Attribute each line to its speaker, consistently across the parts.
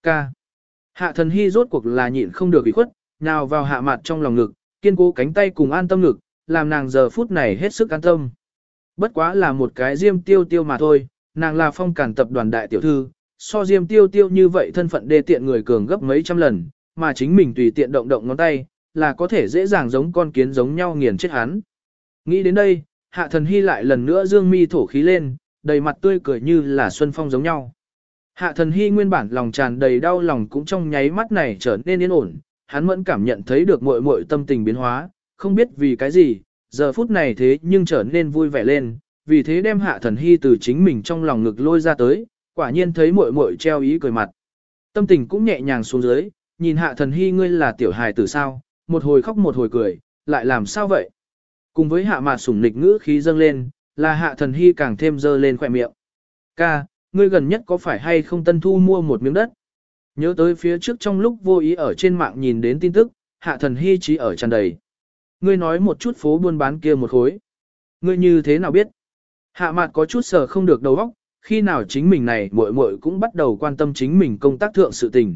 Speaker 1: Ca. Hạ Thần Hy rốt cuộc là nhịn không được ủy khuất, nào vào Hạ Mạt trong lòng ngực, kiên cố cánh tay cùng an tâm ngực, làm nàng giờ phút này hết sức an tâm. Bất quá là một cái Diêm Tiêu Tiêu mà thôi, nàng là Phong Cản tập đoàn đại tiểu thư, so Diêm Tiêu Tiêu như vậy thân phận đê tiện người cường gấp mấy trăm lần, mà chính mình tùy tiện động động ngón tay, là có thể dễ dàng giống con kiến giống nhau nghiền chết hắn. Nghĩ đến đây, Hạ Thần Hy lại lần nữa dương mi thổ khí lên, đầy mặt tươi cười như là xuân phong giống nhau. Hạ Thần Hy nguyên bản lòng tràn đầy đau lòng cũng trong nháy mắt này trở nên yên ổn, hắn vẫn cảm nhận thấy được muội muội tâm tình biến hóa, không biết vì cái gì, giờ phút này thế nhưng trở nên vui vẻ lên, vì thế đem Hạ Thần Hy từ chính mình trong lòng ngực lôi ra tới, quả nhiên thấy muội muội treo ý cười mặt. Tâm tình cũng nhẹ nhàng xuống dưới, nhìn Hạ Thần Hy ngươi là tiểu hài tử sao, một hồi khóc một hồi cười, lại làm sao vậy? Cùng với Hạ Mạt sủng nịch ngữ khí dâng lên, là Hạ Thần Hy càng thêm dơ lên khỏe miệng. Ca, ngươi gần nhất có phải hay không tân thu mua một miếng đất? Nhớ tới phía trước trong lúc vô ý ở trên mạng nhìn đến tin tức, Hạ Thần Hy trí ở tràn đầy. Ngươi nói một chút phố buôn bán kia một khối. Ngươi như thế nào biết? Hạ Mạt có chút sờ không được đầu óc, khi nào chính mình này muội muội cũng bắt đầu quan tâm chính mình công tác thượng sự tình.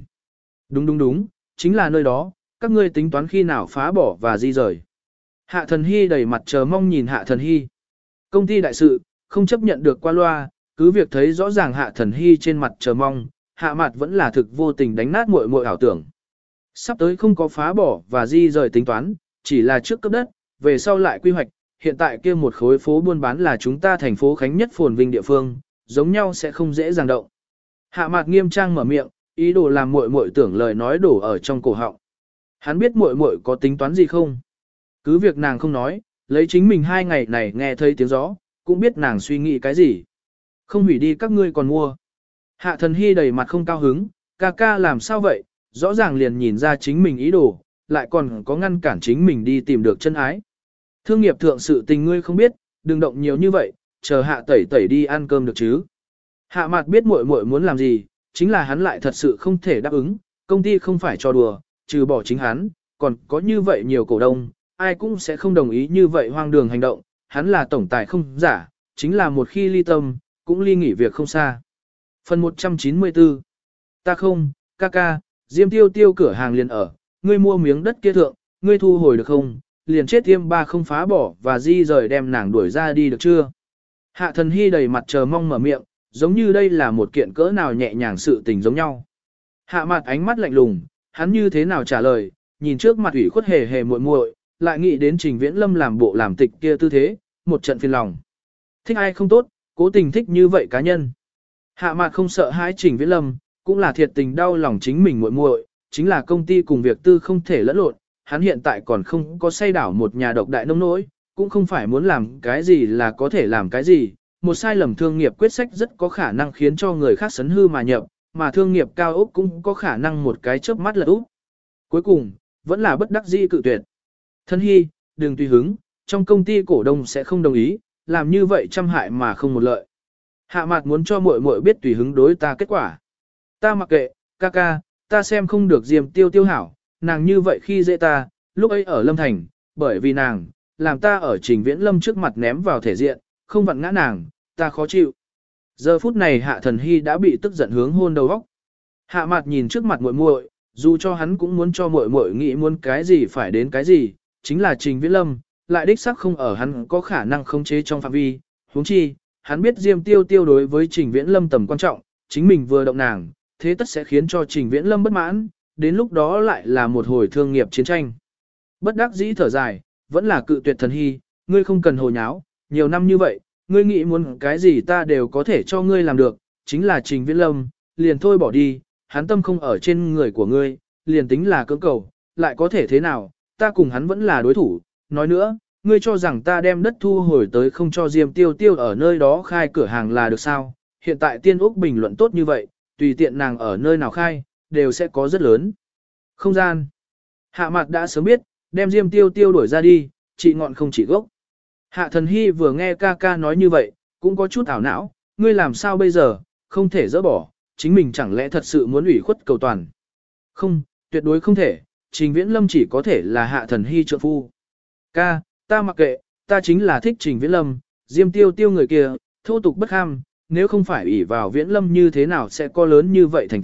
Speaker 1: Đúng, chính là nơi đó, các ngươi tính toán khi nào phá bỏ và di rời. Hạ Thần Hy đầy mặt chờ mong nhìn Hạ Thần Hy. Công ty đại sự, không chấp nhận được qua loa, cứ việc thấy rõ ràng Hạ Thần Hy trên mặt chờ mong, Hạ Mạt vẫn là thực vô tình đánh nát muội muội ảo tưởng. Sắp tới không có phá bỏ và di rời tính toán, chỉ là trước cấp đất, về sau lại quy hoạch, hiện tại kia một khối phố buôn bán là chúng ta thành phố Khánh nhất phồn vinh địa phương, giống nhau sẽ không dễ dàng động. Hạ Mạt nghiêm trang mở miệng, ý đồ làm muội muội tưởng lời nói đổ ở trong cổ họng. Hắn biết muội muội có tính toán gì không? Cứ việc nàng không nói, lấy chính mình 2 ngày này nghe thấy tiếng gió, cũng biết nàng suy nghĩ cái gì. Không hủy đi các ngươi còn mua. Hạ Thần Hy đầy mặt không cao hứng, ca ca làm sao vậy, rõ ràng liền nhìn ra chính mình ý đồ, lại còn có ngăn cản chính mình đi tìm được chân ái. Thương nghiệp thượng sự tình ngươi không biết, đừng động nhiều như vậy, chờ Hạ Tẩy Tẩy đi ăn cơm được chứ. Hạ Mạt biết muội muội muốn làm gì, chính là hắn lại thật sự không thể đáp ứng, công ty không phải trò đùa, trừ bỏ chính hắn, còn có như vậy nhiều cổ đông, ai cũng sẽ không đồng ý như vậy hoang đường hành động, hắn là tổng tài không giả, chính là một khi ly tâm, cũng ly nghỉ việc không xa. Phần 194 Ta không, ca, Diêm Tiêu Tiêu cửa hàng liền ở, ngươi mua miếng đất kia thượng, ngươi thu hồi được không, liền chết tiêm ba không phá bỏ và di rời đem nàng đuổi ra đi được chưa. Hạ Thần Hy đầy mặt chờ mong mở miệng, giống như đây là một kiện cỡ nào nhẹ nhàng sự tình giống nhau. Hạ Mạt ánh mắt lạnh lùng, hắn như thế nào trả lời, nhìn trước mặt ủy khuất hề muội muội, lại nghĩ đến Trình Viễn Lâm làm bộ làm tịch kia tư thế, một trận phiền lòng. Thích ai không tốt, cố tình thích như vậy cá nhân. Hạ Mạt không sợ hãi Trình Viễn Lâm, cũng là thiệt tình đau lòng chính mình muội muội, chính là công ty cùng việc tư không thể lẫn lộn, hắn hiện tại còn không có say đảo một nhà độc đại nông nỗi, cũng không phải muốn làm cái gì là có thể làm cái gì, một sai lầm thương nghiệp quyết sách rất có khả năng khiến cho người khác sấn hư mà nhập, mà thương nghiệp cao ốc cũng có khả năng một cái chớp mắt lật úp. Cuối cùng, vẫn là bất đắc dĩ cự tuyệt. Thân Hy, đừng tùy hứng, trong công ty cổ đông sẽ không đồng ý, làm như vậy trăm hại mà không một lợi. Hạ Mạt muốn cho muội muội biết tùy hứng đối ta kết quả. Ta mặc kệ, ca, ta xem không được Diêm Tiêu Tiêu hảo, nàng như vậy khi dễ ta, lúc ấy ở Lâm Thành, bởi vì nàng, làm ta ở Trình Viễn Lâm trước mặt ném vào thể diện, không vặn ngã nàng, ta khó chịu. Giờ phút này Hạ Thần Hy đã bị tức giận hướng hôn đầu óc. Hạ Mạt nhìn trước mặt muội muội, dù cho hắn cũng muốn cho muội muội nghĩ muốn cái gì phải đến cái gì, chính là Trình Viễn Lâm, lại đích xác không ở hắn có khả năng khống chế trong phạm vi, huống chi, hắn biết Diêm Tiêu Tiêu đối với Trình Viễn Lâm tầm quan trọng, chính mình vừa động nàng, thế tất sẽ khiến cho Trình Viễn Lâm bất mãn, đến lúc đó lại là một hồi thương nghiệp chiến tranh. Bất đắc dĩ thở dài, vẫn là cự tuyệt Thần Hy, ngươi không cần hồ nháo, nhiều năm như vậy, ngươi nghĩ muốn cái gì ta đều có thể cho ngươi làm được, chính là Trình Viễn Lâm, liền thôi bỏ đi, hắn tâm không ở trên người của ngươi, liền tính là cưỡng cầu, lại có thể thế nào, ta cùng hắn vẫn là đối thủ, nói nữa, ngươi cho rằng ta đem đất thu hồi tới không cho Diêm Tiêu Tiêu ở nơi đó khai cửa hàng là được sao, hiện tại Tiên Úc bình luận tốt như vậy, tùy tiện nàng ở nơi nào khai, đều sẽ có rất lớn không gian. Hạ Mạt đã sớm biết, đem Diêm Tiêu Tiêu đuổi ra đi, trị ngọn không trị gốc. Hạ Thần Hy vừa nghe ca nói như vậy, cũng có chút ảo não, ngươi làm sao bây giờ, không thể dỡ bỏ, chính mình chẳng lẽ thật sự muốn ủy khuất cầu toàn. Không, tuyệt đối không thể, Trình Viễn Lâm chỉ có thể là Hạ Thần Hy trợ phu. Ca, ta mặc kệ, ta chính là thích Trình Viễn Lâm, Diêm Tiêu Tiêu người kia, thô tục bất ham, nếu không phải ủy vào Viễn Lâm như thế nào sẽ có lớn như vậy thành tựu,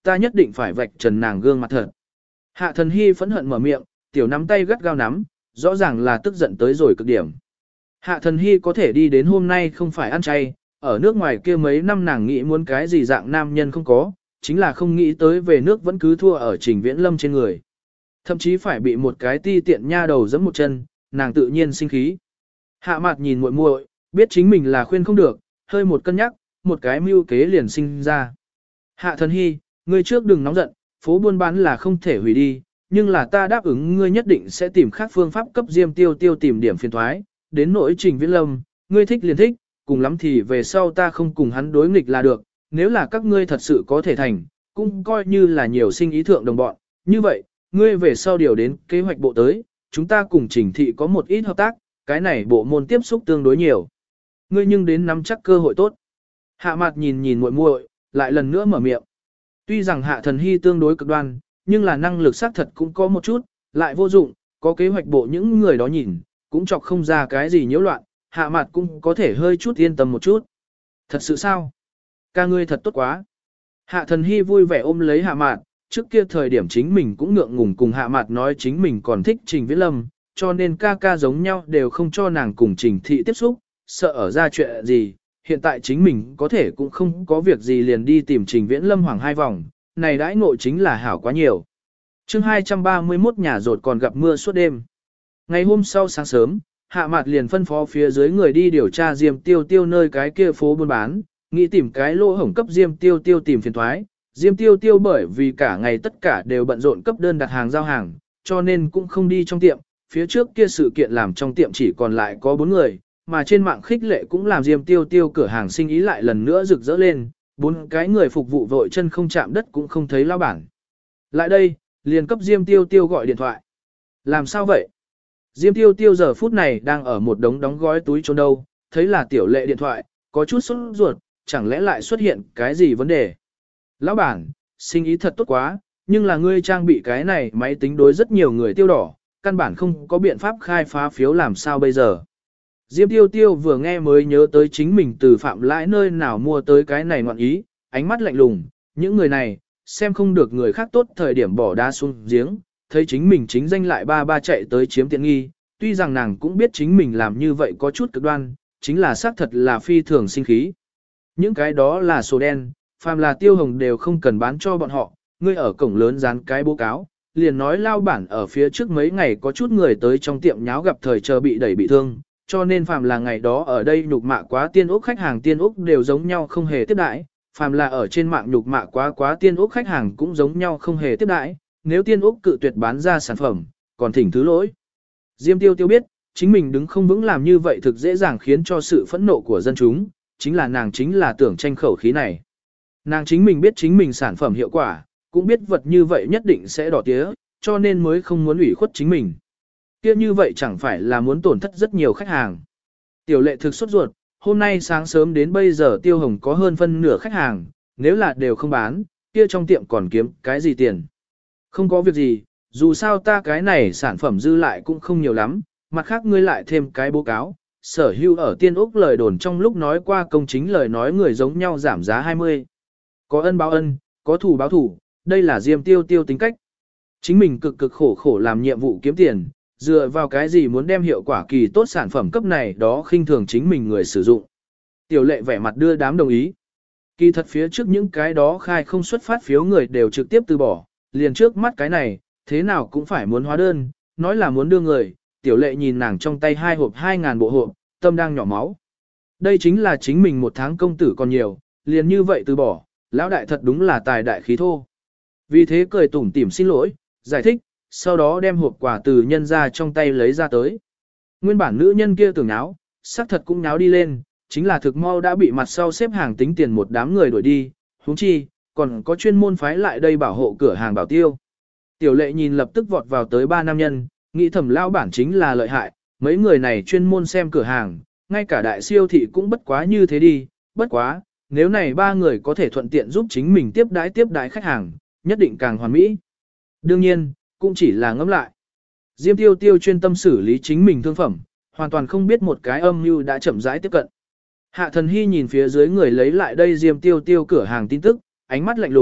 Speaker 1: ta nhất định phải vạch trần nàng gương mặt thật. Hạ Thần Hy phẫn hận mở miệng, tiểu nắm tay gắt gao nắm, rõ ràng là tức giận tới rồi cực điểm. Hạ Thần Hy có thể đi đến hôm nay không phải ăn chay, ở nước ngoài kia mấy năm nàng nghĩ muốn cái gì dạng nam nhân không có, chính là không nghĩ tới về nước vẫn cứ thua ở Trình Viễn Lâm trên người. Thậm chí phải bị một cái ti tiện nha đầu giẫm một chân, nàng tự nhiên sinh khí. Hạ Mạt nhìn muội muội, biết chính mình là khuyên không được, hơi một cân nhắc, một cái mưu kế liền sinh ra. Hạ Thần Hy, ngươi trước đừng nóng giận, phố buôn bán là không thể hủy đi, nhưng là ta đáp ứng ngươi nhất định sẽ tìm khác phương pháp cấp Diêm Tiêu Tiêu tìm điểm phiền thoái, đến nỗi Trình Viễn Lâm, ngươi thích liền thích, cùng lắm thì về sau ta không cùng hắn đối nghịch là được, nếu là các ngươi thật sự có thể thành, cũng coi như là nhiều sinh ý thượng đồng bọn, như vậy, ngươi về sau điều đến kế hoạch bộ tới, chúng ta cùng Trình thị có một ít hợp tác, cái này bộ môn tiếp xúc tương đối nhiều. Ngươi nhưng đến nắm chắc cơ hội tốt. Hạ Mạt nhìn nhìn muội muội, lại lần nữa mở miệng. Tuy rằng Hạ Thần Hy tương đối cực đoan, nhưng là năng lực xác thật cũng có một chút, lại vô dụng, có kế hoạch bộ những người đó nhìn, cũng chọc không ra cái gì nhiễu loạn, Hạ Mạt cũng có thể hơi chút yên tâm một chút. Thật sự sao? Ca ngươi thật tốt quá. Hạ Thần Hy vui vẻ ôm lấy Hạ Mạt, trước kia thời điểm chính mình cũng ngượng ngùng cùng Hạ Mạt nói chính mình còn thích Trình Viễn Lâm, cho nên ca ca giống nhau đều không cho nàng cùng Trình thị tiếp xúc, sợ ở ra chuyện gì, hiện tại chính mình có thể cũng không có việc gì liền đi tìm Trình Viễn Lâm hoảng 2 vòng, này đãi ngộ chính là hảo quá nhiều. chương 231 nhà rột còn gặp mưa suốt đêm. Ngày hôm sau sáng sớm, Hạ Mạt liền phân phó phía dưới người đi điều tra Diêm Tiêu Tiêu nơi cái kia phố buôn bán, nghĩ tìm cái lỗ hổng cấp Diêm Tiêu Tiêu tìm phiền thoái. Diêm Tiêu Tiêu bởi vì cả ngày tất cả đều bận rộn cấp đơn đặt hàng giao hàng, cho nên cũng không đi trong tiệm, phía trước kia sự kiện làm trong tiệm chỉ còn lại có 4 người, mà trên mạng khích lệ cũng làm Diêm Tiêu Tiêu cửa hàng sinh ý lại lần nữa rực rỡ lên, 4 cái người phục vụ vội chân không chạm đất cũng không thấy lao bản. Lại đây, liền cấp Diêm Tiêu Tiêu gọi điện thoại. Làm sao vậy? Diêm Tiêu Tiêu giờ phút này đang ở một đống đóng gói túi trốn đâu, thấy là tiểu lệ điện thoại, có chút sốt ruột, chẳng lẽ lại xuất hiện cái gì vấn đề? Lão bản, sinh ý thật tốt quá, nhưng là ngươi trang bị cái này máy tính đối rất nhiều người tiêu đỏ, căn bản không có biện pháp khai phá phiếu làm sao bây giờ. Diêm Tiêu Tiêu vừa nghe mới nhớ tới chính mình từ Phạm Lãi nơi nào mua tới cái này ngoạn ý, ánh mắt lạnh lùng, những người này, xem không được người khác tốt thời điểm bỏ đá xuống giếng, thấy chính mình chính danh lại ba chạy tới chiếm tiện nghi, tuy rằng nàng cũng biết chính mình làm như vậy có chút cực đoan, chính là xác thật là phi thường sinh khí. Những cái đó là sổ đen, phàm là Tiêu Hồng đều không cần bán cho bọn họ, ngươi ở cổng lớn dán cái báo cáo, liền nói lao bản ở phía trước mấy ngày có chút người tới trong tiệm nháo gặp thời chờ bị đẩy bị thương, cho nên phàm là ngày đó ở đây nhục mạ quá Tiên Úc khách hàng Tiên Úc đều giống nhau không hề tiếp đãi, phàm là ở trên mạng nhục mạ quá Tiên Úc khách hàng cũng giống nhau không hề tiếp đãi, nếu Tiên Úc cự tuyệt bán ra sản phẩm, còn thỉnh thứ lỗi. Diêm Tiêu Tiêu biết, chính mình đứng không vững làm như vậy thực dễ dàng khiến cho sự phẫn nộ của dân chúng, chính là nàng chính là tưởng tranh khẩu khí này. Nàng chính mình biết chính mình sản phẩm hiệu quả, cũng biết vật như vậy nhất định sẽ đỏ tía, cho nên mới không muốn ủy khuất chính mình. Kia như vậy chẳng phải là muốn tổn thất rất nhiều khách hàng. Tiểu lệ thực sốt ruột, hôm nay sáng sớm đến bây giờ Tiêu Hồng có hơn phân nửa khách hàng, nếu là đều không bán, kia trong tiệm còn kiếm cái gì tiền. Không có việc gì, dù sao ta cái này sản phẩm dư lại cũng không nhiều lắm, mặt khác ngươi lại thêm cái báo cáo. Sở hữu ở Tiên Úc lời đồn trong lúc nói qua công chính lời nói người giống nhau giảm giá 20. Có ân báo ân, có thù báo thù, đây là Diêm Tiêu Tiêu tính cách. Chính mình cực khổ làm nhiệm vụ kiếm tiền, dựa vào cái gì muốn đem hiệu quả kỳ tốt sản phẩm cấp này đó khinh thường chính mình người sử dụng. Tiểu lệ vẻ mặt đưa đám đồng ý. Kỳ thật phía trước những cái đó khai không xuất phát phiếu người đều trực tiếp từ bỏ, liền trước mắt cái này, thế nào cũng phải muốn hóa đơn, nói là muốn đưa người, tiểu lệ nhìn nàng trong tay 2 hộp 2.000 bộ hộp, tâm đang nhỏ máu. Đây chính là chính mình một tháng công tử còn nhiều, liền như vậy từ bỏ, lão đại thật đúng là tài đại khí thô. Vì thế cười tủm tỉm xin lỗi, giải thích, sau đó đem hộp quà từ nhân ra trong tay lấy ra tới. Nguyên bản nữ nhân kia tưởng náo, xác thật cũng náo đi lên, chính là thực mau đã bị mặt sau xếp hàng tính tiền một đám người đuổi đi, huống chi, còn có chuyên môn phái lại đây bảo hộ cửa hàng bảo tiêu. Tiểu lệ nhìn lập tức vọt vào tới 3 nam nhân, nghĩ thầm lao bản chính là lợi hại, mấy người này chuyên môn xem cửa hàng, ngay cả đại siêu thị cũng bất quá như thế đi, bất quá, nếu này 3 người có thể thuận tiện giúp chính mình tiếp đái khách hàng, nhất định càng hoàn mỹ. Đương nhiên, cũng chỉ là ngẫm lại. Diêm Tiêu Tiêu chuyên tâm xử lý chính mình thương phẩm, hoàn toàn không biết một cái âm mưu đã chậm rãi tiếp cận. Hạ Thần Hy nhìn phía dưới người lấy lại đây Diêm Tiêu Tiêu cửa hàng tin tức, ánh mắt lạnh lùng,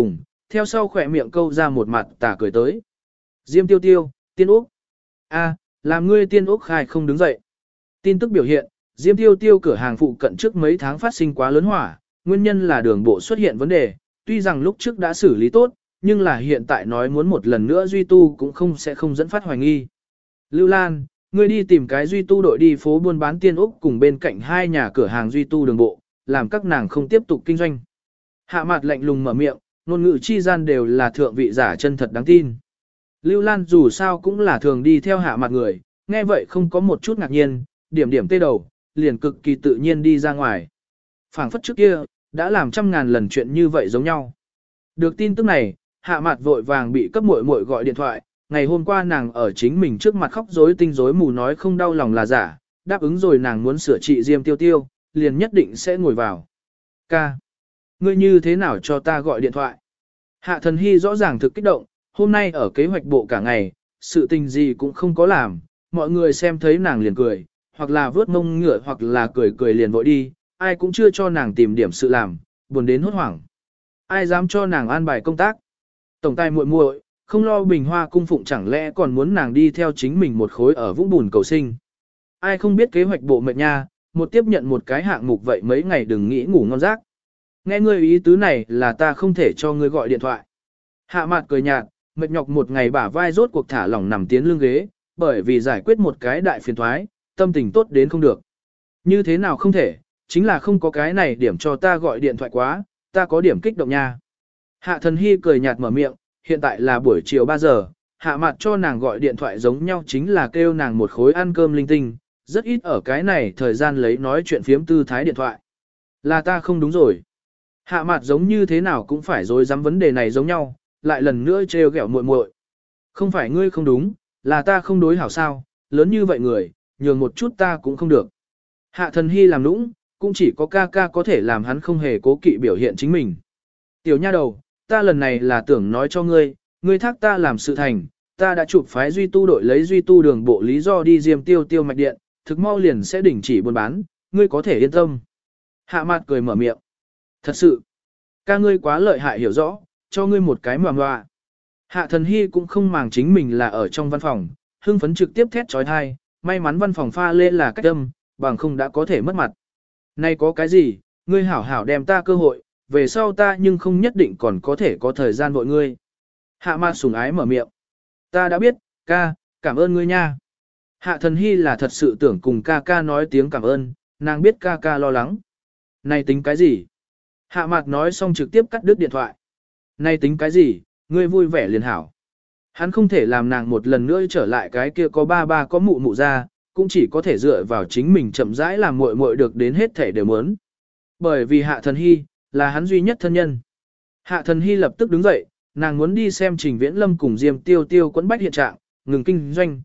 Speaker 1: theo sau khỏe miệng câu ra một mặt tà cười tới. Diêm Tiêu Tiêu, Tiên Úc. A, làm ngươi Tiên Úc khai không đứng dậy. Tin tức biểu hiện, Diêm Tiêu Tiêu cửa hàng phụ cận trước mấy tháng phát sinh quá lớn hỏa, nguyên nhân là đường bộ xuất hiện vấn đề, tuy rằng lúc trước đã xử lý tốt, nhưng là hiện tại nói muốn một lần nữa duy tu cũng sẽ không dẫn phát hoài nghi. Lưu Lan, ngươi đi tìm cái duy tu đội đi phố buôn bán Tiên Úc cùng bên cạnh hai nhà cửa hàng duy tu đường bộ, làm các nàng không tiếp tục kinh doanh. Hạ Mạt lạnh lùng mở miệng, ngôn ngữ chi gian đều là thượng vị giả chân thật đáng tin. Lưu Lan dù sao cũng là thường đi theo Hạ Mạt người, nghe vậy không có một chút ngạc nhiên, điểm điểm tê đầu, liền cực kỳ tự nhiên đi ra ngoài. Phảng phất trước kia, đã làm trăm ngàn lần chuyện như vậy giống nhau. Được tin tức này, Hạ Mạt vội vàng bị cấp muội muội gọi điện thoại, ngày hôm qua nàng ở chính mình trước mặt khóc rối tinh rối mù nói không đau lòng là giả, đáp ứng rồi nàng muốn sửa trị Diêm Tiêu Tiêu, liền nhất định sẽ ngồi vào. Ca, ngươi như thế nào cho ta gọi điện thoại? Hạ Thần Hy rõ ràng thực kích động, hôm nay ở kế hoạch bộ cả ngày, sự tình gì cũng không có làm, mọi người xem thấy nàng liền cười, hoặc là vớt mông ngựa hoặc là cười cười liền vội đi, ai cũng chưa cho nàng tìm điểm sự làm, buồn đến hốt hoảng. Ai dám cho nàng an bài công tác? Tổng tài muội muội, không lo Bình Hoa cung phụng chẳng lẽ còn muốn nàng đi theo chính mình một khối ở vũng bùn cầu sinh. Ai không biết kế hoạch bộ mệt nha, một tiếp nhận một cái hạng mục vậy mấy ngày đừng nghĩ ngủ ngon giấc. Nghe ngươi ý tứ này là ta không thể cho ngươi gọi điện thoại. Hạ Mạt cười nhạt, mệt nhọc một ngày bả vai rốt cuộc thả lỏng nằm tiến lưng ghế, bởi vì giải quyết một cái đại phiền thoái, tâm tình tốt đến không được. Như thế nào không thể, chính là không có cái này điểm cho ta gọi điện thoại quá, ta có điểm kích động nha. Hạ Thần Hy cười nhạt mở miệng, hiện tại là buổi chiều 3 giờ, Hạ Mạt cho nàng gọi điện thoại giống nhau chính là kêu nàng một khối ăn cơm linh tinh, rất ít ở cái này thời gian lấy nói chuyện phiếm tư thái điện thoại. Là ta không đúng rồi. Hạ Mạt giống như thế nào cũng phải dối dám vấn đề này giống nhau, lại lần nữa trêu ghẹo muội muội. Không phải ngươi không đúng, là ta không đối hảo sao, lớn như vậy người, nhường một chút ta cũng không được. Hạ Thần Hy làm nũng, cũng chỉ có ca ca có thể làm hắn không hề cố kỵ biểu hiện chính mình. Tiểu nha đầu, ta lần này là tưởng nói cho ngươi, ngươi thác ta làm sự thành, ta đã chụp phái duy tu đội lấy duy tu đường bộ lý do đi Diêm Tiêu Tiêu mạch điện, thực mau liền sẽ đình chỉ buôn bán, ngươi có thể yên tâm. Hạ Mạt cười mở miệng. Thật sự, ca ngươi quá lợi hại hiểu rõ, cho ngươi một cái ngoà. Hạ Thần Hy cũng không màng chính mình là ở trong văn phòng, hưng phấn trực tiếp thét trói thai, may mắn văn phòng pha lê là cách âm, bằng không đã có thể mất mặt. Nay có cái gì, ngươi hảo hảo đem ta cơ hội, về sau ta nhưng không nhất định còn có thể có thời gian vội ngươi. Hạ Mạt sủng ái mở miệng. Ta đã biết, ca, cảm ơn ngươi nha. Hạ Thần Hy là thật sự tưởng cùng ca ca nói tiếng cảm ơn, nàng biết ca ca lo lắng. Này tính cái gì? Hạ Mạt nói xong trực tiếp cắt đứt điện thoại. Này tính cái gì, ngươi vui vẻ liền hảo. Hắn không thể làm nàng một lần nữa trở lại cái kia có ba có mụ mụ ra, cũng chỉ có thể dựa vào chính mình chậm rãi làm muội muội được đến hết thể đều muốn. Bởi vì Hạ Thần Hy, là hắn duy nhất thân nhân. Hạ Thần Hy lập tức đứng dậy, nàng muốn đi xem Trình Viễn Lâm cùng Diêm Tiêu Tiêu quẫn bách hiện trạng, ngừng kinh doanh,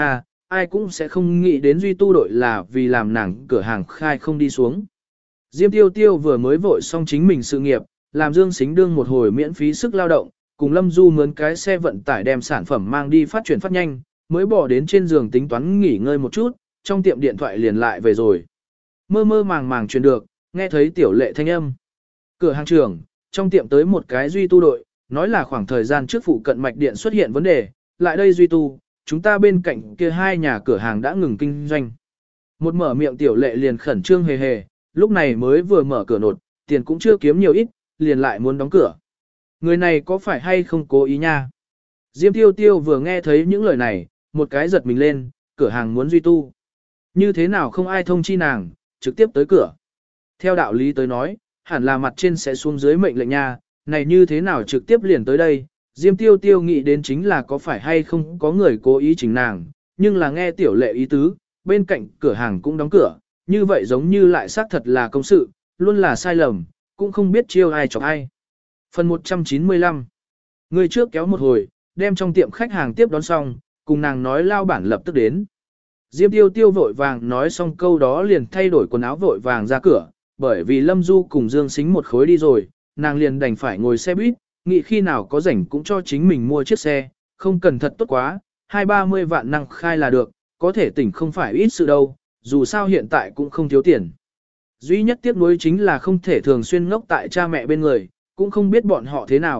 Speaker 1: ai cũng sẽ không nghĩ đến duy tu đội là vì làm nàng cửa hàng khai không đi xuống. Diêm Tiêu Tiêu vừa mới vội xong chính mình sự nghiệp, làm Dương Sính đương một hồi miễn phí sức lao động, cùng Lâm Du mướn cái xe vận tải đem sản phẩm mang đi phát triển phát nhanh, mới bỏ đến trên giường tính toán nghỉ ngơi một chút, trong tiệm điện thoại liền lại về rồi. Mơ mơ màng màng truyền được, nghe thấy tiểu lệ thanh âm. Cửa hàng trưởng, trong tiệm tới một cái duy tu đội, nói là khoảng thời gian trước phụ cận mạch điện xuất hiện vấn đề, lại đây duy tu, chúng ta bên cạnh kia hai nhà cửa hàng đã ngừng kinh doanh. Một mở miệng tiểu lệ liền khẩn trương hề hề, lúc này mới vừa mở cửa nột, tiền cũng chưa kiếm nhiều ít, liền lại muốn đóng cửa. Người này có phải hay không cố ý nha? Diêm Tiêu Tiêu vừa nghe thấy những lời này, một cái giật mình lên, cửa hàng muốn duy tu. Như thế nào không ai thông chi nàng, trực tiếp tới cửa. Theo đạo lý tới nói, hẳn là mặt trên sẽ xuống dưới mệnh lệnh nha, này như thế nào trực tiếp liền tới đây. Diêm Tiêu Tiêu nghĩ đến chính là có phải hay không có người cố ý chỉnh nàng, nhưng là nghe tiểu lệ ý tứ, bên cạnh cửa hàng cũng đóng cửa, như vậy giống như lại xác thật là công sự, luôn là sai lầm, cũng không biết chiêu ai chọc ai. Phần 195. Người trước kéo một hồi, đem trong tiệm khách hàng tiếp đón xong, cùng nàng nói lao bản lập tức đến. Diêm Tiêu Tiêu vội vàng nói xong câu đó liền thay đổi quần áo vội vàng ra cửa, bởi vì Lâm Du cùng Dương Sính một khối đi rồi, nàng liền đành phải ngồi xe buýt, nghĩ khi nào có rảnh cũng cho chính mình mua chiếc xe, không cần thật tốt quá, 20-30 vạn năng khai là được, có thể tỉnh không phải ít sự đâu, dù sao hiện tại cũng không thiếu tiền. Duy nhất tiếc nuối chính là không thể thường xuyên ngốc tại cha mẹ bên người, cũng không biết bọn họ thế nào,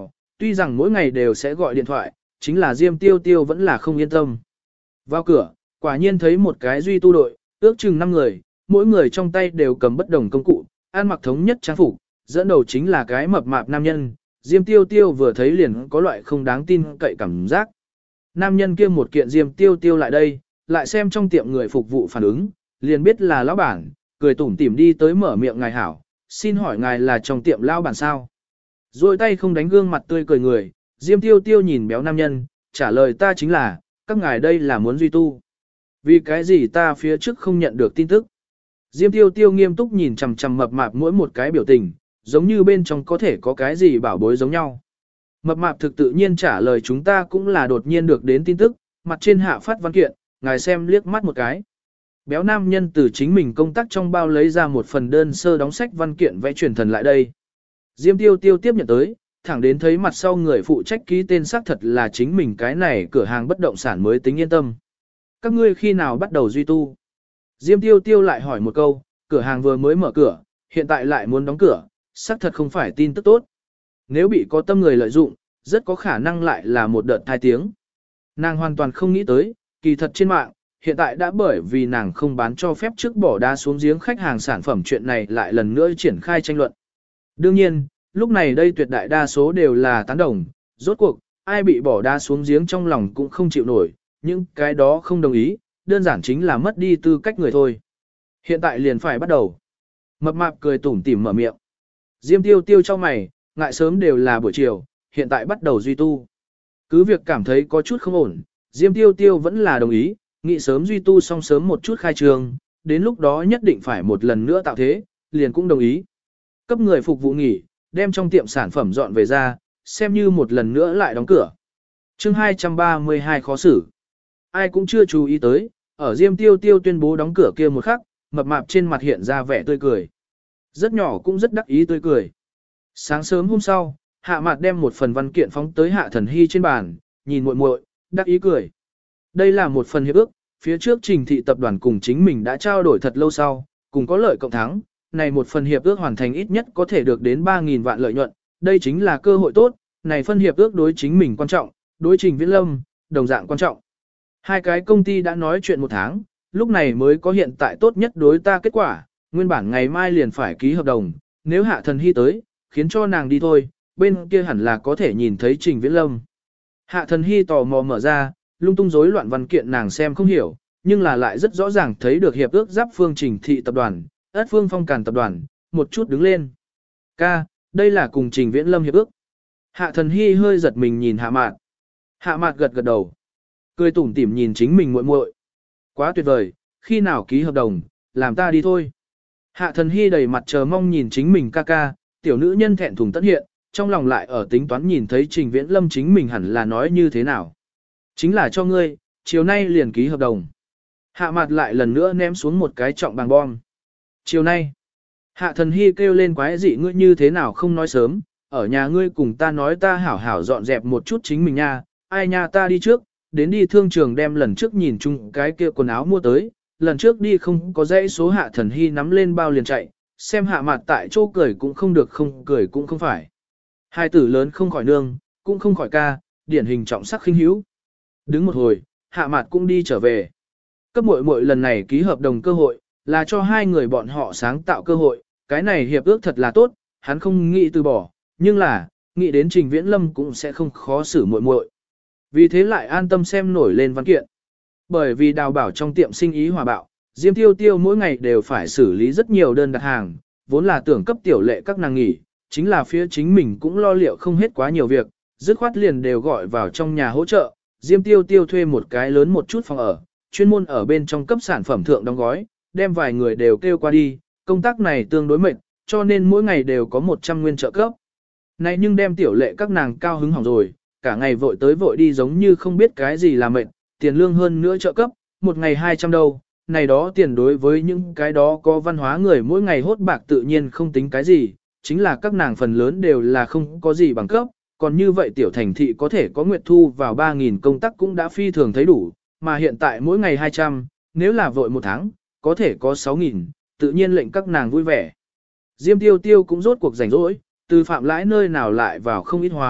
Speaker 1: tuy rằng mỗi ngày đều sẽ gọi điện thoại, chính là Diêm Tiêu Tiêu vẫn là không yên tâm. Vào cửa, quả nhiên thấy một cái duy tu đội, ước chừng 5 người, mỗi người trong tay đều cầm bất đồng công cụ, ăn mặc thống nhất trang phục, dẫn đầu chính là cái mập mạp nam nhân, Diêm Tiêu Tiêu vừa thấy liền có loại không đáng tin cậy cảm giác. Nam nhân kia một kiện Diêm Tiêu Tiêu lại đây, lại xem trong tiệm người phục vụ phản ứng, liền biết là lão bản, cười tủm tỉm đi tới mở miệng ngài hảo, xin hỏi ngài là trong tiệm lão bản sao? Rồi tay không đánh gương mặt tươi cười người, Diêm Tiêu Tiêu nhìn béo nam nhân, trả lời ta chính là, các ngài đây là muốn duy tu. Vì cái gì ta phía trước không nhận được tin tức? Diêm Tiêu Tiêu nghiêm túc nhìn chằm chằm mập mạp mỗi một cái biểu tình, giống như bên trong có thể có cái gì bảo bối giống nhau. Mập mạp thực tự nhiên trả lời chúng ta cũng là đột nhiên được đến tin tức, mặt trên hạ phát văn kiện, ngài xem liếc mắt một cái. Béo nam nhân từ chính mình công tác trong bao lấy ra một phần đơn sơ đóng sách văn kiện vẽ truyền thần lại đây. Diêm Tiêu Tiêu tiếp nhận tới, thẳng đến thấy mặt sau người phụ trách ký tên xác thật là chính mình cái này cửa hàng bất động sản mới tính yên tâm. Các ngươi khi nào bắt đầu duy tu? Diêm Tiêu Tiêu lại hỏi một câu, cửa hàng vừa mới mở cửa, hiện tại lại muốn đóng cửa, xác thật không phải tin tức tốt. Nếu bị có tâm người lợi dụng, rất có khả năng lại là một đợt thai tiếng. Nàng hoàn toàn không nghĩ tới, kỳ thật trên mạng, hiện tại đã bởi vì nàng không bán cho phép trước bỏ đá xuống giếng khách hàng sản phẩm chuyện này lại lần nữa triển khai tranh luận. Đương nhiên, lúc này đây tuyệt đại đa số đều là tán đồng, rốt cuộc, ai bị bỏ đá xuống giếng trong lòng cũng không chịu nổi, nhưng cái đó không đồng ý, đơn giản chính là mất đi tư cách người thôi. Hiện tại liền phải bắt đầu. Mập mạp cười tủm tỉm mở miệng. Diêm Tiêu Tiêu cho mày, ngại sớm đều là buổi chiều, hiện tại bắt đầu duy tu. Cứ việc cảm thấy có chút không ổn, Diêm Tiêu Tiêu vẫn là đồng ý, nghĩ sớm duy tu xong sớm một chút khai trường, đến lúc đó nhất định phải một lần nữa tạo thế, liền cũng đồng ý. Cấp người phục vụ nghỉ, đem trong tiệm sản phẩm dọn về ra, xem như một lần nữa lại đóng cửa. Chương 232 khó xử. Ai cũng chưa chú ý tới, ở Diêm Tiêu Tiêu tuyên bố đóng cửa kia một khắc, mập mạp trên mặt hiện ra vẻ tươi cười. Rất nhỏ cũng rất đắc ý tươi cười. Sáng sớm hôm sau, Hạ Mạt đem một phần văn kiện phóng tới Hạ Thần Hy trên bàn, nhìn muội muội, đắc ý cười. Đây là một phần hiệp ước, phía trước Trình thị tập đoàn cùng chính mình đã trao đổi thật lâu sau, cùng có lợi cộng thắng, này một phần hiệp ước hoàn thành ít nhất có thể được đến 3.000 vạn lợi nhuận, đây chính là cơ hội tốt, này phân hiệp ước đối chính mình quan trọng, đối Trình Viễn Lâm, đồng dạng quan trọng. Hai cái công ty đã nói chuyện một tháng, lúc này mới có hiện tại tốt nhất đối ta kết quả, nguyên bản ngày mai liền phải ký hợp đồng, nếu Hạ Thần Hy tới, khiến cho nàng đi thôi, bên kia hẳn là có thể nhìn thấy Trình Viễn Lâm. Hạ Thần Hy tò mò mở ra, lung tung rối loạn văn kiện nàng xem không hiểu, nhưng là lại rất rõ ràng thấy được hiệp ước giáp phương Trình thị tập đoàn, ất phương phong càn tập đoàn, một chút đứng lên. Ca, đây là cùng Trình Viễn Lâm hiệp ước. Hạ Thần Hy hơi giật mình nhìn Hạ Mạt. Hạ Mạt gật gật đầu, cười tủm tỉm nhìn chính mình muội muội. Quá tuyệt vời, khi nào ký hợp đồng, làm ta đi thôi. Hạ Thần Hy đầy mặt chờ mong nhìn chính mình ca ca, tiểu nữ nhân thẹn thùng tất hiện, trong lòng lại ở tính toán nhìn thấy Trình Viễn Lâm chính mình hẳn là nói như thế nào. Chính là cho ngươi, chiều nay liền ký hợp đồng. Hạ Mạt lại lần nữa ném xuống một cái trọng bằng bom. Chiều nay, Hạ Thần Hy kêu lên quái dị ngươi như thế nào không nói sớm, ở nhà ngươi cùng ta nói ta hảo hảo dọn dẹp một chút chính mình nha, ai nha ta đi trước, đến đi thương trường đem lần trước nhìn chung cái kia quần áo mua tới, lần trước đi không có dãy số. Hạ Thần Hy nắm lên bao liền chạy, xem Hạ Mạt tại chỗ cười cũng không được không cười cũng không phải. Hai tử lớn không khỏi nương, cũng không khỏi ca, điển hình trọng sắc khinh hữu. Đứng một hồi, Hạ Mạt cũng đi trở về. Cấp muội muội lần này ký hợp đồng cơ hội, là cho hai người bọn họ sáng tạo cơ hội, cái này hiệp ước thật là tốt, hắn không nghĩ từ bỏ, nhưng là, nghĩ đến Trình Viễn Lâm cũng sẽ không khó xử muội muội. Vì thế lại an tâm xem nổi lên văn kiện. Bởi vì đào bảo trong tiệm sinh ý hòa bạo, Diêm Tiêu Tiêu mỗi ngày đều phải xử lý rất nhiều đơn đặt hàng, vốn là tưởng cấp tiểu lệ các nàng nghỉ, chính là phía chính mình cũng lo liệu không hết quá nhiều việc, dứt khoát liền đều gọi vào trong nhà hỗ trợ. Diêm Tiêu Tiêu thuê một cái lớn một chút phòng ở, chuyên môn ở bên trong cấp sản phẩm thượng đóng gói, đem vài người đều kêu qua đi, công tác này tương đối mệt, cho nên mỗi ngày đều có 100 nguyên trợ cấp. Này nhưng đem tiểu lệ các nàng cao hứng hỏng rồi, cả ngày vội tới vội đi giống như không biết cái gì là mệt, tiền lương hơn nữa trợ cấp, một ngày 200 đâu, này đó tiền đối với những cái đó có văn hóa người mỗi ngày hốt bạc tự nhiên không tính cái gì, chính là các nàng phần lớn đều là không có gì bằng cấp, còn như vậy tiểu thành thị có thể có nguyệt thu vào 3.000 công tác cũng đã phi thường thấy đủ, mà hiện tại mỗi ngày 200, nếu là vội một tháng, có thể có 6.000, tự nhiên lệnh các nàng vui vẻ. Diêm Tiêu Tiêu cũng rốt cuộc rảnh rỗi, từ Phạm Lãi nơi nào lại vào không ít hóa,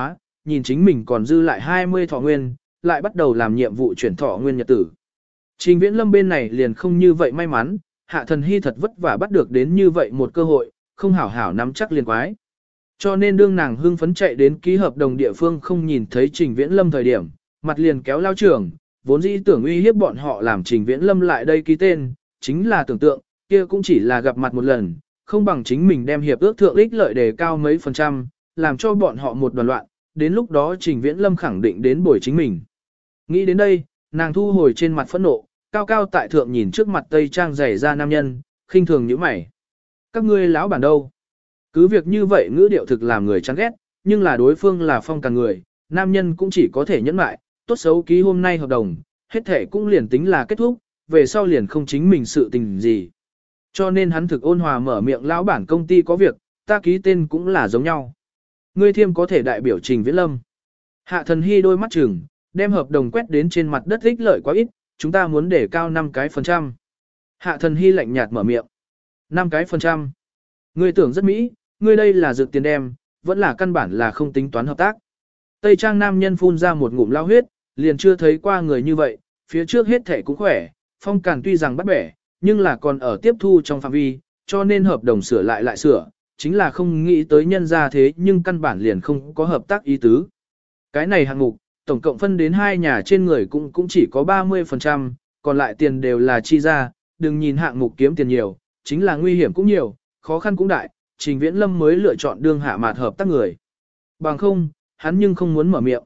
Speaker 1: nhìn chính mình còn dư lại 20 thọ nguyên, lại bắt đầu làm nhiệm vụ chuyển thọ nguyên nhật tử. Trình Viễn Lâm bên này liền không như vậy may mắn, Hạ Thần Hy thật vất vả bắt được đến như vậy một cơ hội, không hảo hảo nắm chắc liền quái. Cho nên đương nàng hưng phấn chạy đến ký hợp đồng địa phương không nhìn thấy Trình Viễn Lâm thời điểm, mặt liền kéo lao trưởng, vốn dĩ tưởng uy hiếp bọn họ làm Trình Viễn Lâm lại đây ký tên, chính là tưởng tượng, kia cũng chỉ là gặp mặt một lần, không bằng chính mình đem hiệp ước thượng ích lợi đề cao mấy phần trăm, làm cho bọn họ một đoàn loạn, đến lúc đó Trình Viễn Lâm khẳng định đến bồi chính mình. Nghĩ đến đây, nàng thu hồi trên mặt phẫn nộ, cao cao tại thượng nhìn trước mặt tây trang dày ra nam nhân, khinh thường nhíu mày. Các ngươi lão bản đâu? Cứ việc như vậy ngữ điệu thực làm người chán ghét, nhưng là đối phương là Phong Càn người, nam nhân cũng chỉ có thể nhẫn mại, tốt xấu ký hôm nay hợp đồng, hết thể cũng liền tính là kết thúc, về sau liền không chính mình sự tình gì. Cho nên hắn thực ôn hòa mở miệng, lão bản công ty có việc, ta ký tên cũng là giống nhau. Ngươi thiêm có thể đại biểu Trình Viễn Lâm. Hạ Thần Hy đôi mắt chừng, đem hợp đồng quét đến trên mặt đất, ích lợi quá ít, chúng ta muốn để cao 5 cái phần trăm. Hạ Thần Hy lạnh nhạt mở miệng. 5 cái phần trăm. Ngươi tưởng rất mỹ, ngươi đây là dự tiền đem, vẫn là căn bản là không tính toán hợp tác. Tây trang nam nhân phun ra một ngụm lao huyết, liền chưa thấy qua người như vậy, phía trước hết thể cũng khỏe, Phong Càn tuy rằng bắt bẻ, nhưng là còn ở tiếp thu trong phạm vi, cho nên hợp đồng sửa lại sửa, chính là không nghĩ tới nhân ra thế nhưng căn bản liền không có hợp tác ý tứ. Cái này hạng mục, tổng cộng phân đến hai nhà trên người cũng chỉ có 30%, còn lại tiền đều là chi ra, đừng nhìn hạng mục kiếm tiền nhiều, chính là nguy hiểm cũng nhiều, khó khăn cũng đại, Trình Viễn Lâm mới lựa chọn đương hạ mạt hợp tác người. Bằng không, hắn nhưng không muốn mở miệng.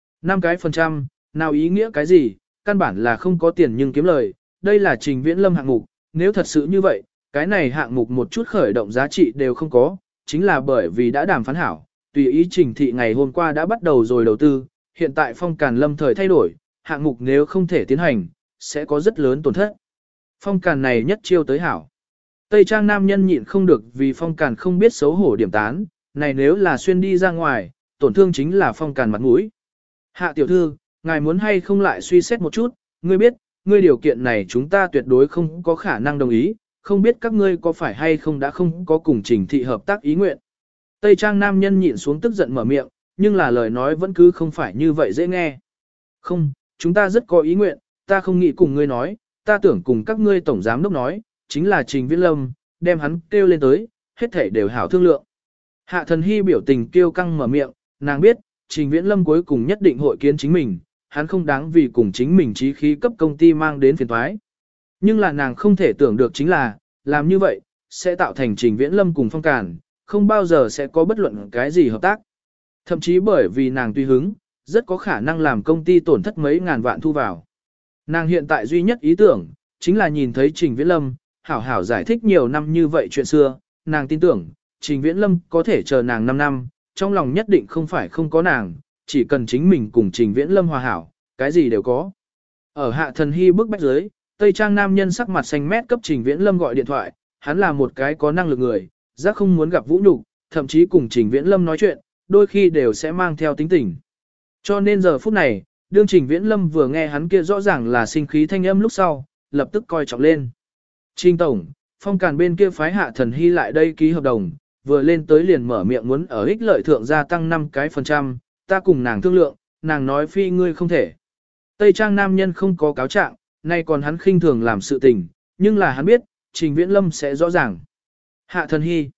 Speaker 1: 5 cái phần trăm, nào ý nghĩa cái gì, căn bản là không có tiền nhưng kiếm lời, đây là Trình Viễn Lâm hạng mục, nếu thật sự như vậy, cái này hạng mục một chút khởi động giá trị đều không có, chính là bởi vì đã đàm phán hảo, tùy ý Trình thị ngày hôm qua đã bắt đầu rồi đầu tư, hiện tại Phong Càn lâm thời thay đổi, hạng mục nếu không thể tiến hành, sẽ có rất lớn tổn thất. Phong Càn này nhất chiêu tới hảo. Tây trang nam nhân nhịn không được vì Phong Càn không biết xấu hổ điểm tán, này nếu là xuyên đi ra ngoài, tổn thương chính là Phong Càn mặt mũi. Hạ tiểu thư, ngài muốn hay không lại suy xét một chút, ngươi biết, ngươi điều kiện này chúng ta tuyệt đối không có khả năng đồng ý, không biết các ngươi có phải hay không đã không có cùng Trình thị hợp tác ý nguyện. Tây trang nam nhân nhịn xuống tức giận mở miệng, nhưng là lời nói vẫn cứ không phải như vậy dễ nghe. Không, chúng ta rất có ý nguyện, ta không nghĩ cùng ngươi nói, ta tưởng cùng các ngươi tổng giám đốc nói, chính là Trình Viễn Lâm, đem hắn kêu lên tới, hết thảy đều hảo thương lượng. Hạ Thần Hy biểu tình kiêu căng mở miệng, nàng biết, Trình Viễn Lâm cuối cùng nhất định hội kiến chính mình, hắn không đáng vì cùng chính mình chí khí cấp công ty mang đến phiền toái. Nhưng là nàng không thể tưởng được chính là, làm như vậy, sẽ tạo thành Trình Viễn Lâm cùng Phong Càn, không bao giờ sẽ có bất luận cái gì hợp tác. Thậm chí bởi vì nàng tùy hứng, rất có khả năng làm công ty tổn thất mấy ngàn vạn thu vào. Nàng hiện tại duy nhất ý tưởng, chính là nhìn thấy Trình Viễn Lâm, hảo hảo giải thích nhiều năm như vậy chuyện xưa, nàng tin tưởng, Trình Viễn Lâm có thể chờ nàng 5 năm, trong lòng nhất định không phải không có nàng, chỉ cần chính mình cùng Trình Viễn Lâm hòa hảo, cái gì đều có. Ở Hạ Thần Hy bước bách dưới, Tây trang nam nhân sắc mặt xanh mét cấp Trình Viễn Lâm gọi điện thoại, hắn là một cái có năng lực người, giác không muốn gặp vũ nhục, thậm chí cùng Trình Viễn Lâm nói chuyện, đôi khi đều sẽ mang theo tính tình. Cho nên giờ phút này, đương Trình Viễn Lâm vừa nghe hắn kia rõ ràng là sinh khí thanh âm lúc sau, lập tức coi trọng lên. Trình tổng, Phong Càn bên kia phái Hạ Thần Hy lại đây ký hợp đồng, vừa lên tới liền mở miệng muốn ở ích lợi thượng gia tăng 5 cái phần trăm, ta cùng nàng thương lượng, nàng nói phi ngươi không thể. Tây trang nam nhân không có cáo trạng, nay còn hắn khinh thường làm sự tình, nhưng là hắn biết, Trình Viễn Lâm sẽ rõ ràng. Hạ Thần Hy,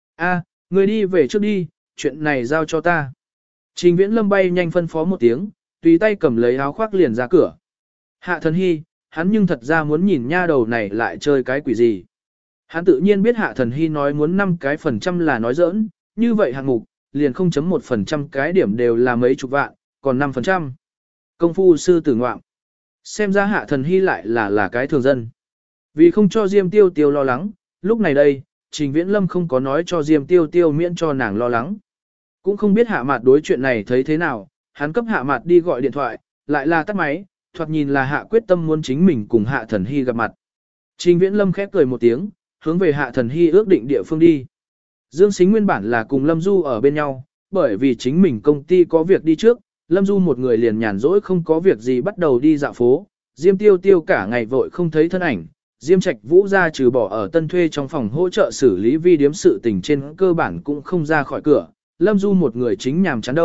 Speaker 1: ngươi đi về trước đi, chuyện này giao cho ta. Trình Viễn Lâm bay nhanh phân phó một tiếng, tùy tay cầm lấy áo khoác liền ra cửa. Hạ Thần Hy, hắn nhưng thật ra muốn nhìn nha đầu này lại chơi cái quỷ gì. Hắn tự nhiên biết Hạ Thần Hy nói muốn 5 cái phần trăm là nói giỡn, như vậy hạng mục, liền 0.1% cái điểm đều là mấy chục vạn, còn 5%. Công phu sư tử ngoạm. Xem ra Hạ Thần Hy lại là cái thường dân. Vì không cho Diêm Tiêu Tiêu lo lắng, lúc này đây, Trình Viễn Lâm không có nói cho Diêm Tiêu Tiêu miễn cho nàng lo lắng. Cũng không biết Hạ Mạt đối chuyện này thấy thế nào, hắn cấp Hạ Mạt đi gọi điện thoại, lại là tắt máy, thoạt nhìn là Hạ quyết tâm muốn chính mình cùng Hạ Thần Hy gặp mặt. Trình Viễn Lâm khép cười một tiếng, hướng về Hạ Thần Hy ước định địa phương đi. Dương Sính nguyên bản là cùng Lâm Du ở bên nhau, bởi vì chính mình công ty có việc đi trước, Lâm Du một người liền nhàn rỗi không có việc gì bắt đầu đi dạo phố, Diêm Tiêu Tiêu cả ngày vội không thấy thân ảnh, Diêm Trạch Vũ ra trừ bỏ ở tân thuê trong phòng hỗ trợ xử lý vi điếm sự tình trên cơ bản cũng không ra khỏi cửa, Lâm Du một người chính nhàm chán đâu,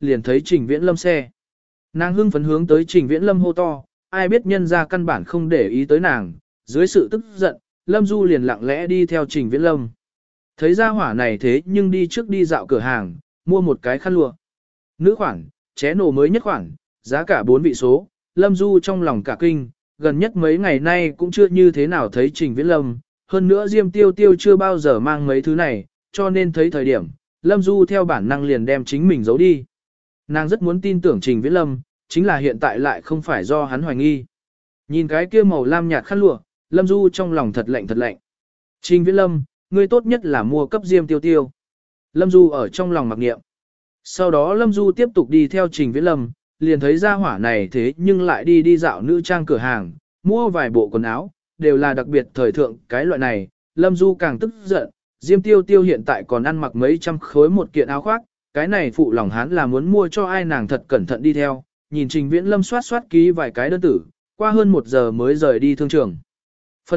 Speaker 1: liền thấy Trình Viễn Lâm xe. Nàng hưng phấn hướng tới Trình Viễn Lâm hô to, ai biết nhân ra căn bản không để ý tới nàng, dưới sự tức giận, Lâm Du liền lặng lẽ đi theo Trình Viễn Lâm. Thấy ra hỏa này thế nhưng đi trước đi dạo cửa hàng, mua một cái khăn lụa. Nữ khoản, ché nổ mới nhất khoản, giá cả 4 vị số, Lâm Du trong lòng cả kinh, gần nhất mấy ngày nay cũng chưa như thế nào thấy Trình Viễn Lâm, hơn nữa Diêm Tiêu Tiêu chưa bao giờ mang mấy thứ này, cho nên thấy thời điểm, Lâm Du theo bản năng liền đem chính mình giấu đi. Nàng rất muốn tin tưởng Trình Viễn Lâm, chính là hiện tại lại không phải do hắn hoài nghi. Nhìn cái kia màu lam nhạt khăn lụa, Lâm Du trong lòng thật lạnh thật lạnh. Trình Viễn Lâm, ngươi tốt nhất là mua cấp Diêm Tiêu Tiêu. Lâm Du ở trong lòng mặc niệm. Sau đó Lâm Du tiếp tục đi theo Trình Viễn Lâm, liền thấy ra hỏa này thế nhưng lại đi dạo nữ trang cửa hàng, mua vài bộ quần áo, đều là đặc biệt thời thượng cái loại này. Lâm Du càng tức giận, Diêm Tiêu Tiêu hiện tại còn ăn mặc mấy trăm khối một kiện áo khoác, cái này phụ lòng hắn là muốn mua cho ai nàng thật cẩn thận đi theo, nhìn Trình Viễn Lâm soát ký vài cái đơn tử, qua hơn 1 giờ mới rời đi thương trường. Phần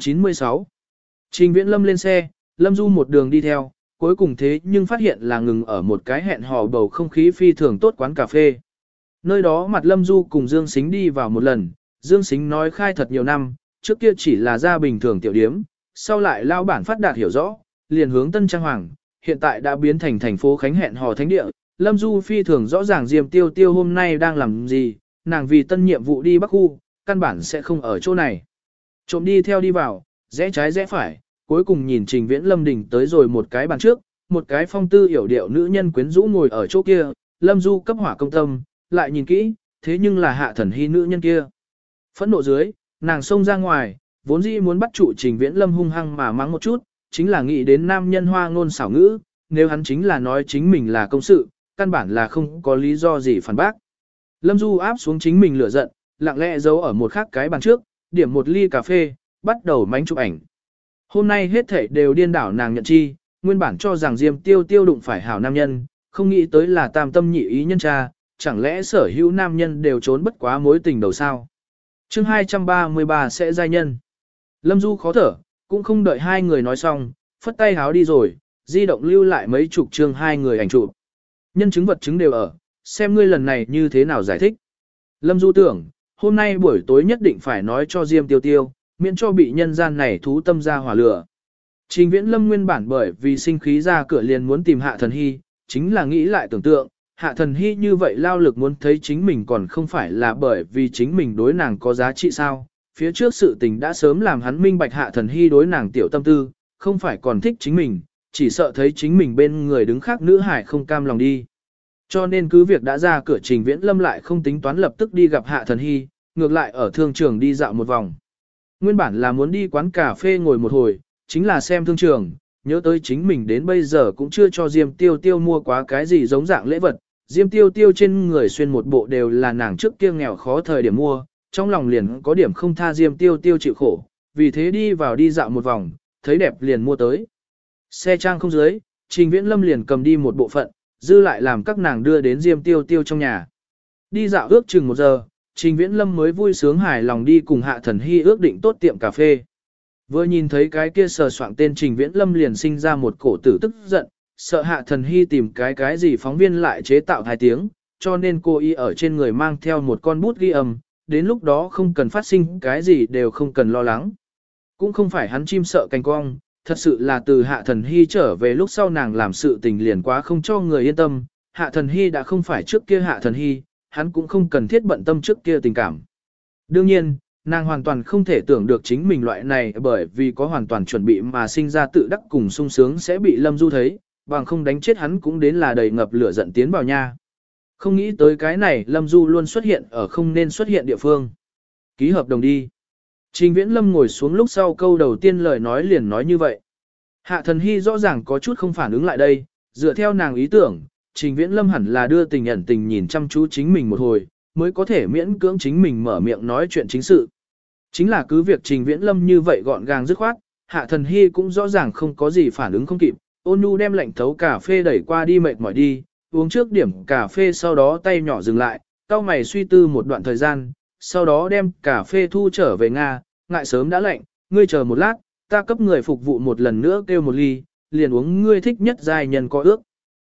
Speaker 1: 196 Trình Viễn Lâm lên xe, Lâm Du một đường đi theo, cuối cùng thế nhưng phát hiện là ngừng ở một cái hẹn hò bầu không khí phi thường tốt quán cà phê. Nơi đó mặt Lâm Du cùng Dương Sính đi vào một lần, Dương Sính nói khai thật nhiều năm, trước kia chỉ là gia bình thường tiểu điếm, sau lại lao bản phát đạt hiểu rõ, liền hướng Tân Trang Hoàng, hiện tại đã biến thành thành phố Khánh hẹn hò thánh địa. Lâm Du phi thường rõ ràng Diêm Tiêu Tiêu hôm nay đang làm gì, nàng vì tân nhiệm vụ đi Bắc khu, căn bản sẽ không ở chỗ này. Trộm đi theo đi vào, rẽ trái rẽ phải, cuối cùng nhìn Trình Viễn Lâm đỉnh tới rồi một cái bàn trước, một cái phong tư hiểu điệu nữ nhân quyến rũ ngồi ở chỗ kia, Lâm Du cấp hỏa công tâm, lại nhìn kỹ, thế nhưng là Hạ Thần Hy nữ nhân kia. Phẫn nộ dưới, nàng xông ra ngoài, vốn dĩ muốn bắt trụ Trình Viễn Lâm hung hăng mà mắng một chút, chính là nghĩ đến nam nhân hoa ngôn xảo ngữ, nếu hắn chính là nói chính mình là công sự, căn bản là không có lý do gì phản bác. Lâm Du áp xuống chính mình lửa giận, lặng lẽ giấu ở một khác cái bàn trước, điểm một ly cà phê, bắt đầu mánh chụp ảnh. Hôm nay hết thảy đều điên đảo nàng nhận chi, nguyên bản cho rằng Diêm Tiêu Tiêu đụng phải hảo nam nhân, không nghĩ tới là tam tâm nhị ý nhân cha, chẳng lẽ sở hữu nam nhân đều trốn bất quá mối tình đầu sao. Chương 233 sẽ giai nhân. Lâm Du khó thở, cũng không đợi hai người nói xong, phất tay háo đi rồi, di động lưu lại mấy chục chương hai người ảnh chụp. Nhân chứng vật chứng đều ở, xem ngươi lần này như thế nào giải thích. Lâm Du tưởng, hôm nay buổi tối nhất định phải nói cho Diêm Tiêu Tiêu, miễn cho bị nhân gian này thú tâm ra hỏa lửa. Trình Viễn Lâm nguyên bản bởi vì sinh khí ra cửa liền muốn tìm Hạ Thần Hy, chính là nghĩ lại tưởng tượng, Hạ Thần Hy như vậy lao lực muốn thấy chính mình còn không phải là bởi vì chính mình đối nàng có giá trị sao. Phía trước sự tình đã sớm làm hắn minh bạch Hạ Thần Hy đối nàng tiểu tâm tư, không phải còn thích chính mình, chỉ sợ thấy chính mình bên người đứng khác nữ hải không cam lòng đi. Cho nên cứ việc đã ra cửa Trình Viễn Lâm lại không tính toán lập tức đi gặp Hạ Thần Hy, ngược lại ở thương trường đi dạo một vòng. Nguyên bản là muốn đi quán cà phê ngồi một hồi, chính là xem thương trường, nhớ tới chính mình đến bây giờ cũng chưa cho Diêm Tiêu Tiêu mua quá cái gì giống dạng lễ vật. Diêm Tiêu Tiêu trên người xuyên một bộ đều là nàng trước kia nghèo khó thời điểm mua, trong lòng liền có điểm không tha Diêm Tiêu Tiêu chịu khổ, vì thế đi vào đi dạo một vòng, thấy đẹp liền mua tới. Xe trang không dưới, Trình Viễn Lâm liền cầm đi một bộ phận, dư lại làm các nàng đưa đến Diêm Tiêu Tiêu trong nhà. Đi dạo ước chừng 1 giờ, Trình Viễn Lâm mới vui sướng hài lòng đi cùng Hạ Thần Hy ước định tốt tiệm cà phê. Vừa nhìn thấy cái kia sờ soạng tên Trình Viễn Lâm liền sinh ra một cổ tử tức giận, sợ Hạ Thần Hy tìm cái gì phóng viên lại chế tạo 2 tiếng, cho nên cô y ở trên người mang theo một con bút ghi âm, đến lúc đó không cần phát sinh cái gì đều không cần lo lắng. Cũng không phải hắn chim sợ cành cong, thật sự là từ Hạ Thần Hy trở về lúc sau nàng làm sự tình liền quá không cho người yên tâm, Hạ Thần Hy đã không phải trước kia Hạ Thần Hy, hắn cũng không cần thiết bận tâm trước kia tình cảm. Đương nhiên, nàng hoàn toàn không thể tưởng được chính mình loại này bởi vì có hoàn toàn chuẩn bị mà sinh ra tự đắc cùng sung sướng sẽ bị Lâm Du thấy, bằng không đánh chết hắn cũng đến là đầy ngập lửa giận tiến vào nha. Không nghĩ tới cái này Lâm Du luôn xuất hiện ở không nên xuất hiện địa phương. Ký hợp đồng đi. Trình Viễn Lâm ngồi xuống lúc sau câu đầu tiên lời nói liền nói như vậy. Hạ Thần Hy rõ ràng có chút không phản ứng lại đây, dựa theo nàng ý tưởng, Trình Viễn Lâm hẳn là đưa tình ẩn tình nhìn chăm chú chính mình một hồi, mới có thể miễn cưỡng chính mình mở miệng nói chuyện chính sự. Chính là cứ việc Trình Viễn Lâm như vậy gọn gàng dứt khoát, Hạ Thần Hy cũng rõ ràng không có gì phản ứng không kịp, ôn nhu đem lạnh thấu cà phê đẩy qua đi mệt mỏi đi, uống trước điểm cà phê sau đó tay nhỏ dừng lại, cau mày suy tư một đoạn thời gian, sau đó đem cà phê thu trở về Nga, ngại sớm đã lạnh, ngươi chờ một lát, ta cấp người phục vụ một lần nữa kêu một ly, liền uống ngươi thích nhất giai nhân có ước.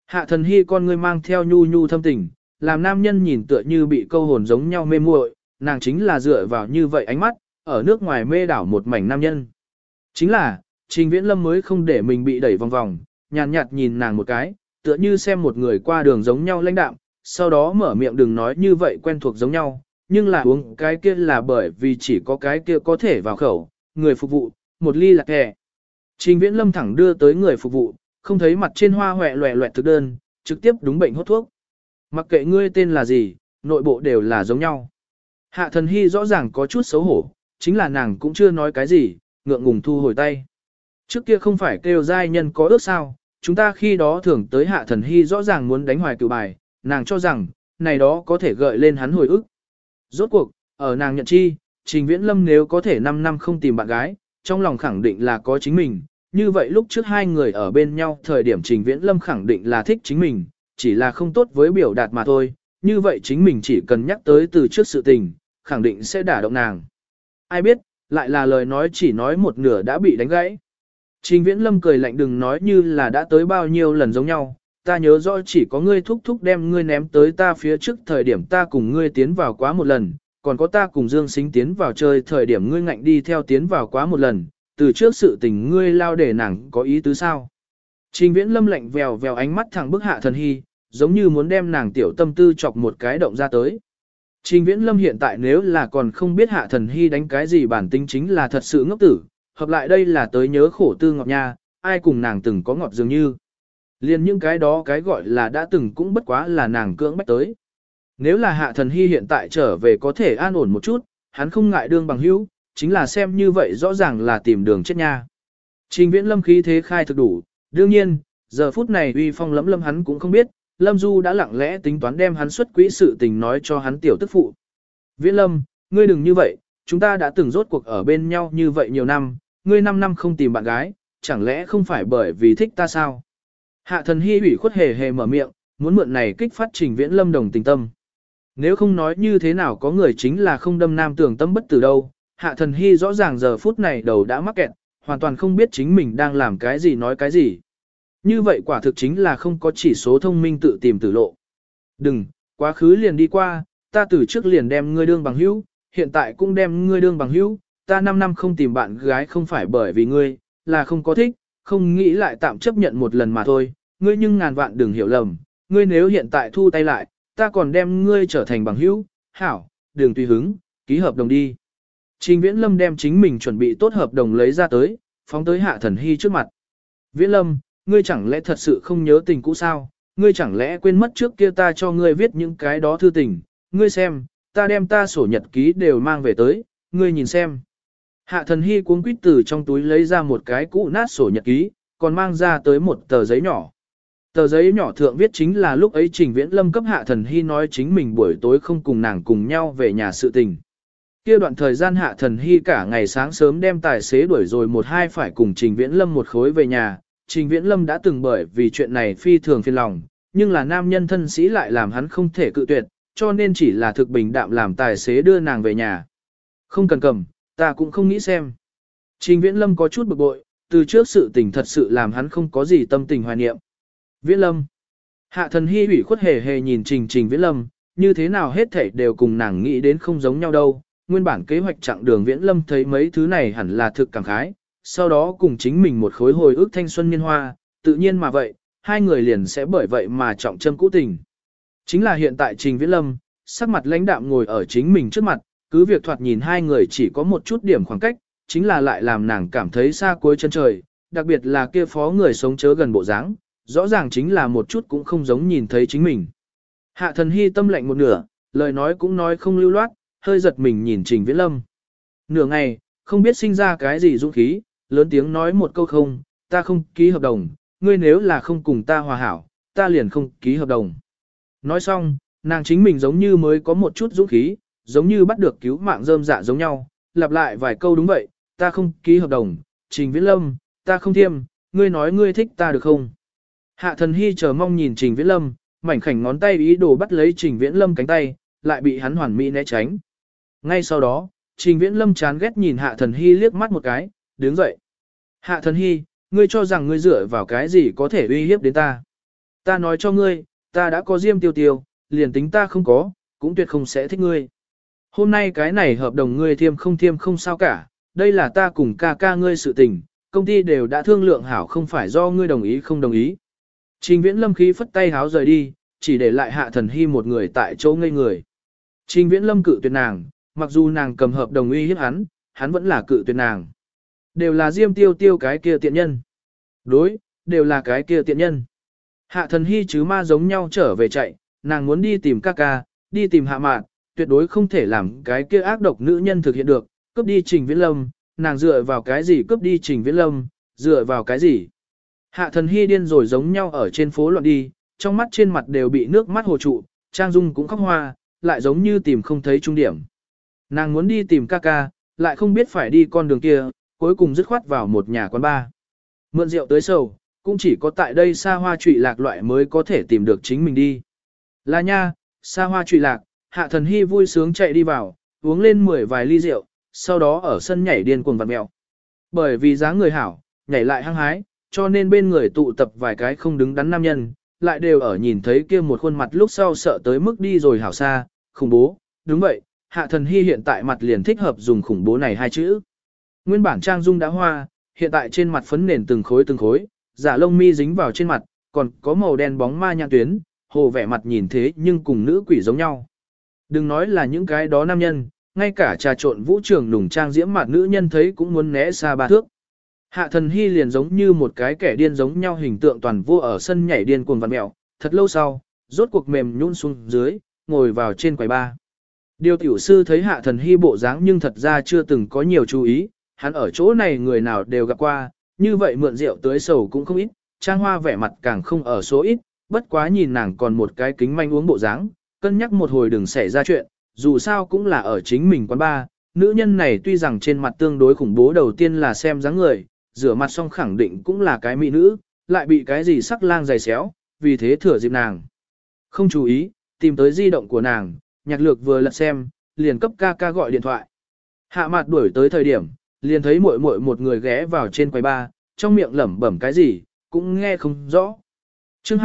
Speaker 1: Hạ Thần Hy con ngươi mang theo nhu nhu thâm tình, làm nam nhân nhìn tựa như bị câu hồn giống nhau mê muội, nàng chính là dựa vào như vậy ánh mắt, ở nước ngoài mê đảo một mảnh nam nhân. Chính là, Trình Viễn Lâm mới không để mình bị đẩy vòng vòng, nhàn nhạt nhìn nàng một cái, tựa như xem một người qua đường giống nhau lãnh đạm, sau đó mở miệng đừng nói như vậy quen thuộc giống nhau, nhưng là uống cái kia là bởi vì chỉ có cái kia có thể vào khẩu, người phục vụ, một ly là kẻ. Trình Viễn Lâm thẳng đưa tới người phục vụ, không thấy mặt trên hoa hoẹ loẹ loẹt thực đơn, trực tiếp đúng bệnh hốt thuốc. Mặc kệ ngươi tên là gì, nội bộ đều là giống nhau. Hạ Thần Hy rõ ràng có chút xấu hổ, chính là nàng cũng chưa nói cái gì, ngượng ngùng thu hồi tay. Trước kia không phải kêu giai nhân có ước sao, chúng ta khi đó thường tới Hạ Thần Hy rõ ràng muốn đánh hoài cựu bài, nàng cho rằng, này đó có thể gợi lên hắn hồi ức. Rốt cuộc, ở nàng nhận chi, Trình Viễn Lâm nếu có thể 5 năm không tìm bạn gái, trong lòng khẳng định là có chính mình. Như vậy lúc trước hai người ở bên nhau thời điểm Trình Viễn Lâm khẳng định là thích chính mình, chỉ là không tốt với biểu đạt mà thôi. Như vậy chính mình chỉ cần nhắc tới từ trước sự tình, khẳng định sẽ đả động nàng. Ai biết, lại là lời nói chỉ nói một nửa đã bị đánh gãy. Trình Viễn Lâm cười lạnh đừng nói như là đã tới bao nhiêu lần giống nhau, ta nhớ rõ chỉ có ngươi thúc thúc đem ngươi ném tới ta phía trước thời điểm ta cùng ngươi tiến vào quá một lần, còn có ta cùng Dương Sính tiến vào chơi thời điểm ngươi ngạnh đi theo tiến vào quá một lần, từ trước sự tình ngươi lao để nàng có ý tứ sao. Trình Viễn Lâm lạnh vèo vèo ánh mắt thẳng bức Hạ Thần Hy, giống như muốn đem nàng tiểu tâm tư chọc một cái động ra tới. Trình Viễn Lâm hiện tại nếu là còn không biết Hạ Thần Hy đánh cái gì bản tính chính là thật sự ngốc tử, hợp lại đây là tới nhớ khổ tư ngọt nha, ai cùng nàng từng có ngọt dường như. Liên những cái đó cái gọi là đã từng cũng bất quá là nàng cưỡng bách tới. Nếu là Hạ Thần Hy hiện tại trở về có thể an ổn một chút, hắn không ngại đương bằng hữu, chính là xem như vậy rõ ràng là tìm đường chết nha. Trình Viễn Lâm khí thế khai thực đủ, đương nhiên, giờ phút này uy phong lẫm lâm hắn cũng không biết, Lâm Du đã lặng lẽ tính toán đem hắn xuất quỹ sự tình nói cho hắn tiểu tức phụ. Viễn Lâm, ngươi đừng như vậy, chúng ta đã từng rốt cuộc ở bên nhau như vậy nhiều năm, ngươi 5 năm không tìm bạn gái, chẳng lẽ không phải bởi vì thích ta sao? Hạ Thần Hy ủy khuất hề hề mở miệng, muốn mượn này kích phát Trình Viễn Lâm đồng tình tâm. Nếu không nói như thế nào có người chính là không đâm nam tưởng tâm bất tử đâu, Hạ Thần Hy rõ ràng giờ phút này đầu đã mắc kẹt, hoàn toàn không biết chính mình đang làm cái gì nói cái gì. Như vậy quả thực chính là không có chỉ số thông minh tự tìm tử lộ. Đừng, quá khứ liền đi qua, ta từ trước liền đem ngươi đương bằng hữu, hiện tại cũng đem ngươi đương bằng hữu, ta 5 năm không tìm bạn gái không phải bởi vì ngươi, là không có thích, không nghĩ lại tạm chấp nhận một lần mà thôi, ngươi nhưng ngàn vạn đừng hiểu lầm, ngươi nếu hiện tại thu tay lại, ta còn đem ngươi trở thành bằng hữu, hảo, đừng tùy hứng, ký hợp đồng đi. Trình Viễn Lâm đem chính mình chuẩn bị tốt hợp đồng lấy ra tới, phóng tới Hạ Thần Hy trước mặt. Viễn Lâm, ngươi chẳng lẽ thật sự không nhớ tình cũ sao? Ngươi chẳng lẽ quên mất trước kia ta cho ngươi viết những cái đó thư tình? Ngươi xem, ta đem ta sổ nhật ký đều mang về tới, ngươi nhìn xem. Hạ Thần Hy cuống quýt từ trong túi lấy ra một cái cũ nát sổ nhật ký, còn mang ra tới một tờ giấy nhỏ. Tờ giấy nhỏ thượng viết chính là lúc ấy Trình Viễn Lâm cấp Hạ Thần Hy nói chính mình buổi tối không cùng nàng cùng nhau về nhà sự tình. Kia đoạn thời gian Hạ Thần Hy cả ngày sáng sớm đem tài xế đuổi rồi một hai phải cùng Trình Viễn Lâm một khối về nhà. Trình Viễn Lâm đã từng bởi vì chuyện này phi thường phiền lòng, nhưng là nam nhân thân sĩ lại làm hắn không thể cự tuyệt, cho nên chỉ là thực bình đạm làm tài xế đưa nàng về nhà. Không cần cầm, ta cũng không nghĩ xem. Trình Viễn Lâm có chút bực bội, từ trước sự tình thật sự làm hắn không có gì tâm tình hoài niệm. Viễn Lâm. Hạ Thần Hy ủy khuất hề hề nhìn Trình Viễn Lâm, như thế nào hết thảy đều cùng nàng nghĩ đến không giống nhau đâu. Nguyên bản kế hoạch chặng đường Viễn Lâm thấy mấy thứ này hẳn là thực cảm khái, sau đó cùng chính mình một khối hồi ức thanh xuân niên hoa, tự nhiên mà vậy, hai người liền sẽ bởi vậy mà trọng châm cũ tình. Chính là hiện tại Trình Viễn Lâm, sắc mặt lãnh đạm ngồi ở chính mình trước mặt, cứ việc thoạt nhìn hai người chỉ có một chút điểm khoảng cách, chính là lại làm nàng cảm thấy xa cuối chân trời, đặc biệt là kia phó người sống chớ gần bộ dáng, rõ ràng chính là một chút cũng không giống nhìn thấy chính mình. Hạ Thần Hy tâm lạnh một nửa, lời nói cũng nói không lưu loát, hơi giật mình nhìn Trình Viễn Lâm. Nửa ngày, không biết sinh ra cái gì dũng khí, lớn tiếng nói một câu không, ta không ký hợp đồng, ngươi nếu là không cùng ta hòa hảo, ta liền không ký hợp đồng. Nói xong, nàng chính mình giống như mới có một chút dũng khí, giống như bắt được cứu mạng rơm dạ giống nhau, lặp lại vài câu đúng vậy, ta không ký hợp đồng, Trình Viễn Lâm, ta không thiêm, ngươi nói ngươi thích ta được không? Hạ Thần Hy chờ mong nhìn Trình Viễn Lâm, mảnh khảnh ngón tay ý đồ bắt lấy Trình Viễn Lâm cánh tay, lại bị hắn hoàn mỹ né tránh. Ngay sau đó, Trình Viễn Lâm chán ghét nhìn Hạ Thần Hy liếc mắt một cái, đứng dậy. Hạ Thần Hy, ngươi cho rằng ngươi dựa vào cái gì có thể uy hiếp đến ta? Ta nói cho ngươi, ta đã có Diêm Tiêu Tiêu, liền tính ta không có, cũng tuyệt không sẽ thích ngươi. Hôm nay cái này hợp đồng ngươi thiêm không sao cả, đây là ta cùng ca ca ngươi sự tình, công ty đều đã thương lượng hảo không phải do ngươi đồng ý không đồng ý. Trình Viễn Lâm khí phất tay háo rời đi, chỉ để lại Hạ Thần Hy một người tại chỗ ngây người. Trình Viễn Lâm cự tuyệt nàng, mặc dù nàng cầm hợp đồng uy hiếp hắn vẫn là cự tuyệt nàng. Đều là Diêm Tiêu Tiêu cái kia tiện nhân. Đối, đều là cái kia tiện nhân. Hạ Thần Hy chứ ma giống nhau trở về chạy, nàng muốn đi tìm ca ca, đi tìm Hạ Mạn, tuyệt đối không thể làm cái kia ác độc nữ nhân thực hiện được, cướp đi Trình Viễn Lâm, nàng dựa vào cái gì cướp đi Trình Viễn Lâm, dựa vào cái gì. Hạ Thần Hy điên rồi giống nhau ở trên phố loạn đi, trong mắt trên mặt đều bị nước mắt hồ trụ, Trang Dung cũng khóc hoa, lại giống như tìm không thấy trung điểm. Nàng muốn đi tìm ca ca, lại không biết phải đi con đường kia, cuối cùng dứt khoát vào một nhà quán bar. Mượn rượu tới sầu, cũng chỉ có tại đây xa hoa trụy lạc loại mới có thể tìm được chính mình đi. Là nha, xa hoa trụy lạc, Hạ Thần Hy vui sướng chạy đi vào, uống lên 10 vài ly rượu, sau đó ở sân nhảy điên cuồng vặn mèo. Bởi vì dáng người hảo, nhảy lại hăng hái, cho nên bên người tụ tập vài cái không đứng đắn nam nhân, lại đều ở nhìn thấy kia một khuôn mặt lúc sau sợ tới mức đi rồi hảo xa, khủng bố, đúng vậy, Hạ Thần Hy hiện tại mặt liền thích hợp dùng khủng bố này hai chữ. Nguyên bản Trang Dung đã hoa, hiện tại trên mặt phấn nền từng khối, giả lông mi dính vào trên mặt, còn có màu đen bóng ma nhãn tuyến, hồ vẻ mặt nhìn thế nhưng cùng nữ quỷ giống nhau. Đừng nói là những cái đó nam nhân, ngay cả trà trộn vũ trường nùng trang diễm mặt nữ nhân thấy cũng muốn né xa ba thước. Hạ Thần Hy liền giống như một cái kẻ điên giống nhau hình tượng toàn vô ở sân nhảy điên cuồng vặn mẹo, thật lâu sau, rốt cuộc mềm nhũn xuống dưới, ngồi vào trên quầy bar. Điều tiểu sư thấy Hạ Thần Hy bộ dáng nhưng thật ra chưa từng có nhiều chú ý, hắn ở chỗ này người nào đều gặp qua, như vậy mượn rượu tới sầu cũng không ít, Trang Hoa vẻ mặt càng không ở số ít, bất quá nhìn nàng còn một cái kính manh uống bộ dáng, cân nhắc một hồi đừng xảy ra chuyện, dù sao cũng là ở chính mình quán bar, nữ nhân này tuy rằng trên mặt tương đối khủng bố đầu tiên là xem dáng người, rửa mặt xong khẳng định cũng là cái mỹ nữ, lại bị cái gì sắc lang giày xéo, vì thế thừa dịp nàng. Không chú ý, tìm tới di động của nàng, nhạc lược vừa lật xem, liền cấp ca ca gọi điện thoại. Hạ Mạt đuổi tới thời điểm, liền thấy muội muội một người ghé vào trên quầy bar, trong miệng lẩm bẩm cái gì, cũng nghe không rõ. Chương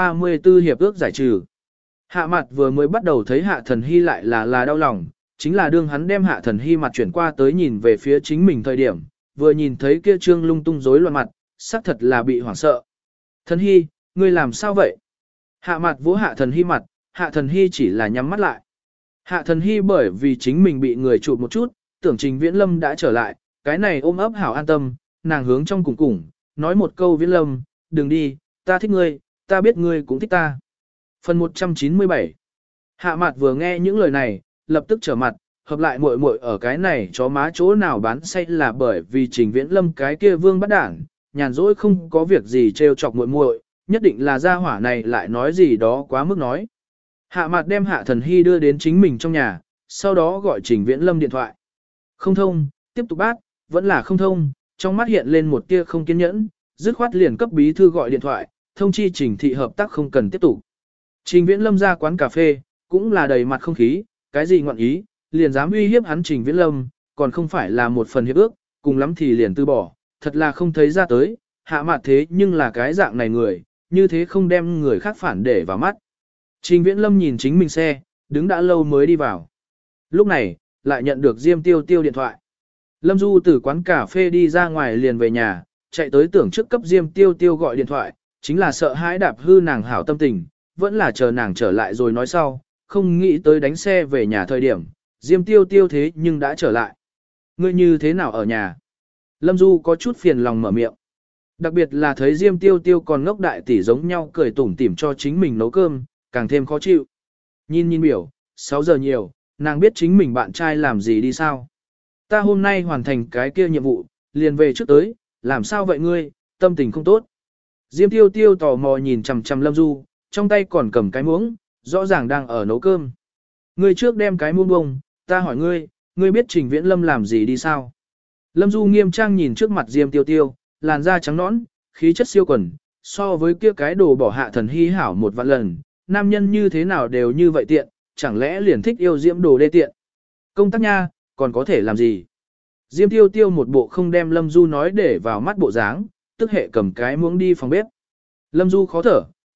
Speaker 1: 234 hiệp ước giải trừ. Hạ Mạt vừa mới bắt đầu thấy Hạ Thần Hy lại là đau lòng, chính là đương hắn đem Hạ Thần Hy mặt chuyển qua tới nhìn về phía chính mình thời điểm, vừa nhìn thấy kia trương lung tung rối loạn mặt, xác thật là bị hoảng sợ. Thần Hy, ngươi làm sao vậy? Hạ Mạt vỗ Hạ Thần Hy mặt, Hạ Thần Hy chỉ là nhắm mắt lại. Hạ Thần Hy bởi vì chính mình bị người chụp một chút, tưởng Trình Viễn Lâm đã trở lại, cái này ôm ấp hảo an tâm, nàng hướng trong cùng cùng, nói một câu Viễn Lâm, đừng đi, ta thích ngươi, ta biết ngươi cũng thích ta. Phần 197. Hạ Mạt vừa nghe những lời này, lập tức trở mặt, hợp lại muội muội ở cái này chó má chỗ nào bán say là bởi vì Trình Viễn Lâm cái kia vương bắt đảng, nhàn rỗi không có việc gì trêu chọc muội muội, nhất định là gia hỏa này lại nói gì đó quá mức nói. Hạ Mạt đem Hạ Thần Hy đưa đến chính mình trong nhà, sau đó gọi Trình Viễn Lâm điện thoại. Không thông, tiếp tục bát, vẫn là không thông, trong mắt hiện lên một tia không kiên nhẫn, dứt khoát liền cấp bí thư gọi điện thoại, thông chi Trình thị hợp tác không cần tiếp tục. Trình Viễn Lâm ra quán cà phê, cũng là đầy mặt không khí, cái gì ngọn ý, liền dám uy hiếp hắn Trình Viễn Lâm, còn không phải là một phần hiệp ước, cùng lắm thì liền từ bỏ, thật là không thấy ra tới, Hạ Mạt thế nhưng là cái dạng này người, như thế không đem người khác phản để vào mắt. Trình Viễn Lâm nhìn chính mình xe, đứng đã lâu mới đi vào. Lúc này, lại nhận được Diêm Tiêu Tiêu điện thoại. Lâm Du từ quán cà phê đi ra ngoài liền về nhà, chạy tới tưởng trước cấp Diêm Tiêu Tiêu gọi điện thoại, chính là sợ hãi đạp hư nàng hảo tâm tình, vẫn là chờ nàng trở lại rồi nói sau, không nghĩ tới đánh xe về nhà thời điểm, Diêm Tiêu Tiêu thế nhưng đã trở lại. Ngươi như thế nào ở nhà? Lâm Du có chút phiền lòng mở miệng. Đặc biệt là thấy Diêm Tiêu Tiêu còn ngốc đại tỷ giống nhau cười tủm tỉm cho chính mình nấu cơm, càng thêm khó chịu. Nhìn biểu, 6 giờ nhiều, nàng biết chính mình bạn trai làm gì đi sao. Ta hôm nay hoàn thành cái kia nhiệm vụ, liền về trước tới, làm sao vậy ngươi, tâm tình không tốt. Diêm Tiêu Tiêu tò mò nhìn chằm chằm Lâm Du, trong tay còn cầm cái muỗng, rõ ràng đang ở nấu cơm. Ngươi trước đem cái muỗng bông, ta hỏi ngươi, ngươi biết Trình Viễn Lâm làm gì đi sao? Lâm Du nghiêm trang nhìn trước mặt Diêm Tiêu Tiêu, làn da trắng nõn, khí chất siêu quần, so với kia cái đồ bỏ Hạ Thần Hy hảo một vạn lần, nam nhân như thế nào đều như vậy tiện, chẳng lẽ liền thích yêu diễm đồ đê tiện. Công tác nha, còn có thể làm gì? Diêm Tiêu Tiêu một bộ không đem Lâm Du nói để vào mắt bộ dáng, tức hệ cầm cái muỗng đi phòng bếp. Lâm Du khó thở,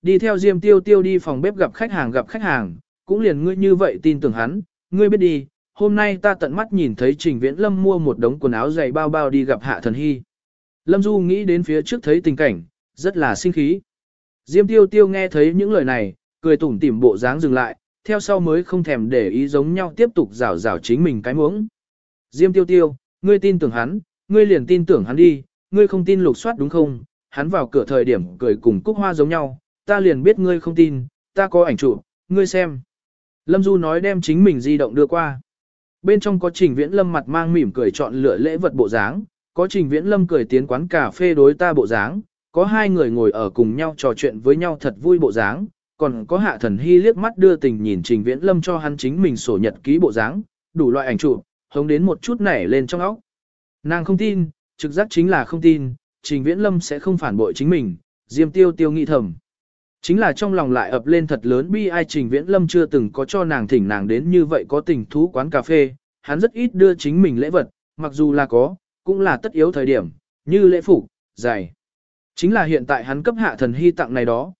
Speaker 1: đi theo Diêm Tiêu Tiêu đi phòng bếp gặp khách hàng, cũng liền ngươi như vậy tin tưởng hắn, ngươi biết đi, hôm nay ta tận mắt nhìn thấy Trình Viễn Lâm mua một đống quần áo giày bao bao đi gặp Hạ Thần Hy. Lâm Du nghĩ đến phía trước thấy tình cảnh, rất là sinh khí. Diêm Tiêu Tiêu nghe thấy những lời này, cười tủm tỉm bộ dáng dừng lại, theo sau mới không thèm để ý giống nhau tiếp tục rảo rảo chính mình cái muỗng. Diêm Tiêu Tiêu, ngươi tin tưởng hắn, ngươi liền tin tưởng hắn đi, ngươi không tin lục soát đúng không? Hắn vào cửa thời điểm cười cùng cúc hoa giống nhau, ta liền biết ngươi không tin, ta có ảnh chụp, ngươi xem. Lâm Du nói đem chính mình di động đưa qua. Bên trong có Trình Viễn Lâm mặt mang mỉm cười chọn lựa lễ vật bộ dáng, có Trình Viễn Lâm cười tiến quán cà phê đối ta bộ dáng, có hai người ngồi ở cùng nhau trò chuyện với nhau thật vui bộ dáng, còn có Hạ Thần Hy liếc mắt đưa tình nhìn Trình Viễn Lâm cho hắn chính mình sổ nhật ký bộ dáng, đủ loại ảnh chụp, hống đến một chút nảy lên trong óc. Nàng không tin, trực giác chính là không tin, Trình Viễn Lâm sẽ không phản bội chính mình, Diêm Tiêu Tiêu nghĩ thầm. Chính là trong lòng lại ập lên thật lớn bi ai Trình Viễn Lâm chưa từng có cho nàng thỉnh nàng đến như vậy có tình thú quán cà phê, hắn rất ít đưa chính mình lễ vật, mặc dù là có, cũng là tất yếu thời điểm, như lễ phục, giày. Chính là hiện tại hắn cấp Hạ Thần Hy tặng này đó,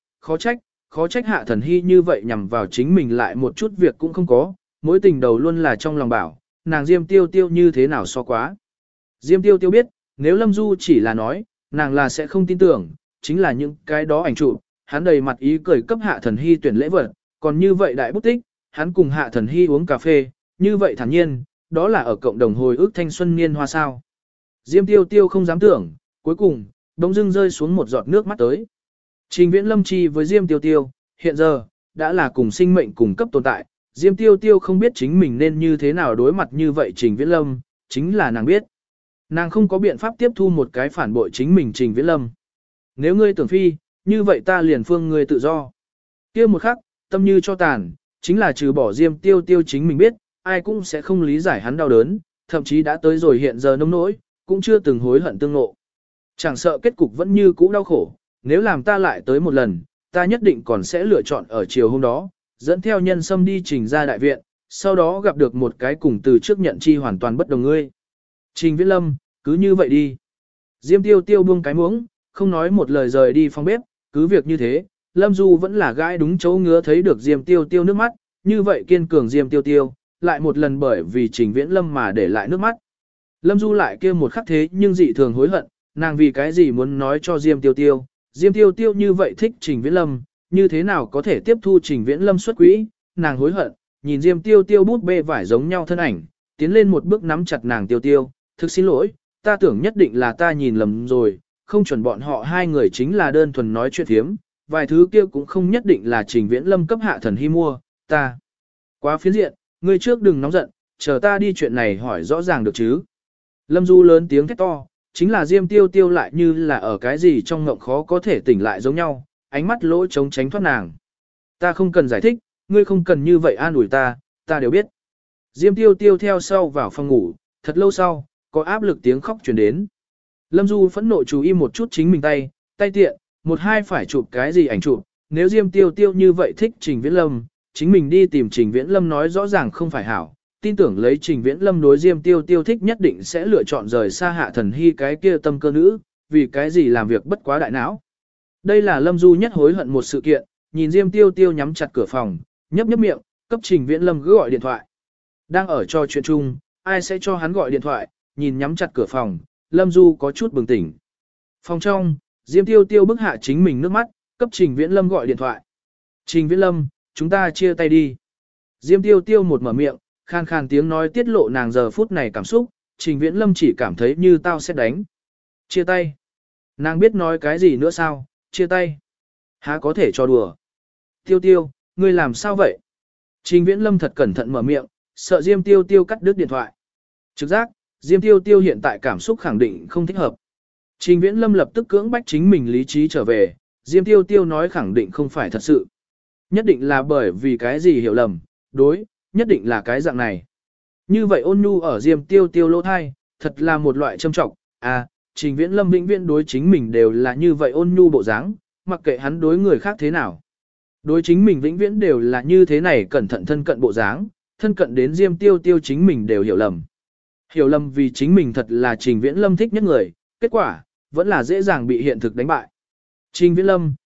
Speaker 1: khó trách Hạ Thần Hy như vậy nhằm vào chính mình lại một chút việc cũng không có, mối tình đầu luôn là trong lòng bảo, nàng Diêm Tiêu Tiêu như thế nào so quá. Diêm Tiêu Tiêu biết, nếu Lâm Du chỉ là nói, nàng là sẽ không tin tưởng, chính là những cái đó ảnh chụp, hắn đầy mặt ý cười cấp Hạ Thần Hy tuyển lễ vật, còn như vậy đại bút tích, hắn cùng Hạ Thần Hy uống cà phê, như vậy thản nhiên, đó là ở cộng đồng hồi ức thanh xuân niên hoa sao. Diêm Tiêu Tiêu không dám tưởng, cuối cùng, bỗng dưng rơi xuống một giọt nước mắt tới. Trình Viễn Lâm chi với Diêm Tiêu Tiêu, hiện giờ, đã là cùng sinh mệnh cùng cấp tồn tại, Diêm Tiêu Tiêu không biết chính mình nên như thế nào đối mặt như vậy Trình Viễn Lâm, chính là nàng biết. Nàng không có biện pháp tiếp thu một cái phản bội chính mình Trình Viễn Lâm. Nếu ngươi tưởng phi, như vậy ta liền phương ngươi tự do. Kia một khắc, tâm như cho tàn, chính là trừ bỏ Diêm Tiêu Tiêu chính mình biết, ai cũng sẽ không lý giải hắn đau đớn, thậm chí đã tới rồi hiện giờ nông nỗi, cũng chưa từng hối hận tương ngộ. Chẳng sợ kết cục vẫn như cũ đau khổ, nếu làm ta lại tới một lần, ta nhất định còn sẽ lựa chọn ở chiều hôm đó, dẫn theo nhân sâm đi Trình ra đại viện, sau đó gặp được một cái cùng từ trước nhận chi hoàn toàn bất đồng ngươi. Trình Viễn Lâm, cứ như vậy đi. Diêm Tiêu Tiêu buông cái muỗng, không nói một lời rời đi phòng bếp, cứ việc như thế, Lâm Du vẫn là gãi đúng chỗ ngứa thấy được Diêm Tiêu Tiêu nước mắt, như vậy kiên cường Diêm Tiêu Tiêu, lại một lần bởi vì Trình Viễn Lâm mà để lại nước mắt. Lâm Du lại kia một khắc thế nhưng dị thường hối hận, nàng vì cái gì muốn nói cho Diêm Tiêu Tiêu, Diêm Tiêu Tiêu như vậy thích Trình Viễn Lâm, như thế nào có thể tiếp thu Trình Viễn Lâm xuất quỹ, nàng hối hận, nhìn Diêm Tiêu Tiêu bút bê vải giống nhau thân ảnh, tiến lên một bước nắm chặt nàng Tiêu Tiêu, thực xin lỗi, ta tưởng nhất định là ta nhìn lầm rồi, không chuẩn bọn họ hai người chính là đơn thuần nói chuyện thiếm, vài thứ kia cũng không nhất định là Trình Viễn Lâm cấp Hạ Thần Hy mua, ta quá phiến diện, ngươi trước đừng nóng giận, chờ ta đi chuyện này hỏi rõ ràng được chứ. Lâm Du lớn tiếng thét to, chính là Diêm Tiêu Tiêu lại như là ở cái gì trong ngộng khó có thể tỉnh lại giống nhau, ánh mắt lỗ trống tránh thoát nàng. Ta không cần giải thích, ngươi không cần như vậy an ủi ta đều biết. Diêm Tiêu Tiêu theo sau vào phòng ngủ, thật lâu sau, có áp lực tiếng khóc truyền đến. Lâm Du phẫn nộ chú ý một chút chính mình tay tiện, một hai phải chụp cái gì ảnh chụp, nếu Diêm Tiêu Tiêu như vậy thích Trình Viễn Lâm, chính mình đi tìm Trình Viễn Lâm nói rõ ràng không phải hảo, tin tưởng lấy Trình Viễn Lâm đối Diêm Tiêu Tiêu thích nhất định sẽ lựa chọn rời xa Hạ Thần Hy cái kia tâm cơ nữ, vì cái gì làm việc bất quá đại não. Đây là Lâm Du nhất hối hận một sự kiện, nhìn Diêm Tiêu Tiêu nhắm chặt cửa phòng, nhấp miệng, cấp Trình Viễn Lâm cứ gọi điện thoại. Đang ở trò chuyện chung, ai sẽ cho hắn gọi điện thoại, nhìn nhắm chặt cửa phòng, Lâm Du có chút bừng tỉnh. Phòng trong, Diêm Tiêu Tiêu bức hạ chính mình nước mắt, cấp Trình Viễn Lâm gọi điện thoại. Trình Viễn Lâm, chúng ta chia tay đi. Diêm Tiêu Tiêu một mở miệng, khan khan tiếng nói tiết lộ nàng giờ phút này cảm xúc, Trình Viễn Lâm chỉ cảm thấy như tao sẽ đánh. Chia tay. Nàng biết nói cái gì nữa sao, chia tay. Há có thể cho đùa. Tiêu Tiêu, ngươi làm sao vậy? Trình Viễn Lâm thật cẩn thận mở miệng, sợ Diêm Tiêu Tiêu cắt đứt điện thoại. Trực giác, Diêm Tiêu Tiêu hiện tại cảm xúc khẳng định không thích hợp. Trình Viễn Lâm lập tức cưỡng bách chính mình lý trí trở về, Diêm Tiêu Tiêu nói khẳng định không phải thật sự. Nhất định là bởi vì cái gì hiểu lầm, đối, nhất định là cái dạng này. Như vậy ôn nhu ở Diêm Tiêu Tiêu lỗ thai, thật là một loại châm trọng. À, Trình Viễn Lâm vĩnh viễn đối chính mình đều là như vậy ôn nhu bộ dáng, mặc kệ hắn đối người khác thế nào. Đối chính mình vĩnh viễn đều là như thế này cẩn thận thân cận bộ dáng, thân cận đến Diêm Tiêu Tiêu chính mình đều hiểu lầm. Hiểu lầm vì chính mình thật là Trình Viễn Lâm thích nhất người, kết quả, vẫn là dễ dàng bị hiện thực đánh bại. Trình Viễn Lâm,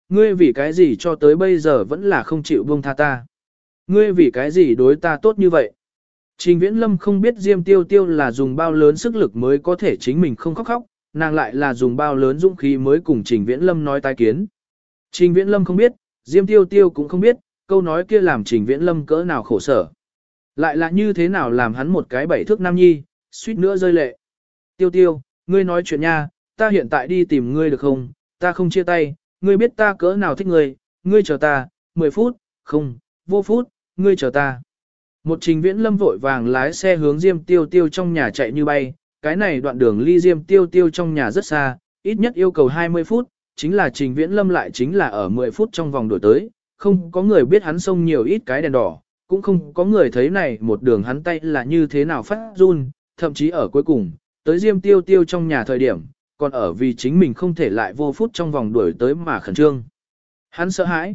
Speaker 1: Ngươi vì cái gì cho tới bây giờ vẫn là không chịu buông tha ta? Ngươi vì cái gì đối ta tốt như vậy? Trình Viễn Lâm không biết Diêm Tiêu Tiêu là dùng bao lớn sức lực mới có thể chính mình không khóc khóc, nàng lại là dùng bao lớn dũng khí mới cùng Trình Viễn Lâm nói tái kiến. Trình Viễn Lâm không biết, Diêm Tiêu Tiêu cũng không biết, câu nói kia làm Trình Viễn Lâm cỡ nào khổ sở. Lại là như thế nào làm hắn một cái 7 thước nam nhi, suýt nữa rơi lệ. Tiêu Tiêu, ngươi nói chuyện nha, ta hiện tại đi tìm ngươi được không, ta không chia tay, ngươi biết ta cỡ nào thích ngươi chờ ta, 10 phút, không, vô phút, ngươi chờ ta. Một Trình Viễn Lâm vội vàng lái xe hướng Diêm Tiêu Tiêu trong nhà chạy như bay, cái này đoạn đường ly Diêm Tiêu Tiêu trong nhà rất xa, ít nhất yêu cầu 20 phút, chính là Trình Viễn Lâm lại chính là ở 10 phút trong vòng đổi tới, không có người biết hắn xông nhiều ít cái đèn đỏ, cũng không có người thấy này một đường hắn tay là như thế nào phát run, thậm chí ở cuối cùng, tới Diêm Tiêu Tiêu trong nhà thời điểm, còn ở vì chính mình không thể lại vô phút trong vòng đuổi tới mà khẩn trương. Hắn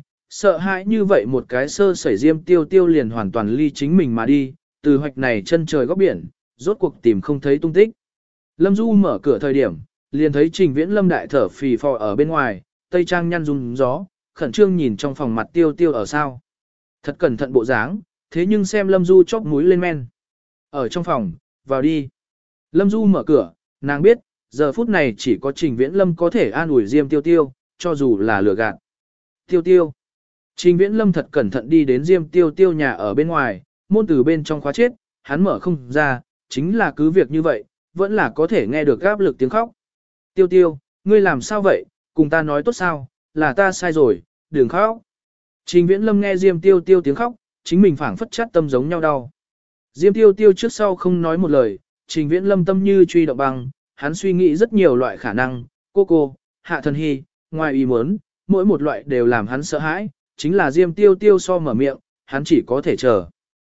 Speaker 1: sợ hãi như vậy một cái sơ sẩy Diêm Tiêu Tiêu liền hoàn toàn ly chính mình mà đi, từ hoạch này chân trời góc biển, rốt cuộc tìm không thấy tung tích. Lâm Du mở cửa thời điểm, liền thấy Trình Viễn Lâm đại thở phì phò ở bên ngoài, tây trang nhăn rung gió, khẩn trương nhìn trong phòng mặt Tiêu Tiêu ở sao. Thật cẩn thận bộ dáng, thế nhưng xem Lâm Du chóp mũi lên men. Ở trong phòng, vào đi. Lâm Du mở cửa, nàng biết, giờ phút này chỉ có Trình Viễn Lâm có thể an ủi Diêm Tiêu Tiêu, cho dù là lừa gạt. Tiêu Tiêu. Trình Viễn Lâm thật cẩn thận đi đến Diêm Tiêu Tiêu nhà ở bên ngoài, môn từ bên trong khóa chết, hắn mở không ra, chính là cứ việc như vậy, vẫn là có thể nghe được áp lực tiếng khóc. Tiêu Tiêu, ngươi làm sao vậy, cùng ta nói tốt sao, là ta sai rồi, đừng khóc. Trình Viễn Lâm nghe Diêm Tiêu Tiêu tiếng khóc, chính mình phảng phất chát tâm giống nhau đau. Diêm Tiêu Tiêu trước sau không nói một lời, Trình Viễn Lâm tâm như truy động băng, hắn suy nghĩ rất nhiều loại khả năng, cô, Hạ Thần Hy, ngoài ý muốn, mỗi một loại đều làm hắn sợ hãi, chính là Diêm Tiêu Tiêu so mở miệng, hắn chỉ có thể chờ.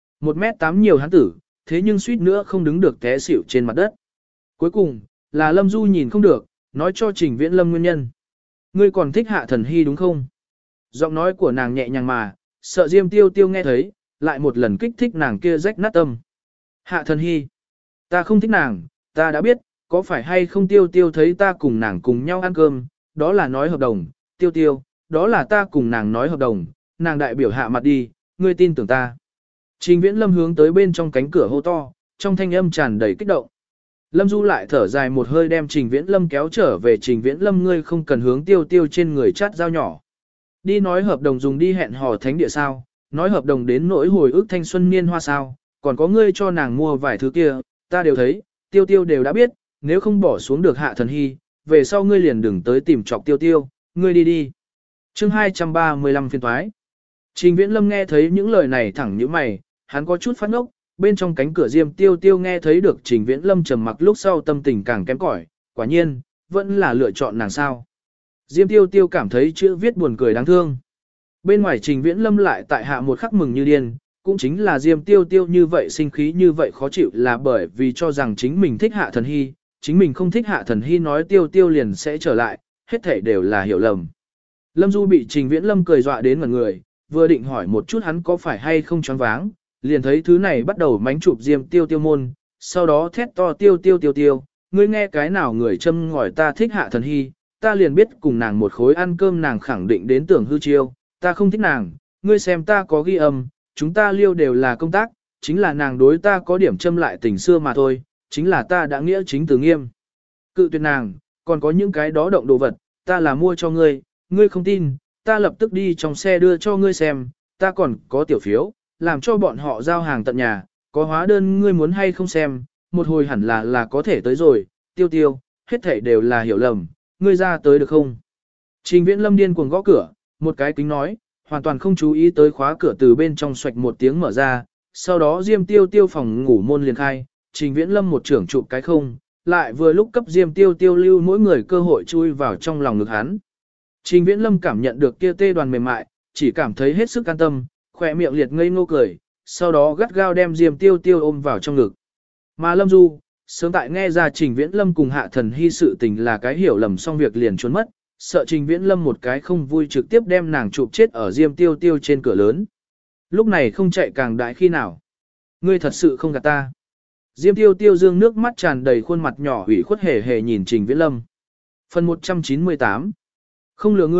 Speaker 1: 1m8 nhiều hắn tử, thế nhưng suýt nữa không đứng được té xỉu trên mặt đất. Cuối cùng, là Lâm Du nhìn không được, nói cho Trình Viễn Lâm nguyên nhân. Ngươi còn thích Hạ Thần Hy đúng không? Giọng nói của nàng nhẹ nhàng mà, sợ Diêm Tiêu Tiêu nghe thấy, lại một lần kích thích nàng kia rách nát tâm. Hạ Thần Hy, ta không thích nàng, ta đã biết, có phải hay không Tiêu Tiêu thấy ta cùng nàng cùng nhau ăn cơm, đó là nói hợp đồng, Tiêu Tiêu, đó là ta cùng nàng nói hợp đồng, nàng đại biểu hạ mặt đi, ngươi tin tưởng ta. Trình Viễn Lâm hướng tới bên trong cánh cửa hô to, trong thanh âm tràn đầy kích động. Lâm Du lại thở dài một hơi đem Trình Viễn Lâm kéo trở về. Trình Viễn Lâm, ngươi không cần hướng Tiêu Tiêu trên người chát dao nhỏ. Đi nói hợp đồng dùng đi hẹn hò thánh địa sao, nói hợp đồng đến nỗi hồi ức thanh xuân niên hoa sao, còn có ngươi cho nàng mua vài thứ kia, ta đều thấy, Tiêu Tiêu đều đã biết, nếu không bỏ xuống được Hạ Thần Hy, về sau ngươi liền đừng tới tìm trọc Tiêu Tiêu, ngươi đi đi. Chương 235 phiên thoái. Trình Viễn Lâm nghe thấy những lời này thẳng như mày, hắn có chút phát ngốc, bên trong cánh cửa Diêm Tiêu Tiêu nghe thấy được Trình Viễn Lâm trầm mặc lúc sau tâm tình càng kém cỏi, quả nhiên, vẫn là lựa chọn nàng sao. Diêm Tiêu Tiêu cảm thấy chữ viết buồn cười đáng thương. Bên ngoài Trình Viễn Lâm lại tại hạ một khắc mừng như điên, cũng chính là Diêm Tiêu Tiêu như vậy sinh khí như vậy khó chịu là bởi vì cho rằng chính mình thích Hạ Thần Hy, chính mình không thích Hạ Thần Hy nói Tiêu Tiêu liền sẽ trở lại, hết thảy đều là hiểu lầm. Lâm Du bị Trình Viễn Lâm cười dọa đến ngẩn người, vừa định hỏi một chút hắn có phải hay không choáng váng, liền thấy thứ này bắt đầu mánh chụp Diêm Tiêu Tiêu môn, sau đó thét to Tiêu Tiêu Tiêu Tiêu, ngươi nghe cái nào người châm ngòi ta thích Hạ Thần Hy, ta liền biết cùng nàng một khối ăn cơm nàng khẳng định đến tưởng hư chiêu, ta không thích nàng, ngươi xem ta có ghi âm, chúng ta liêu đều là công tác, chính là nàng đối ta có điểm châm lại tình xưa mà thôi, chính là ta đã nghĩa chính từ nghiêm. Cự tuyệt nàng, còn có những cái đó động đồ vật, ta là mua cho ngươi, ngươi không tin, ta lập tức đi trong xe đưa cho ngươi xem, ta còn có tiểu phiếu, làm cho bọn họ giao hàng tận nhà, có hóa đơn ngươi muốn hay không xem, một hồi hẳn là có thể tới rồi, Tiêu Tiêu, hết thảy đều là hiểu lầm, ngươi ra tới được không? Trình Viễn Lâm điên cuồng gõ cửa, một cái kính nói, hoàn toàn không chú ý tới khóa cửa từ bên trong xoạch một tiếng mở ra, sau đó Diêm Tiêu Tiêu phòng ngủ môn liền khai, Trình Viễn Lâm một trưởng chụp cái không, lại vừa lúc cấp Diêm Tiêu Tiêu lưu mỗi người cơ hội chui vào trong lòng ngực hắn. Trình Viễn Lâm cảm nhận được kia tê đoàn mềm mại, chỉ cảm thấy hết sức an tâm, khỏe miệng liệt ngây ngô cười, sau đó gắt gao đem Diêm Tiêu Tiêu ôm vào trong ngực. Mà Lâm Du, sớm tại nghe ra Trình Viễn Lâm cùng Hạ Thần Hy sự tình là cái hiểu lầm xong việc liền trốn mất, sợ Trình Viễn Lâm một cái không vui trực tiếp đem nàng chụp chết ở Diêm Tiêu Tiêu trên cửa lớn. Lúc này không chạy càng đại khi nào. Ngươi thật sự không gạt ta. Diêm Tiêu Tiêu dương nước mắt tràn đầy khuôn mặt nhỏ ủy khuất hề hề nhìn Trình Viễn Lâm. Phần 198. Không lừa ngươi,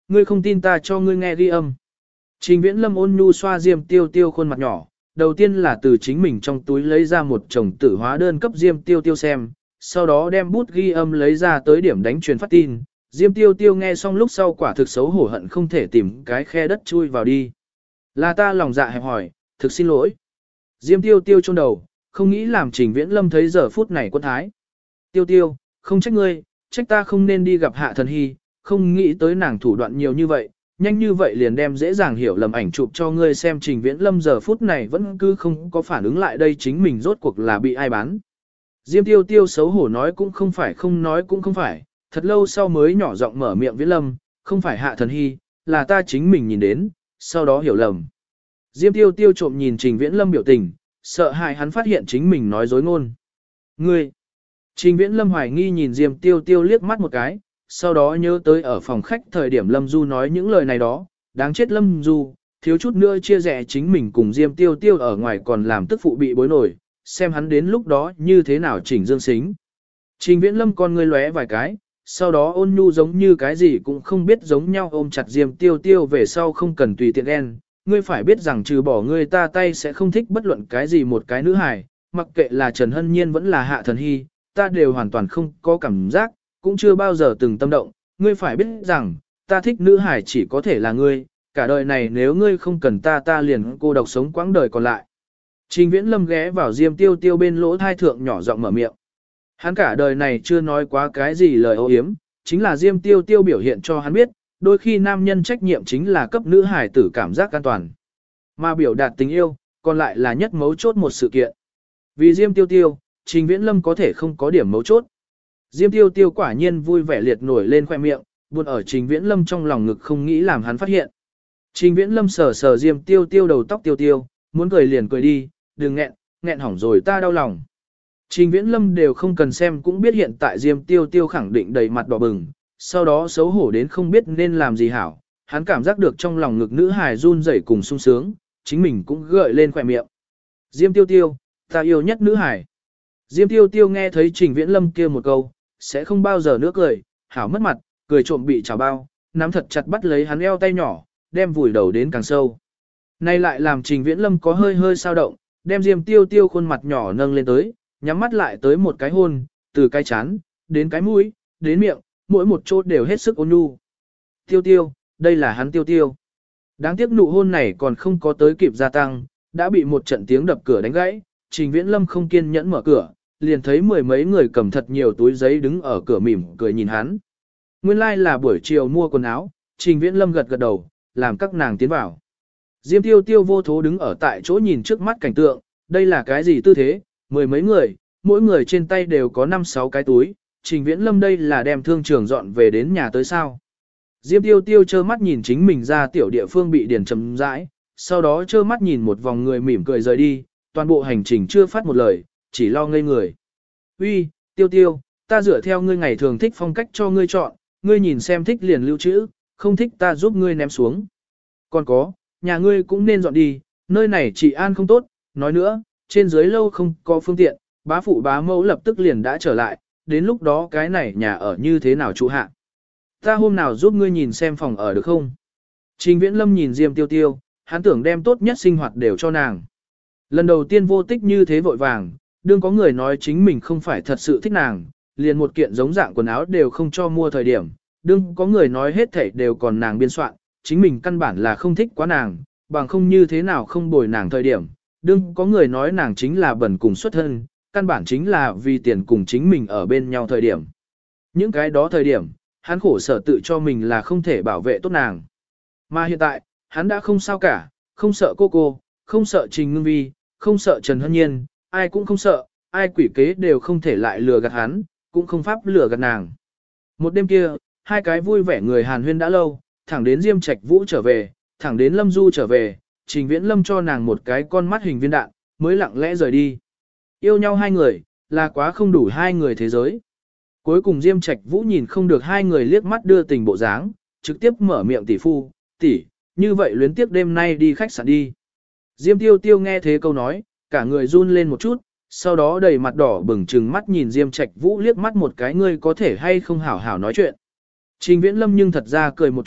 Speaker 1: ngươi không tin ta cho ngươi nghe ghi âm. Trình Viễn Lâm ôn nhu xoa Diêm Tiêu Tiêu khuôn mặt nhỏ, đầu tiên là từ chính mình trong túi lấy ra một chồng tử hóa đơn cấp Diêm Tiêu Tiêu xem, sau đó đem bút ghi âm lấy ra tới điểm đánh truyền phát tin. Diêm Tiêu Tiêu nghe xong lúc sau quả thực xấu hổ hận không thể tìm cái khe đất chui vào đi. Là ta lòng dạ hẹp hỏi, thực xin lỗi. Diêm Tiêu Tiêu chôn đầu, không nghĩ làm Trình Viễn Lâm thấy giờ phút này quân thái. Tiêu Tiêu, không trách ngươi, trách ta không nên đi gặp Hạ Thần Hy, không nghĩ tới nàng thủ đoạn nhiều như vậy, nhanh như vậy liền đem dễ dàng hiểu lầm ảnh chụp cho ngươi xem. Trình Viễn Lâm giờ phút này vẫn cứ không có phản ứng lại đây chính mình rốt cuộc là bị ai bán. Diêm Tiêu Tiêu xấu hổ nói cũng không phải không nói cũng không phải, thật lâu sau mới nhỏ giọng mở miệng Viễn Lâm, không phải Hạ Thần Hy, là ta chính mình nhìn đến, sau đó hiểu lầm. Diêm Tiêu Tiêu trộm nhìn Trình Viễn Lâm biểu tình, sợ hại hắn phát hiện chính mình nói dối ngôn. Ngươi! Trình Viễn Lâm hoài nghi nhìn Diêm Tiêu Tiêu liếc mắt một cái, sau đó nhớ tới ở phòng khách thời điểm Lâm Du nói những lời này đó, đáng chết Lâm Du, thiếu chút nữa chia rẽ chính mình cùng Diêm Tiêu Tiêu ở ngoài còn làm tức phụ bị bối nổi, xem hắn đến lúc đó như thế nào chỉnh dương xính. Trình Viễn Lâm con ngươi lóe vài cái, sau đó ôn nhu giống như cái gì cũng không biết giống nhau ôm chặt Diêm Tiêu Tiêu về sau không cần tùy tiện ghen. Ngươi phải biết rằng trừ bỏ ngươi ta tay sẽ không thích bất luận cái gì một cái nữ hài, mặc kệ là Trần Hân Nhiên vẫn là Hạ Thần Hy, ta đều hoàn toàn không có cảm giác, cũng chưa bao giờ từng tâm động. Ngươi phải biết rằng, ta thích nữ hài chỉ có thể là ngươi, cả đời này nếu ngươi không cần ta ta liền cô độc sống quãng đời còn lại. Trình Viễn Lâm ghé vào Diêm Tiêu Tiêu bên lỗ thai thượng nhỏ giọng mở miệng. Hắn cả đời này chưa nói quá cái gì lời âu yếm, chính là Diêm Tiêu Tiêu biểu hiện cho hắn biết, đôi khi nam nhân trách nhiệm chính là cấp nữ hài tử cảm giác an toàn. Mà biểu đạt tình yêu, còn lại là nhất mấu chốt một sự kiện. Vì Diêm Tiêu Tiêu, Trình Viễn Lâm có thể không có điểm mấu chốt. Diêm Tiêu Tiêu quả nhiên vui vẻ liệt nổi lên khoe miệng, buồn ở Trình Viễn Lâm trong lòng ngực không nghĩ làm hắn phát hiện. Trình Viễn Lâm sờ sờ Diêm Tiêu Tiêu đầu tóc Tiêu Tiêu, muốn cười liền cười đi, đừng nghẹn, nghẹn hỏng rồi ta đau lòng. Trình Viễn Lâm đều không cần xem cũng biết hiện tại Diêm Tiêu Tiêu khẳng định đầy mặt đỏ bừng, sau đó xấu hổ đến không biết nên làm gì hảo, hắn cảm giác được trong lòng ngực nữ hài run rẩy cùng sung sướng, chính mình cũng gợi lên khỏe miệng. Diêm Tiêu Tiêu, ta yêu nhất nữ hài. Diêm Tiêu Tiêu nghe thấy Trình Viễn Lâm kia một câu, sẽ không bao giờ nữa cười, hảo mất mặt, cười trộm bị chảo bao, nắm thật chặt bắt lấy hắn eo tay nhỏ, đem vùi đầu đến càng sâu. Nay lại làm Trình Viễn Lâm có hơi hơi sao động, đem Diêm Tiêu Tiêu khuôn mặt nhỏ nâng lên tới, nhắm mắt lại tới một cái hôn, từ cái chán, đến cái mũi, đến miệng, mỗi một chỗ đều hết sức ôn nhu. Tiêu Tiêu, đây là hắn Tiêu Tiêu. Đáng tiếc nụ hôn này còn không có tới kịp gia tăng, đã bị một trận tiếng đập cửa đánh gãy, Trình Viễn Lâm không kiên nhẫn mở cửa, liền thấy mười mấy người cầm thật nhiều túi giấy đứng ở cửa mỉm cười nhìn hắn. Nguyên lai like là buổi chiều mua quần áo, Trình Viễn Lâm gật gật đầu, làm các nàng tiến vào. Diêm Tiêu Tiêu vô thố đứng ở tại chỗ nhìn trước mắt cảnh tượng, đây là cái gì tư thế, mười mấy người, mỗi người trên tay đều có 5-6 cái túi, Trình Viễn Lâm đây là đem thương trường dọn về đến nhà tới sao. Diêm Tiêu Tiêu trơ mắt nhìn chính mình ra tiểu địa phương bị điền chấm rãi, sau đó trơ mắt nhìn một vòng người mỉm cười rời đi, toàn bộ hành trình chưa phát một lời, chỉ lo ngây người. Uy, Tiêu Tiêu, ta dựa theo ngươi ngày thường thích phong cách cho ngươi chọn, ngươi nhìn xem thích liền lưu trữ, không thích ta giúp ngươi ném xuống. Còn có, nhà ngươi cũng nên dọn đi, nơi này trị an không tốt, nói nữa, trên dưới lâu không có phương tiện, bá phụ bá mẫu lập tức liền đã trở lại, đến lúc đó cái này nhà ở như thế nào trụ hạ. Ta hôm nào giúp ngươi nhìn xem phòng ở được không? Trình Viễn Lâm nhìn Diêm Tiêu Tiêu, hắn tưởng đem tốt nhất sinh hoạt đều cho nàng. Lần đầu tiên vô tích như thế vội vàng, đương có người nói chính mình không phải thật sự thích nàng, liền một kiện giống dạng quần áo đều không cho mua thời điểm, đương có người nói hết thảy đều còn nàng biên soạn, chính mình căn bản là không thích quá nàng, bằng không như thế nào không bồi nàng thời điểm, đương có người nói nàng chính là bẩn cùng xuất thân, căn bản chính là vì tiền cùng chính mình ở bên nhau thời điểm. Những cái đó thời điểm, hắn khổ sở tự cho mình là không thể bảo vệ tốt nàng. Mà hiện tại, hắn đã không sao cả, không sợ cô, không sợ Trình Ngưng Vi, không sợ Trần Hân Nhiên, ai cũng không sợ, ai quỷ kế đều không thể lại lừa gạt hắn, cũng không pháp lừa gạt nàng. Một đêm kia, hai cái vui vẻ người Hàn huyên đã lâu, thẳng đến Diêm Trạch Vũ trở về, thẳng đến Lâm Du trở về, Trình Viễn Lâm cho nàng một cái con mắt hình viên đạn, mới lặng lẽ rời đi. Yêu nhau hai người, là quá không đủ hai người thế giới. Cuối cùng Diêm Trạch Vũ nhìn không được hai người liếc mắt đưa tình bộ dáng, trực tiếp mở miệng tỷ phu, tỷ, như vậy luyến tiếc đêm nay đi khách sạn đi. Diêm Tiêu Tiêu nghe thế câu nói, cả người run lên một chút, sau đó đầy mặt đỏ bừng trừng mắt nhìn Diêm Trạch Vũ liếc mắt một cái ngươi có thể hay không hảo hảo nói chuyện. Trình Viễn Lâm nhưng thật ra cười một chút,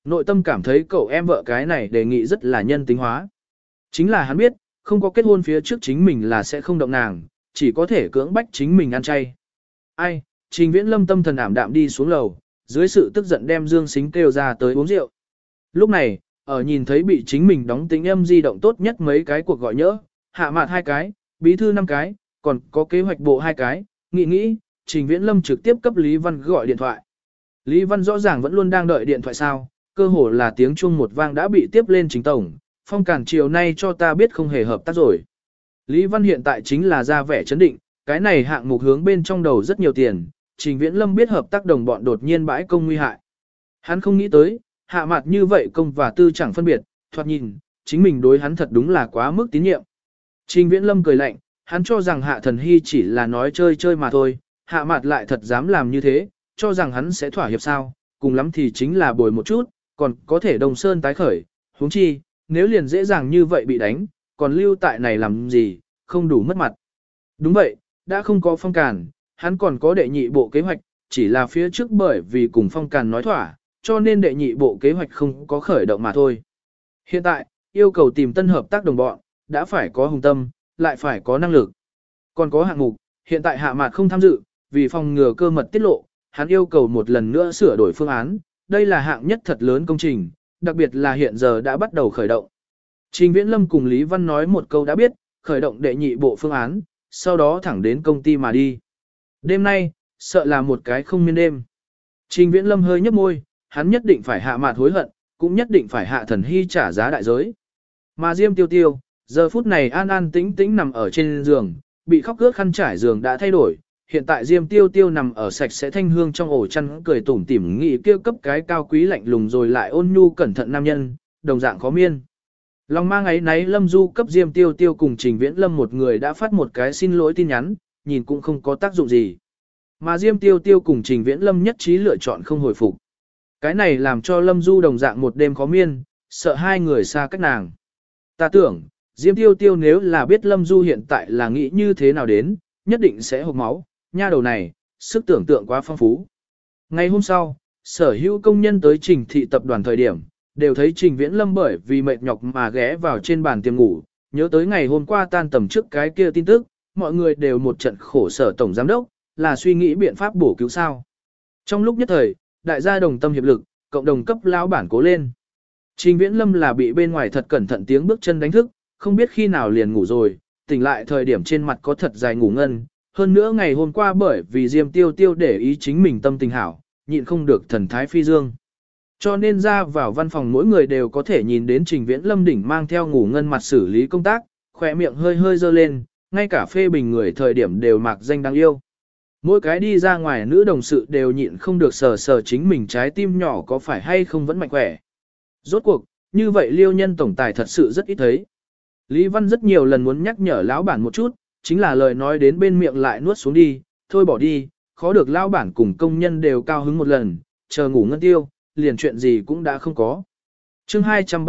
Speaker 1: Nội tâm cảm thấy cậu em vợ cái này đề nghị rất là nhân tính hóa. Chính là hắn biết, không có kết hôn phía trước chính mình là sẽ không động nàng, chỉ có thể cưỡng bách chính mình ăn chay. Ai, Trình Viễn Lâm tâm thần ảm đạm đi xuống lầu, dưới sự tức giận đem Dương Sính kêu ra tới uống rượu. Lúc này, ở nhìn thấy bị chính mình đóng tính âm di động tốt nhất mấy cái cuộc gọi nhỡ, hạ mạt 2 cái, bí thư 5 cái, còn có kế hoạch bộ 2 cái, nghĩ, Trình Viễn Lâm trực tiếp cấp Lý Văn gọi điện thoại. Lý Văn rõ ràng vẫn luôn đang đợi điện thoại sao, cơ hồ là tiếng chuông một vang đã bị tiếp lên Trình tổng, Phong Cản chiều nay cho ta biết không hề hợp tác rồi. Lý Văn hiện tại chính là ra vẻ chấn định, cái này hạng mục hướng bên trong đầu rất nhiều tiền, Trình Viễn Lâm biết hợp tác đồng bọn đột nhiên bãi công nguy hại. Hắn không nghĩ tới, hạ mặt như vậy công và tư chẳng phân biệt, thoạt nhìn, chính mình đối hắn thật đúng là quá mức tín nhiệm. Trình Viễn Lâm cười lạnh, hắn cho rằng Hạ Thần Hy chỉ là nói chơi chơi mà thôi, hạ mặt lại thật dám làm như thế, cho rằng hắn sẽ thỏa hiệp sao, cùng lắm thì chính là bồi một chút, còn có thể đồng sơn tái khởi, huống chi, nếu liền dễ dàng như vậy bị đánh, còn lưu tại này làm gì, không đủ mất mặt. Đúng vậy, đã không có Phong Càn, hắn còn có đệ nhị bộ kế hoạch, chỉ là phía trước bởi vì cùng Phong Càn nói thỏa, cho nên đệ nhị bộ kế hoạch không có khởi động mà thôi. Hiện tại, yêu cầu tìm tân hợp tác đồng bọn, đã phải có hùng tâm, lại phải có năng lực. Còn có hạng mục, hiện tại Hạ Mạt không tham dự, vì phòng ngừa cơ mật tiết lộ, hắn yêu cầu một lần nữa sửa đổi phương án, đây là hạng nhất thật lớn công trình, đặc biệt là hiện giờ đã bắt đầu khởi động. Trình Viễn Lâm cùng Lý Văn nói một câu đã biết, khởi động đệ nhị bộ phương án, sau đó thẳng đến công ty mà đi. Đêm nay, sợ là một cái không miên đêm. Trình Viễn Lâm hơi nhếch môi, hắn nhất định phải Hạ Mạt hối hận, cũng nhất định phải Hạ Thần Hy trả giá đại giới. Mà Diêm Tiêu Tiêu, giờ phút này an an tĩnh tĩnh nằm ở trên giường, bị khóc ướt khăn trải giường đã thay đổi. Hiện tại Diêm Tiêu Tiêu nằm ở sạch sẽ thanh hương trong ổ chăn cười tủm tỉm nghĩ kêu cấp cái cao quý lạnh lùng rồi lại ôn nhu cẩn thận nam nhân, đồng dạng khó miên. Lòng mang ấy náy Lâm Du cấp Diêm Tiêu Tiêu cùng Trình Viễn Lâm một người đã phát một cái xin lỗi tin nhắn, nhìn cũng không có tác dụng gì. Mà Diêm Tiêu Tiêu cùng Trình Viễn Lâm nhất trí lựa chọn không hồi phục. Cái này làm cho Lâm Du đồng dạng một đêm khó miên, sợ hai người xa cách nàng. Ta tưởng, Diêm Tiêu Tiêu nếu là biết Lâm Du hiện tại là nghĩ như thế nào đến, nhất định sẽ hộc máu, nha đầu này, sức tưởng tượng quá phong phú. Ngày hôm sau, sở hữu công nhân tới Trình thị tập đoàn thời điểm, đều thấy Trình Viễn Lâm bởi vì mệt nhọc mà ghé vào trên bàn tiêm ngủ, nhớ tới ngày hôm qua tan tầm trước cái kia tin tức, mọi người đều một trận khổ sở tổng giám đốc, là suy nghĩ biện pháp bổ cứu sao. Trong lúc nhất thời, đại gia đồng tâm hiệp lực, cộng đồng cấp lão bản cố lên. Trình Viễn Lâm là bị bên ngoài thật cẩn thận tiếng bước chân đánh thức, không biết khi nào liền ngủ rồi, tỉnh lại thời điểm trên mặt có thật dài ngủ ngân. Hơn nữa ngày hôm qua bởi vì Diêm Tiêu Tiêu để ý chính mình tâm tình hảo, nhịn không được thần thái phi dương. Cho nên ra vào văn phòng mỗi người đều có thể nhìn đến Trình Viễn Lâm đỉnh mang theo ngủ ngân mặt xử lý công tác, khỏe miệng hơi hơi dơ lên, ngay cả phê bình người thời điểm đều mạc danh đáng yêu. Mỗi cái đi ra ngoài nữ đồng sự đều nhịn không được sờ sờ chính mình trái tim nhỏ có phải hay không vẫn mạnh khỏe. Rốt cuộc, như vậy liêu nhân tổng tài thật sự rất ít thấy. Lý Văn rất nhiều lần muốn nhắc nhở lão bản một chút, chính là lời nói đến bên miệng lại nuốt xuống đi, thôi bỏ đi, khó được lão bản cùng công nhân đều cao hứng một lần, chờ ngủ ngân tiêu, liền chuyện gì cũng đã không có. Chương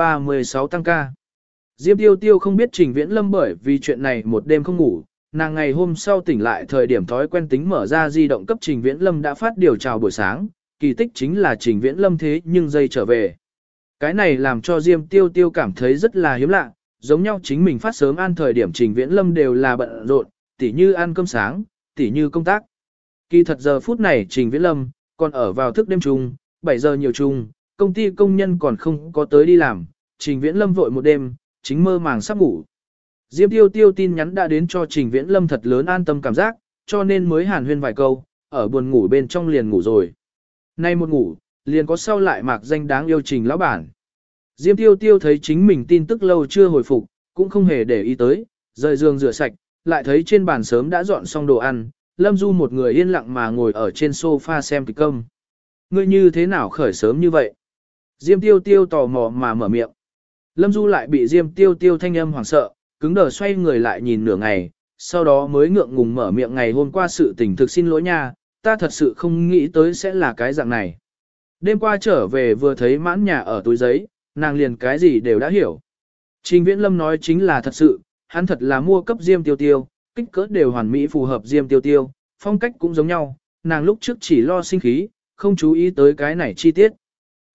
Speaker 1: 236 tăng ca. Diêm Tiêu Tiêu không biết Trình Viễn Lâm bởi vì chuyện này một đêm không ngủ, nàng ngày hôm sau tỉnh lại thời điểm thói quen tính mở ra di động cấp Trình Viễn Lâm đã phát điều chào buổi sáng, kỳ tích chính là Trình Viễn Lâm thế nhưng dây trở về. Cái này làm cho Diêm Tiêu Tiêu cảm thấy rất là hiếm lạ, giống nhau chính mình phát sớm ăn thời điểm Trình Viễn Lâm đều là bận rộn, tỉ như ăn cơm sáng, tỉ như công tác. Kỳ thật giờ phút này Trình Viễn Lâm còn ở vào thức đêm chung, 7 giờ nhiều chung, công ty công nhân còn không có tới đi làm, Trình Viễn Lâm vội một đêm, chính mơ màng sắp ngủ. Diêm Tiêu Tiêu tin nhắn đã đến cho Trình Viễn Lâm thật lớn an tâm cảm giác, cho nên mới hàn huyên vài câu, ở buồn ngủ bên trong liền ngủ rồi. Nay một ngủ, liền có sau lại mạc danh đáng yêu Trình lão bản. Diêm Tiêu Tiêu thấy chính mình tin tức lâu chưa hồi phục, cũng không hề để ý tới, rời giường rửa sạch, lại thấy trên bàn sớm đã dọn xong đồ ăn, Lâm Du một người yên lặng mà ngồi ở trên sofa xem kịch công. Ngươi như thế nào khởi sớm như vậy? Diêm Tiêu Tiêu tò mò mà mở miệng. Lâm Du lại bị Diêm Tiêu Tiêu thanh âm hoảng sợ, cứng đờ xoay người lại nhìn nửa ngày, sau đó mới ngượng ngùng mở miệng ngày hôm qua sự tình thực xin lỗi nha, ta thật sự không nghĩ tới sẽ là cái dạng này. Đêm qua trở về vừa thấy mãn nhà ở túi giấy, nàng liền cái gì đều đã hiểu. Trình Viễn Lâm nói chính là thật sự, hắn thật là mua cấp Diêm Tiêu Tiêu, kích cỡ đều hoàn mỹ phù hợp Diêm Tiêu Tiêu, phong cách cũng giống nhau, nàng lúc trước chỉ lo sinh khí, không chú ý tới cái này chi tiết.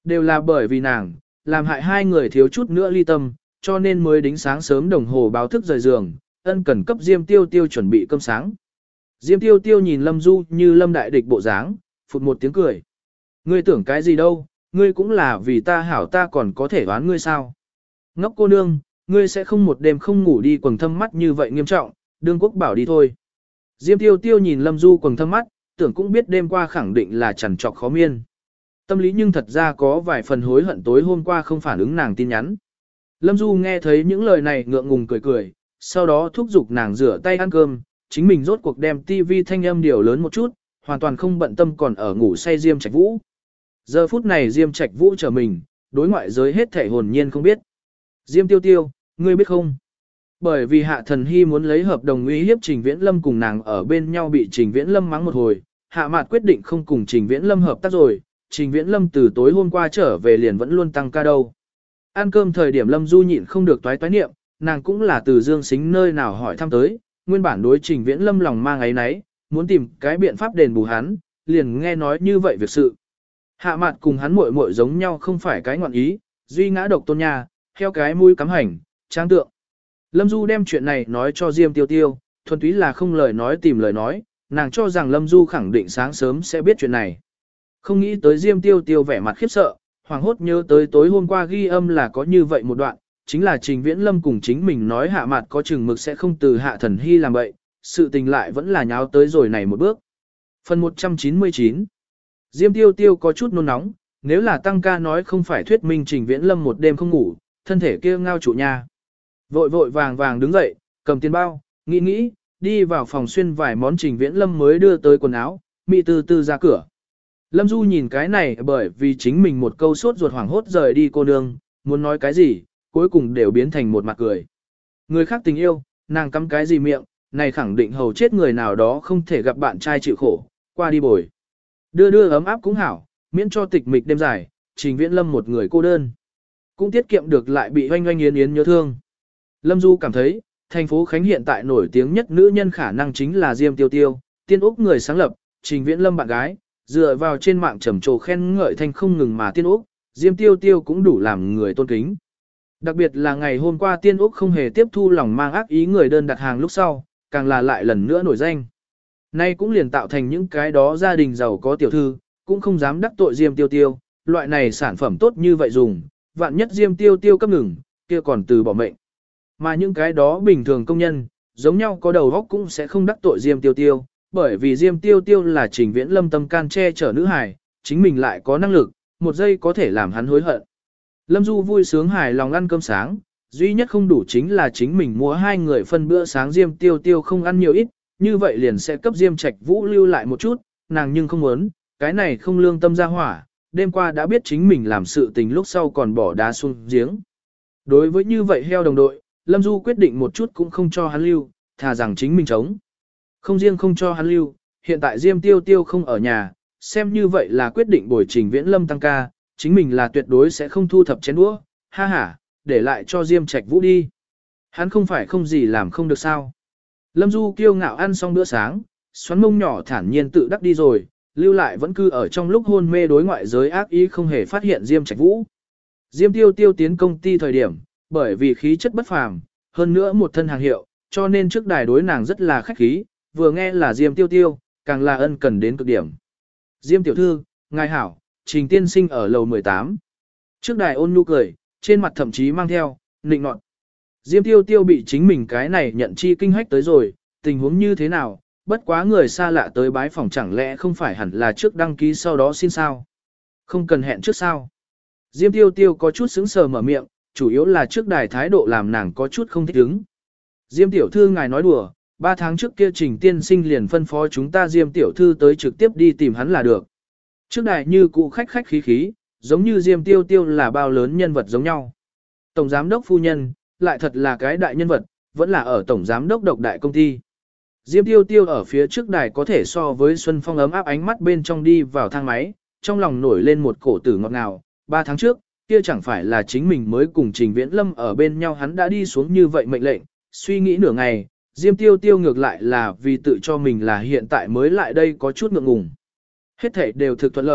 Speaker 1: Đều là bởi vì nàng, làm hại hai người thiếu chút nữa ly tâm, cho nên mới đính sáng sớm đồng hồ báo thức rời giường, ân cần cấp Diêm Tiêu Tiêu chuẩn bị cơm sáng. Diêm Tiêu Tiêu nhìn Lâm Du như Lâm đại địch bộ dáng, phụt một tiếng cười. Ngươi tưởng cái gì đâu, ngươi cũng là vì ta hảo ta còn có thể đoán ngươi sao. Ngốc cô nương, ngươi sẽ không một đêm không ngủ đi quầng thâm mắt như vậy nghiêm trọng, đương quốc bảo đi thôi. Diêm Tiêu Tiêu nhìn Lâm Du quầng thâm mắt, tưởng cũng biết đêm qua khẳng định là chằn trọc khó miên. Tâm lý nhưng thật ra có vài phần hối hận tối hôm qua không phản ứng nàng tin nhắn. Lâm Du nghe thấy những lời này ngượng ngùng cười cười, sau đó thúc giục nàng rửa tay ăn cơm, chính mình rốt cuộc đem tivi thanh âm điều lớn một chút, hoàn toàn không bận tâm còn ở ngủ say Diêm Trạch Vũ. Giờ phút này Diêm Trạch Vũ trở mình, đối ngoại giới hết thảy hồn nhiên không biết. Diêm Tiêu Tiêu, ngươi biết không? Bởi vì Hạ Thần Hy muốn lấy hợp đồng uy hiếp Trình Viễn Lâm cùng nàng ở bên nhau bị Trình Viễn Lâm mắng một hồi, Hạ Mạt quyết định không cùng Trình Viễn Lâm hợp tác rồi, Trình Viễn Lâm từ tối hôm qua trở về liền vẫn luôn tăng ca đâu. Ăn cơm thời điểm Lâm Du nhịn không được toái toái niệm, nàng cũng là từ Dương Sính nơi nào hỏi thăm tới, nguyên bản đối Trình Viễn Lâm lòng mang ấy nấy, muốn tìm cái biện pháp đền bù hắn, liền nghe nói như vậy việc sự. Hạ Mạt cùng hắn muội muội giống nhau không phải cái ngoạn ý, duy ngã độc tôn nhà, theo cái mũi cắm hành, trang tượng. Lâm Du đem chuyện này nói cho Diêm Tiêu Tiêu, thuần túy là không lời nói tìm lời nói, nàng cho rằng Lâm Du khẳng định sáng sớm sẽ biết chuyện này. Không nghĩ tới Diêm Tiêu Tiêu vẻ mặt khiếp sợ, hoàng hốt nhớ tới tối hôm qua ghi âm là có như vậy một đoạn, chính là Trình Viễn Lâm cùng chính mình nói Hạ Mạt có chừng mực sẽ không từ Hạ Thần Hy làm bậy, sự tình lại vẫn là nháo tới rồi này một bước. Phần 199 Diêm Tiêu Tiêu có chút nôn nóng, nếu là tăng ca nói không phải thuyết minh Trình Viễn Lâm một đêm không ngủ, thân thể kia ngao trụ nha. Vội vội vàng vàng đứng dậy, cầm tiền bao, nghĩ, đi vào phòng xuyên vài món Trình Viễn Lâm mới đưa tới quần áo, mị từ từ ra cửa. Lâm Du nhìn cái này bởi vì chính mình một câu sốt ruột hoảng hốt rời đi cô nương, muốn nói cái gì, cuối cùng đều biến thành một mặt cười. Người khác tình yêu, nàng cắm cái gì miệng, này khẳng định hầu chết người nào đó không thể gặp bạn trai chịu khổ, qua đi bồi. Đưa ấm áp cũng hảo, miễn cho tịch mịch đêm dài, Trình Viễn Lâm một người cô đơn. Cũng tiết kiệm được lại bị oanh oanh yến yến nhớ thương. Lâm Du cảm thấy, thành phố Khánh hiện tại nổi tiếng nhất nữ nhân khả năng chính là Diêm Tiêu Tiêu, tiên úc người sáng lập, Trình Viễn Lâm bạn gái, dựa vào trên mạng trầm trồ khen ngợi thanh không ngừng mà tiên úc, Diêm Tiêu Tiêu cũng đủ làm người tôn kính. Đặc biệt là ngày hôm qua tiên úc không hề tiếp thu lòng mang ác ý người đơn đặt hàng lúc sau, càng là lại lần nữa nổi danh. Nay cũng liền tạo thành những cái đó gia đình giàu có tiểu thư, cũng không dám đắc tội Diêm Tiêu Tiêu, loại này sản phẩm tốt như vậy dùng, vạn nhất Diêm Tiêu Tiêu cấp ngừng, kia còn từ bỏ mệnh. Mà những cái đó bình thường công nhân, giống nhau có đầu óc cũng sẽ không đắc tội Diêm Tiêu Tiêu, bởi vì Diêm Tiêu Tiêu là Trình Viễn Lâm tâm can che chở nữ hài, chính mình lại có năng lực, một giây có thể làm hắn hối hận. Lâm Du vui sướng hài lòng ăn cơm sáng, duy nhất không đủ chính là chính mình mua hai người phân bữa sáng Diêm Tiêu Tiêu không ăn nhiều ít, như vậy liền sẽ cấp Diêm Trạch Vũ lưu lại một chút, nàng nhưng không muốn, cái này không lương tâm ra hỏa, đêm qua đã biết chính mình làm sự tình lúc sau còn bỏ đá xuống giếng. Đối với như vậy heo đồng đội, Lâm Du quyết định một chút cũng không cho hắn lưu, thà rằng chính mình chống. Không riêng không cho hắn lưu, hiện tại Diêm Tiêu Tiêu không ở nhà, xem như vậy là quyết định bồi Trình Viễn Lâm tăng ca, chính mình là tuyệt đối sẽ không thu thập chén đũa, ha ha, để lại cho Diêm Trạch Vũ đi. Hắn không phải không gì làm không được sao. Lâm Du kiêu ngạo ăn xong bữa sáng, xoắn mông nhỏ thản nhiên tự đắc đi rồi, lưu lại vẫn cư ở trong lúc hôn mê đối ngoại giới ác ý không hề phát hiện Diêm Trạch Vũ. Diêm Tiêu Tiêu tiến công ty thời điểm, bởi vì khí chất bất phàm, hơn nữa một thân hàng hiệu, cho nên trước đài đối nàng rất là khách khí, vừa nghe là Diêm Tiêu Tiêu, càng là ân cần đến cực điểm. Diêm tiểu thư, ngài hảo, Trình tiên sinh ở lầu 18. Trước đài ôn nhu cười, trên mặt thậm chí mang theo, nịnh nọt. Diêm Tiêu Tiêu bị chính mình cái này nhận chi kinh hách tới rồi, tình huống như thế nào, bất quá người xa lạ tới bái phòng chẳng lẽ không phải hẳn là trước đăng ký sau đó xin sao? Không cần hẹn trước sao? Diêm Tiêu Tiêu có chút sững sờ mở miệng, chủ yếu là trước đài thái độ làm nàng có chút không thích ứng. Diêm tiểu thư ngài nói đùa, 3 tháng trước kia Trình tiên sinh liền phân phó chúng ta Diêm tiểu thư tới trực tiếp đi tìm hắn là được. Trước đài như cụ khách khách khí khí, giống như Diêm Tiêu Tiêu là bao lớn nhân vật giống nhau. Tổng giám đốc phu nhân, lại thật là cái đại nhân vật, vẫn là ở tổng giám đốc độc đại công ty. Diêm Tiêu Tiêu ở phía trước đài có thể so với Xuân Phong ấm áp ánh mắt bên trong đi vào thang máy, trong lòng nổi lên một cổ tử ngọt ngào, 3 tháng trước, kia chẳng phải là chính mình mới cùng Trình Viễn Lâm ở bên nhau hắn đã đi xuống như vậy mệnh lệnh, suy nghĩ nửa ngày, Diêm Tiêu Tiêu ngược lại là vì tự cho mình là hiện tại mới lại đây có chút ngượng ngùng. Hết thảy đều thực thuận lợi,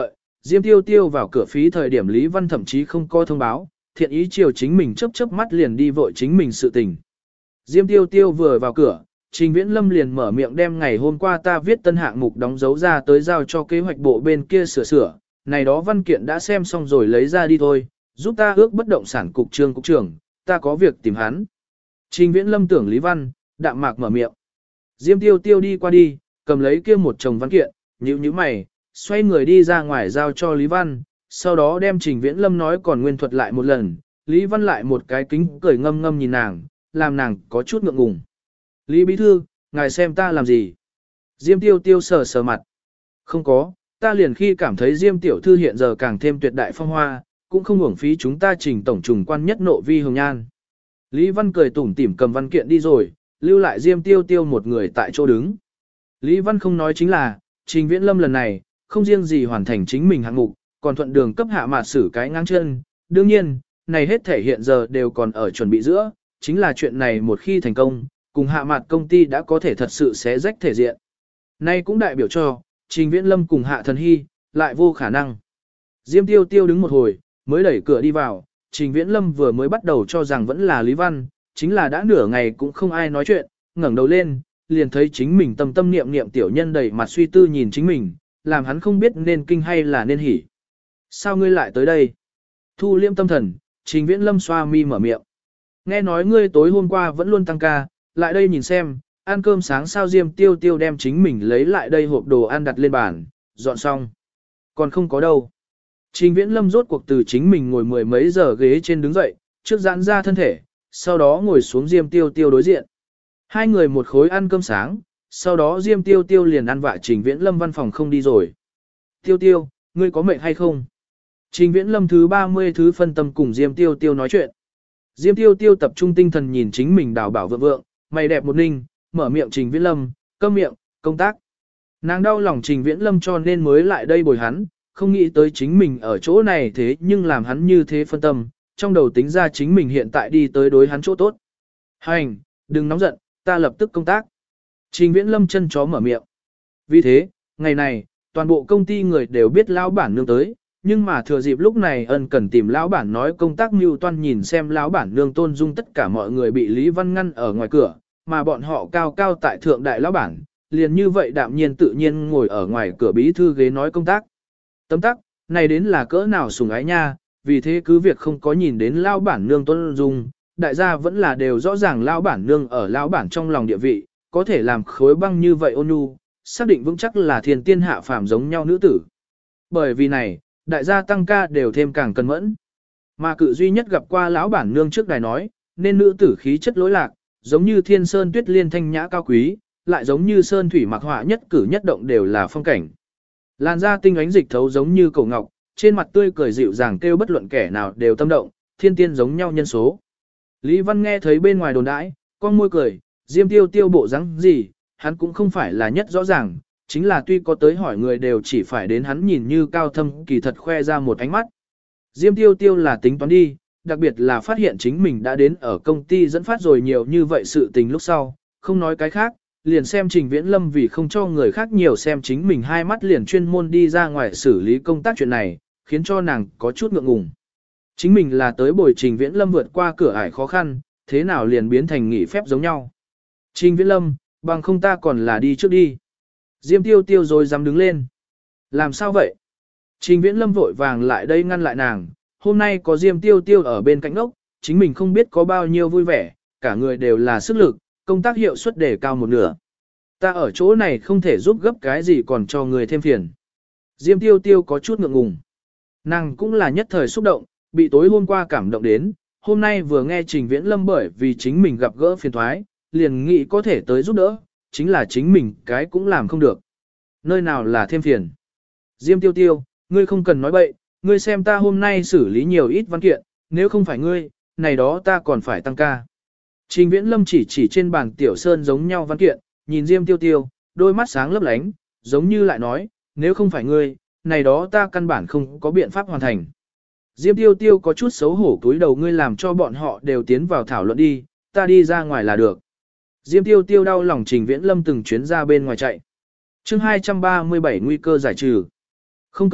Speaker 1: Diêm Tiêu Tiêu vào cửa phí thời điểm Lý Văn thậm chí không có thông báo, thiện ý chiều chính mình chớp mắt liền đi vội chính mình sự tình. Diêm Tiêu Tiêu vừa vào cửa, Trình Viễn Lâm liền mở miệng đem ngày hôm qua ta viết tân hạng mục đóng dấu ra tới giao cho kế hoạch bộ bên kia sửa. Này đó văn kiện đã xem xong rồi lấy ra đi thôi, giúp ta ước bất động sản cục trưởng, ta có việc tìm hắn. Trình Viễn Lâm tưởng Lý Văn, đạm mạc mở miệng. Diêm Tiêu Tiêu đi qua đi, cầm lấy kia một chồng văn kiện, nhíu mày, xoay người đi ra ngoài giao cho Lý Văn, sau đó đem Trình Viễn Lâm nói còn nguyên thuật lại một lần, Lý Văn lại một cái kính cười ngâm ngâm nhìn nàng, làm nàng có chút ngượng ngùng. Lý Bí Thư, ngài xem ta làm gì? Diêm Tiêu Tiêu sờ sờ mặt. Không có, ta liền khi cảm thấy Diêm Tiểu Thư hiện giờ càng thêm tuyệt đại phong hoa, cũng không uổng phí chúng ta Trình tổng trùng quan nhất nộ vi hồng nhan. Lý Văn cười tủm tỉm cầm văn kiện đi rồi, lưu lại Diêm Tiêu Tiêu một người tại chỗ đứng. Lý Văn không nói chính là, Trình Viễn Lâm lần này, không riêng gì hoàn thành chính mình hạng mục, còn thuận đường cấp hạ mạt xử cái ngang chân. Đương nhiên, này hết thể hiện giờ đều còn ở chuẩn bị giữa, chính là chuyện này một khi thành công, cùng hạ mạt công ty đã có thể thật sự xé rách thể diện. Nay cũng đại biểu cho, Trình Viễn Lâm cùng Hạ Thần Hy, lại vô khả năng. Diêm Tiêu Tiêu đứng một hồi, mới đẩy cửa đi vào, Trình Viễn Lâm vừa mới bắt đầu cho rằng vẫn là Lý Văn, chính là đã nửa ngày cũng không ai nói chuyện, ngẩng đầu lên, liền thấy chính mình tâm niệm niệm tiểu nhân đầy mặt suy tư nhìn chính mình, làm hắn không biết nên kinh hay là nên hỉ. Sao ngươi lại tới đây? Thu liêm tâm thần, Trình Viễn Lâm xoa mi mở miệng. Nghe nói ngươi tối hôm qua vẫn luôn tăng ca, lại đây nhìn xem, ăn cơm sáng sao. Diêm Tiêu Tiêu đem chính mình lấy lại đây hộp đồ ăn đặt lên bàn, dọn xong. Còn không có đâu. Trình Viễn Lâm rốt cuộc từ chính mình ngồi mười mấy giờ ghế trên đứng dậy, trước giãn ra thân thể, sau đó ngồi xuống Diêm Tiêu Tiêu đối diện. Hai người một khối ăn cơm sáng, sau đó Diêm Tiêu Tiêu liền ăn vạ Trình Viễn Lâm văn phòng không đi rồi. Tiêu Tiêu, ngươi có mệt hay không? Trình Viễn Lâm thứ 30 thứ phân tâm cùng Diêm Tiêu Tiêu nói chuyện. Diêm Tiêu Tiêu tập trung tinh thần nhìn chính mình đào bảo vượng vượng, mày đẹp một ninh, mở miệng Trình Viễn Lâm, câm miệng, công tác. Nàng đau lòng Trình Viễn Lâm cho nên mới lại đây bồi hắn, không nghĩ tới chính mình ở chỗ này thế nhưng làm hắn như thế phân tâm, trong đầu tính ra chính mình hiện tại đi tới đối hắn chỗ tốt. Hành, đừng nóng giận, ta lập tức công tác. Trình Viễn Lâm chân chó mở miệng. Vì thế, ngày này, toàn bộ công ty người đều biết lão bản nương tới, nhưng mà thừa dịp lúc này ân cần tìm lão bản nói công tác mưu toan nhìn xem lão bản nương tôn dung tất cả mọi người bị Lý Văn ngăn ở ngoài cửa, mà bọn họ cao cao tại thượng đại lão bản, liền như vậy đạm nhiên tự nhiên ngồi ở ngoài cửa bí thư ghế nói công tác. Tấm tắc, này đến là cỡ nào sủng ái nha, vì thế cứ việc không có nhìn đến lão bản nương tôn dung, đại gia vẫn là đều rõ ràng lão bản nương ở lão bản trong lòng địa vị, có thể làm khối băng như vậy ôn nhu, xác định vững chắc là thiên tiên hạ phàm giống nhau nữ tử. Bởi vì này, đại gia tăng ca đều thêm càng cẩn mẫn. Mà cự duy nhất gặp qua lão bản nương trước đài nói, nên nữ tử khí chất lối lạc, giống như thiên sơn tuyết liên thanh nhã cao quý, lại giống như sơn thủy mặc họa nhất cử nhất động đều là phong cảnh. Làn da tinh ánh dịch thấu giống như cổ ngọc, trên mặt tươi cười dịu dàng kêu bất luận kẻ nào đều tâm động, thiên tiên giống nhau nhân số. Lý Văn nghe thấy bên ngoài đồn đãi, con môi cười, Diêm Tiêu Tiêu bộ dáng gì, hắn cũng không phải là nhất rõ ràng, chính là tuy có tới hỏi người đều chỉ phải đến hắn nhìn như cao thâm kỳ thật khoe ra một ánh mắt. Diêm Tiêu Tiêu là tính toán đi, đặc biệt là phát hiện chính mình đã đến ở công ty dẫn phát rồi nhiều như vậy sự tình lúc sau, không nói cái khác, liền xem Trình Viễn Lâm vì không cho người khác nhiều xem chính mình hai mắt liền chuyên môn đi ra ngoài xử lý công tác chuyện này, khiến cho nàng có chút ngượng ngùng. Chính mình là tới bồi Trình Viễn Lâm vượt qua cửa ải khó khăn, thế nào liền biến thành nghỉ phép giống nhau. Trình Viễn Lâm, bằng không ta còn là đi trước đi. Diêm Tiêu Tiêu rồi dám đứng lên. Làm sao vậy? Trình Viễn Lâm vội vàng lại đây ngăn lại nàng, hôm nay có Diêm Tiêu Tiêu ở bên cạnh ốc, chính mình không biết có bao nhiêu vui vẻ, cả người đều là sức lực, công tác hiệu suất đề cao một nửa. Ta ở chỗ này không thể giúp gấp cái gì còn cho người thêm phiền. Diêm Tiêu Tiêu có chút ngượng ngùng. Nàng cũng là nhất thời xúc động, bị tối hôm qua cảm động đến, hôm nay vừa nghe Trình Viễn Lâm bởi vì chính mình gặp gỡ phiền thoái, liền nghĩ có thể tới giúp đỡ, chính là chính mình cái cũng làm không được. Nơi nào là thêm phiền. Diêm Tiêu Tiêu, ngươi không cần nói bậy, ngươi xem ta hôm nay xử lý nhiều ít văn kiện, nếu không phải ngươi, này đó ta còn phải tăng ca. Trình Viễn Lâm chỉ trên bàn tiểu sơn giống nhau văn kiện, nhìn Diêm Tiêu Tiêu, đôi mắt sáng lấp lánh, giống như lại nói, nếu không phải ngươi, này đó ta căn bản không có biện pháp hoàn thành. Diêm Tiêu Tiêu có chút xấu hổ cúi đầu, ngươi làm cho bọn họ đều tiến vào thảo luận đi, ta đi ra ngoài là được. Diêm Tiêu Tiêu đau lòng Trình Viễn Lâm từng chuyến ra bên ngoài chạy. Chương 237 nguy cơ giải trừ. Không cần,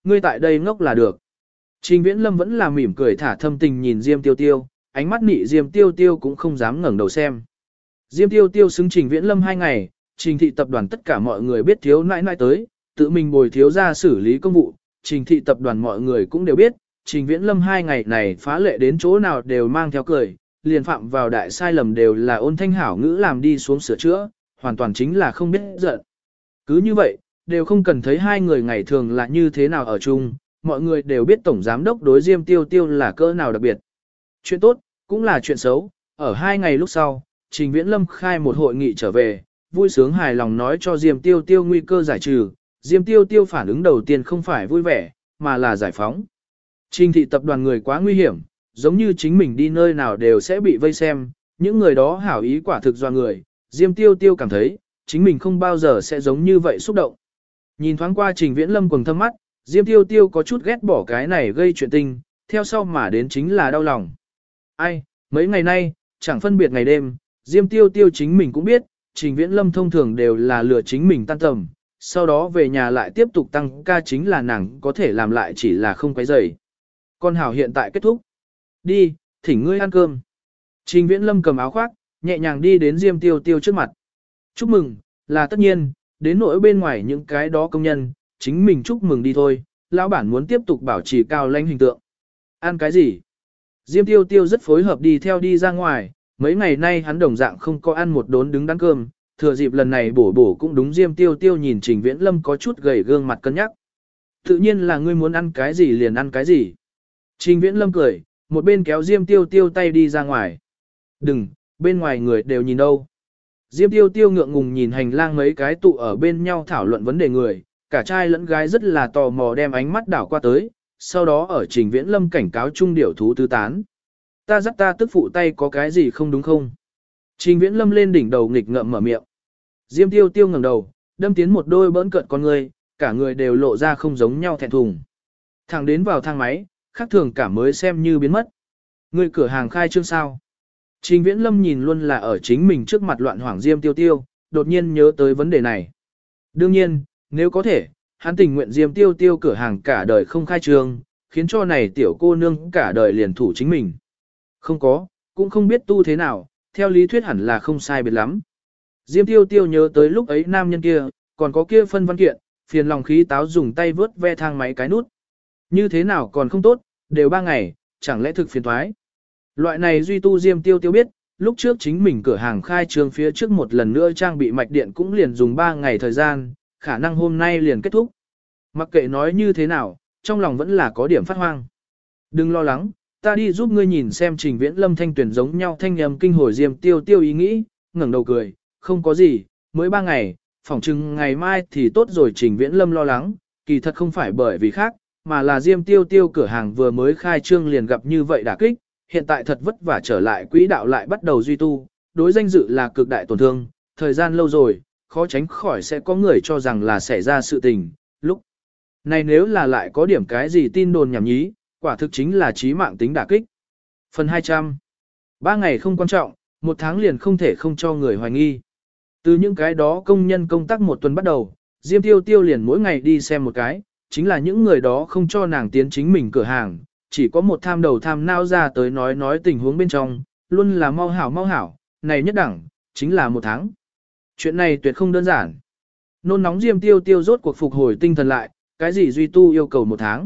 Speaker 1: ngươi tại đây ngốc là được. Trình Viễn Lâm vẫn là mỉm cười thả thâm tình nhìn Diêm Tiêu Tiêu, ánh mắt nị Diêm Tiêu Tiêu cũng không dám ngẩng đầu xem. Diêm Tiêu Tiêu xứng Trình Viễn Lâm 2 ngày, Trình thị tập đoàn tất cả mọi người biết thiếu nãi nãi tới, tự mình bồi thiếu ra xử lý công vụ, Trình thị tập đoàn mọi người cũng đều biết, Trình Viễn Lâm 2 ngày này phá lệ đến chỗ nào đều mang theo cười, liền phạm vào đại sai lầm đều là ôn thanh hảo ngữ làm đi xuống sửa chữa, hoàn toàn chính là không biết giận. Cứ như vậy, đều không cần thấy hai người ngày thường là như thế nào ở chung, mọi người đều biết tổng giám đốc đối Diêm Tiêu Tiêu là cỡ nào đặc biệt. Chuyện tốt, cũng là chuyện xấu, ở 2 ngày lúc sau, Trình Viễn Lâm khai một hội nghị trở về, vui sướng hài lòng nói cho Diêm Tiêu Tiêu nguy cơ giải trừ, Diêm Tiêu Tiêu phản ứng đầu tiên không phải vui vẻ, mà là giải phóng. Trình thị tập đoàn người quá nguy hiểm, giống như chính mình đi nơi nào đều sẽ bị vây xem, những người đó hảo ý quả thực do người, Diêm Tiêu Tiêu cảm thấy, chính mình không bao giờ sẽ giống như vậy xúc động. Nhìn thoáng qua Trình Viễn Lâm quầng thâm mắt, Diêm Tiêu Tiêu có chút ghét bỏ cái này gây chuyện tình, theo sau mà đến chính là đau lòng. Ai, mấy ngày nay, chẳng phân biệt ngày đêm, Diêm Tiêu Tiêu chính mình cũng biết, Trình Viễn Lâm thông thường đều là lừa chính mình tan tầm, sau đó về nhà lại tiếp tục tăng ca chính là nàng có thể làm lại chỉ là không quấy rầy. Con hảo hiện tại kết thúc. Đi, thỉnh ngươi ăn cơm. Trình Viễn Lâm cầm áo khoác, nhẹ nhàng đi đến Diêm Tiêu Tiêu trước mặt. Chúc mừng, là tất nhiên, đến nỗi bên ngoài những cái đó công nhân, chính mình chúc mừng đi thôi, lão bản muốn tiếp tục bảo trì cao lãnh hình tượng. Ăn cái gì? Diêm Tiêu Tiêu rất phối hợp đi theo đi ra ngoài, mấy ngày nay hắn đồng dạng không có ăn một đốn đứng đắn cơm, thừa dịp lần này bổ cũng đúng. Diêm Tiêu Tiêu nhìn Trình Viễn Lâm có chút gầy gương mặt cân nhắc. Tự nhiên là ngươi muốn ăn cái gì liền ăn cái gì. Trình Viễn Lâm cười, một bên kéo Diêm Tiêu Tiêu tay đi ra ngoài. Đừng, bên ngoài người đều nhìn đâu. Diêm Tiêu Tiêu ngượng ngùng nhìn hành lang mấy cái tụ ở bên nhau thảo luận vấn đề người, cả trai lẫn gái rất là tò mò đem ánh mắt đảo qua tới, sau đó ở Trình Viễn Lâm cảnh cáo chung điểu thú tứ tán. Ta dắt ta tức phụ tay có cái gì không đúng không? Trình Viễn Lâm lên đỉnh đầu nghịch ngợm mở miệng. Diêm Tiêu Tiêu ngẩng đầu, đâm tiến một đôi bỡn cợt con người, cả người đều lộ ra không giống nhau thẹn thùng. Thẳng đến vào thang máy, khác thường cả mới xem như biến mất. Người cửa hàng khai trương sao? Trình Viễn Lâm nhìn luôn là ở chính mình trước mặt loạn hoảng Diêm Tiêu Tiêu, đột nhiên nhớ tới vấn đề này. Đương nhiên, nếu có thể, hắn tình nguyện Diêm Tiêu Tiêu cửa hàng cả đời không khai trương, khiến cho này tiểu cô nương cả đời liền thủ chính mình. Không có, cũng không biết tu thế nào, theo lý thuyết hẳn là không sai biệt lắm. Diêm Tiêu Tiêu nhớ tới lúc ấy nam nhân kia, còn có kia phân văn kiện, phiền lòng khí táo dùng tay vớt ve thang máy cái nút. Như thế nào còn không tốt, đều 3 ngày, chẳng lẽ thực phiền thoái. Loại này duy tu Diêm Tiêu Tiêu biết, lúc trước chính mình cửa hàng khai trương phía trước một lần nữa trang bị mạch điện cũng liền dùng 3 ngày thời gian, khả năng hôm nay liền kết thúc. Mặc kệ nói như thế nào, trong lòng vẫn là có điểm phát hoang. Đừng lo lắng, ta đi giúp ngươi nhìn xem Trình Viễn Lâm thanh tuyển giống nhau thanh âm kinh hồi Diêm Tiêu Tiêu ý nghĩ, ngẩng đầu cười, không có gì, mới 3 ngày, phỏng chừng ngày mai thì tốt rồi. Trình Viễn Lâm lo lắng, kỳ thật không phải bởi vì khác, mà là Diêm Tiêu Tiêu cửa hàng vừa mới khai trương liền gặp như vậy đả kích, hiện tại thật vất vả trở lại quỹ đạo lại bắt đầu duy tu, đối danh dự là cực đại tổn thương, thời gian lâu rồi, khó tránh khỏi sẽ có người cho rằng là xảy ra sự tình, lúc này nếu là lại có điểm cái gì tin đồn nhảm nhí, quả thực chính là chí mạng tính đả kích. Phần 200. 3 ngày không quan trọng, 1 tháng liền không thể không cho người hoài nghi. Từ những cái đó công nhân công tác 1 tuần bắt đầu, Diêm Tiêu Tiêu liền mỗi ngày đi xem một cái, chính là những người đó không cho nàng tiến chính mình cửa hàng, chỉ có một tham đầu tham nao ra tới nói tình huống bên trong, luôn là mau hảo, này nhất đẳng, chính là 1 tháng. Chuyện này tuyệt không đơn giản. Nôn nóng Diêm Tiêu Tiêu rốt cuộc phục hồi tinh thần lại, cái gì duy tu yêu cầu 1 tháng.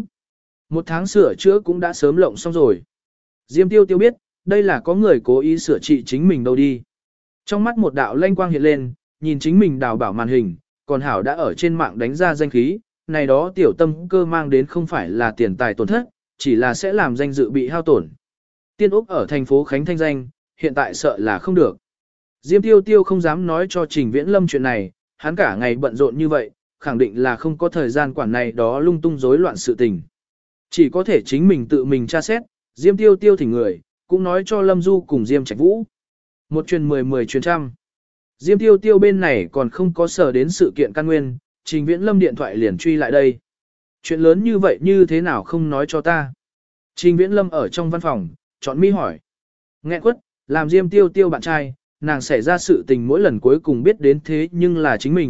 Speaker 1: 1 tháng sửa chữa cũng đã sớm lộng xong rồi. Diêm Tiêu Tiêu biết, đây là có người cố ý sửa trị chính mình đâu đi. Trong mắt một đạo lanh quang hiện lên, nhìn chính mình đào bảo màn hình, còn Hảo đã ở trên mạng đánh ra danh khí, này đó tiểu tâm cơ mang đến không phải là tiền tài tổn thất, chỉ là sẽ làm danh dự bị hao tổn. Tiên Úc ở thành phố Khánh thanh danh, hiện tại sợ là không được. Diêm Tiêu Tiêu không dám nói cho Trình Viễn Lâm chuyện này, hắn cả ngày bận rộn như vậy, khẳng định là không có thời gian quản này đó lung tung rối loạn sự tình. Chỉ có thể chính mình tự mình tra xét, Diêm Tiêu Tiêu thỉnh người, cũng nói cho Lâm Du cùng Diêm Trạch Vũ. 1 truyền 10 truyền trăm. Diêm Tiêu Tiêu bên này còn không có sở đến sự kiện căn nguyên, Trình Viễn Lâm điện thoại liền truy lại đây. Chuyện lớn như vậy như thế nào không nói cho ta? Trình Viễn Lâm ở trong văn phòng, chọn mi hỏi. Nghẹn quất, làm Diêm Tiêu Tiêu bạn trai, nàng xảy ra sự tình mỗi lần cuối cùng biết đến thế nhưng là chính mình.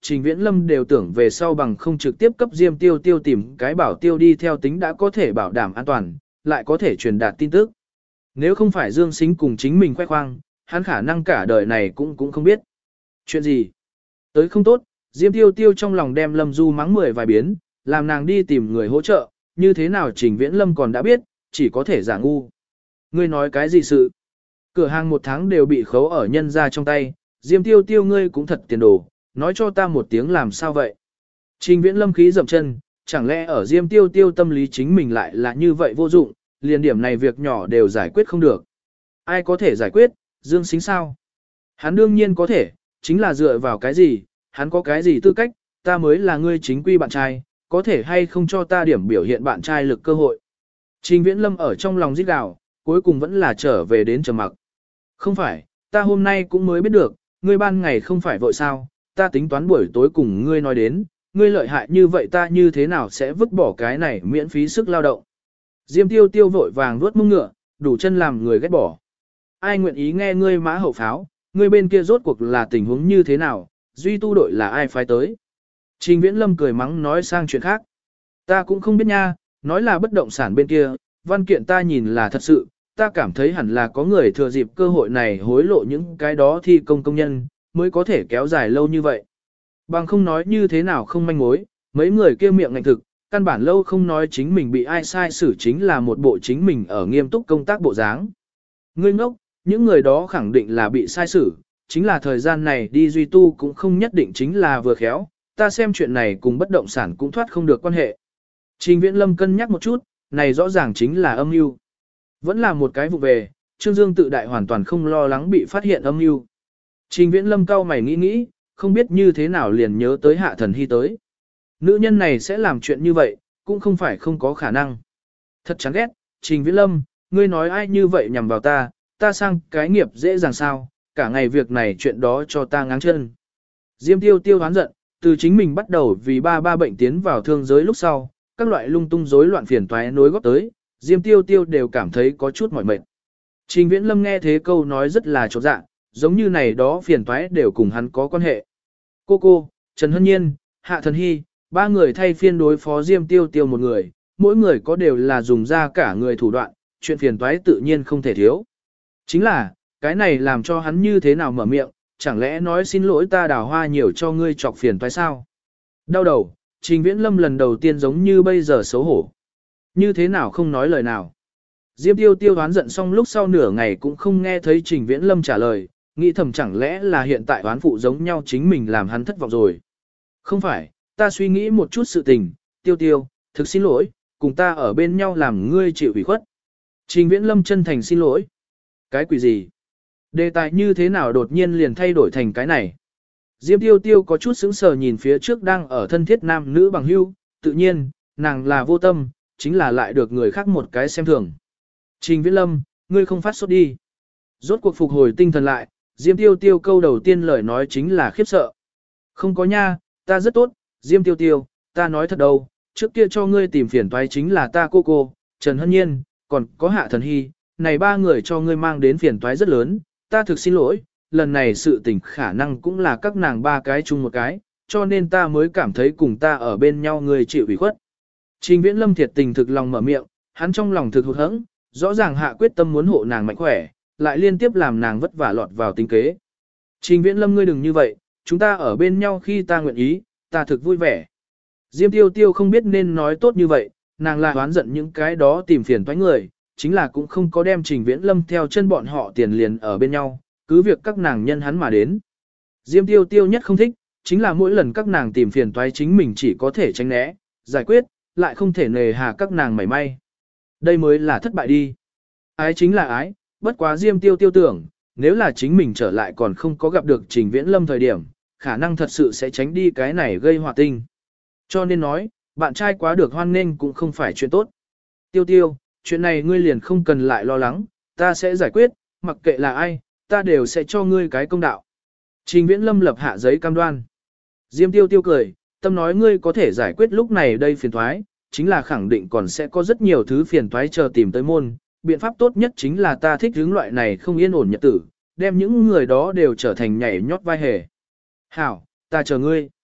Speaker 1: Trình Viễn Lâm đều tưởng về sau bằng không trực tiếp cấp Diêm Tiêu Tiêu tìm cái bảo tiêu đi theo tính đã có thể bảo đảm an toàn, lại có thể truyền đạt tin tức. Nếu không phải Dương Sính cùng chính mình khoe khoang, hắn khả năng cả đời này cũng không biết. Chuyện gì? Tới không tốt, Diêm Tiêu Tiêu trong lòng đem Lâm Du mắng 10 vài biến, làm nàng đi tìm người hỗ trợ, như thế nào Trình Viễn Lâm còn đã biết, chỉ có thể giả ngu. Ngươi nói cái gì sự? Cửa hàng 1 tháng đều bị khấu ở nhân ra trong tay, Diêm Tiêu Tiêu ngươi cũng thật tiền đồ, nói cho ta một tiếng làm sao vậy? Trình Viễn Lâm khí dậm chân, chẳng lẽ ở Diêm Tiêu Tiêu tâm lý chính mình lại là như vậy vô dụng, liền điểm này việc nhỏ đều giải quyết không được. Ai có thể giải quyết, Dương Sính sao? Hắn đương nhiên có thể, chính là dựa vào cái gì, hắn có cái gì tư cách, ta mới là ngươi chính quy bạn trai, có thể hay không cho ta điểm biểu hiện bạn trai lực cơ hội. Trình Viễn Lâm ở trong lòng rít gào, cuối cùng vẫn là trở về đến trầm mặc. Không phải, ta hôm nay cũng mới biết được, ngươi ban ngày không phải vội sao, ta tính toán buổi tối cùng ngươi nói đến, ngươi lợi hại như vậy ta như thế nào sẽ vứt bỏ cái này miễn phí sức lao động. Diêm Tiêu Tiêu vội vàng vuốt mông ngựa, đủ chân làm người ghét bỏ. Ai nguyện ý nghe ngươi mã hậu pháo, ngươi bên kia rốt cuộc là tình huống như thế nào, duy tu đội là ai phái tới. Trình Viễn Lâm cười mắng nói sang chuyện khác. Ta cũng không biết nha, nói là bất động sản bên kia, văn kiện ta nhìn là thật sự, ta cảm thấy hẳn là có người thừa dịp cơ hội này hối lộ những cái đó thi công nhân, mới có thể kéo dài lâu như vậy. Bằng không nói như thế nào không manh mối, mấy người kia miệng ngạnh thực, căn bản lâu không nói chính mình bị ai sai xử chính là một bộ chính mình ở nghiêm túc công tác bộ dáng. Ngươi ngốc, những người đó khẳng định là bị sai xử, chính là thời gian này đi duy tu cũng không nhất định chính là vừa khéo, ta xem chuyện này cùng bất động sản cũng thoát không được quan hệ. Trình Viễn Lâm cân nhắc một chút, này rõ ràng chính là âm mưu. Vẫn là một cái vụ về, Trương Dương tự đại hoàn toàn không lo lắng bị phát hiện âm mưu. Trình Viễn Lâm cau mày nghĩ, không biết như thế nào liền nhớ tới Hạ Thần Hy tới. Nữ nhân này sẽ làm chuyện như vậy, cũng không phải không có khả năng. Thật chán ghét, Trình Viễn Lâm, ngươi nói ai như vậy nhằm vào ta, ta sang cái nghiệp dễ dàng sao, cả ngày việc này chuyện đó cho ta ngáng chân. Diêm Tiêu Tiêu hoán giận, từ chính mình bắt đầu vì ba bệnh tiến vào thương giới lúc sau, các loại lung tung rối loạn phiền toái nối góp tới, Diêm Tiêu Tiêu đều cảm thấy có chút mỏi mệt. Trình Viễn Lâm nghe thế câu nói rất là chột dạ, giống như này đó phiền toái đều cùng hắn có quan hệ. Cô, Trần Hân Nhiên, Hạ Thần Hy, 3 người thay phiên đối phó Diêm Tiêu Tiêu một người, mỗi người có đều là dùng ra cả người thủ đoạn, chuyện phiền toái tự nhiên không thể thiếu. Chính là, cái này làm cho hắn như thế nào mở miệng, chẳng lẽ nói xin lỗi ta đào hoa nhiều cho ngươi chọc phiền toái sao? Đau đầu, Trình Viễn Lâm lần đầu tiên giống như bây giờ xấu hổ. Như thế nào không nói lời nào. Diêm Tiêu Tiêu đoán giận xong lúc sau nửa ngày cũng không nghe thấy Trình Viễn Lâm trả lời, nghĩ thầm chẳng lẽ là hiện tại đoán phụ giống nhau chính mình làm hắn thất vọng rồi. Không phải, ta suy nghĩ một chút sự tình, Tiêu Tiêu, thực xin lỗi, cùng ta ở bên nhau làm ngươi chịu ủy khuất. Trình Viễn Lâm chân thành xin lỗi. Cái quỷ gì? Đề tài như thế nào đột nhiên liền thay đổi thành cái này? Diêm Tiêu Tiêu có chút sững sờ nhìn phía trước đang ở thân thiết nam nữ bằng hữu, tự nhiên, nàng là vô tâm, chính là lại được người khác một cái xem thường. Trình Viễn Lâm, ngươi không phát sốt đi. Rốt cuộc phục hồi tinh thần lại, Diêm Tiêu Tiêu câu đầu tiên lời nói chính là khiếp sợ. Không có nha, ta rất tốt, Diêm Tiêu Tiêu, ta nói thật đâu, trước kia cho ngươi tìm phiền toái chính là ta cô, Trần Hân Nhiên, còn có Hạ Thần Hy, này 3 người cho ngươi mang đến phiền toái rất lớn, ta thực xin lỗi, lần này sự tình khả năng cũng là các nàng 3 cái chung một cái, cho nên ta mới cảm thấy cùng ta ở bên nhau ngươi chịu ủy khuất. Trình Viễn Lâm thiệt tình thực lòng mở miệng, hắn trong lòng thực hụt hẫng, rõ ràng hạ quyết tâm muốn hộ nàng mạnh khỏe, lại liên tiếp làm nàng vất vả lọt vào tính kế. Trình Viễn Lâm ngươi đừng như vậy, chúng ta ở bên nhau khi ta nguyện ý, ta thực vui vẻ. Diêm Tiêu Tiêu không biết nên nói tốt như vậy, nàng lại oán giận những cái đó tìm phiền toái người, chính là cũng không có đem Trình Viễn Lâm theo chân bọn họ tiền liền ở bên nhau, cứ việc các nàng nhân hắn mà đến. Diêm Tiêu Tiêu nhất không thích, chính là mỗi lần các nàng tìm phiền toái chính mình chỉ có thể tránh né, giải quyết, lại không thể nề hà các nàng mảy may. Đây mới là thất bại đi. Ái chính là ái, bất quá Diêm Tiêu Tiêu tưởng, nếu là chính mình trở lại còn không có gặp được Trình Viễn Lâm thời điểm, khả năng thật sự sẽ tránh đi cái này gây họa tinh. Cho nên nói, bạn trai quá được hoan nghênh cũng không phải chuyện tốt. Tiêu Tiêu, chuyện này ngươi liền không cần lại lo lắng, ta sẽ giải quyết, mặc kệ là ai, ta đều sẽ cho ngươi cái công đạo. Trình Viễn Lâm lập hạ giấy cam đoan. Diêm Tiêu Tiêu cười, tâm nói ngươi có thể giải quyết lúc này đây phiền toái, chính là khẳng định còn sẽ có rất nhiều thứ phiền toái chờ tìm tới môn. Biện pháp tốt nhất chính là ta thích hướng loại này không yên ổn nhật tử, đem những người đó đều trở thành nhảy nhót vai hề. Hảo, ta chờ ngươi.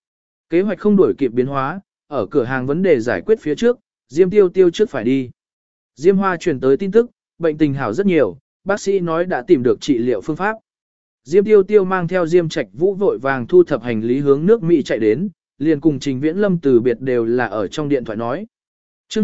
Speaker 1: Kế hoạch không đuổi kịp biến hóa, ở cửa hàng vấn đề giải quyết phía trước, Diêm Tiêu Tiêu trước phải đi. Diêm Hoa truyền tới tin tức, bệnh tình hảo rất nhiều, bác sĩ nói đã tìm được trị liệu phương pháp. Diêm Tiêu Tiêu mang theo Diêm Trạch Vũ vội vàng thu thập hành lý hướng nước Mỹ chạy đến, liền cùng Trình Viễn Lâm từ biệt đều là ở trong điện thoại nói. Chương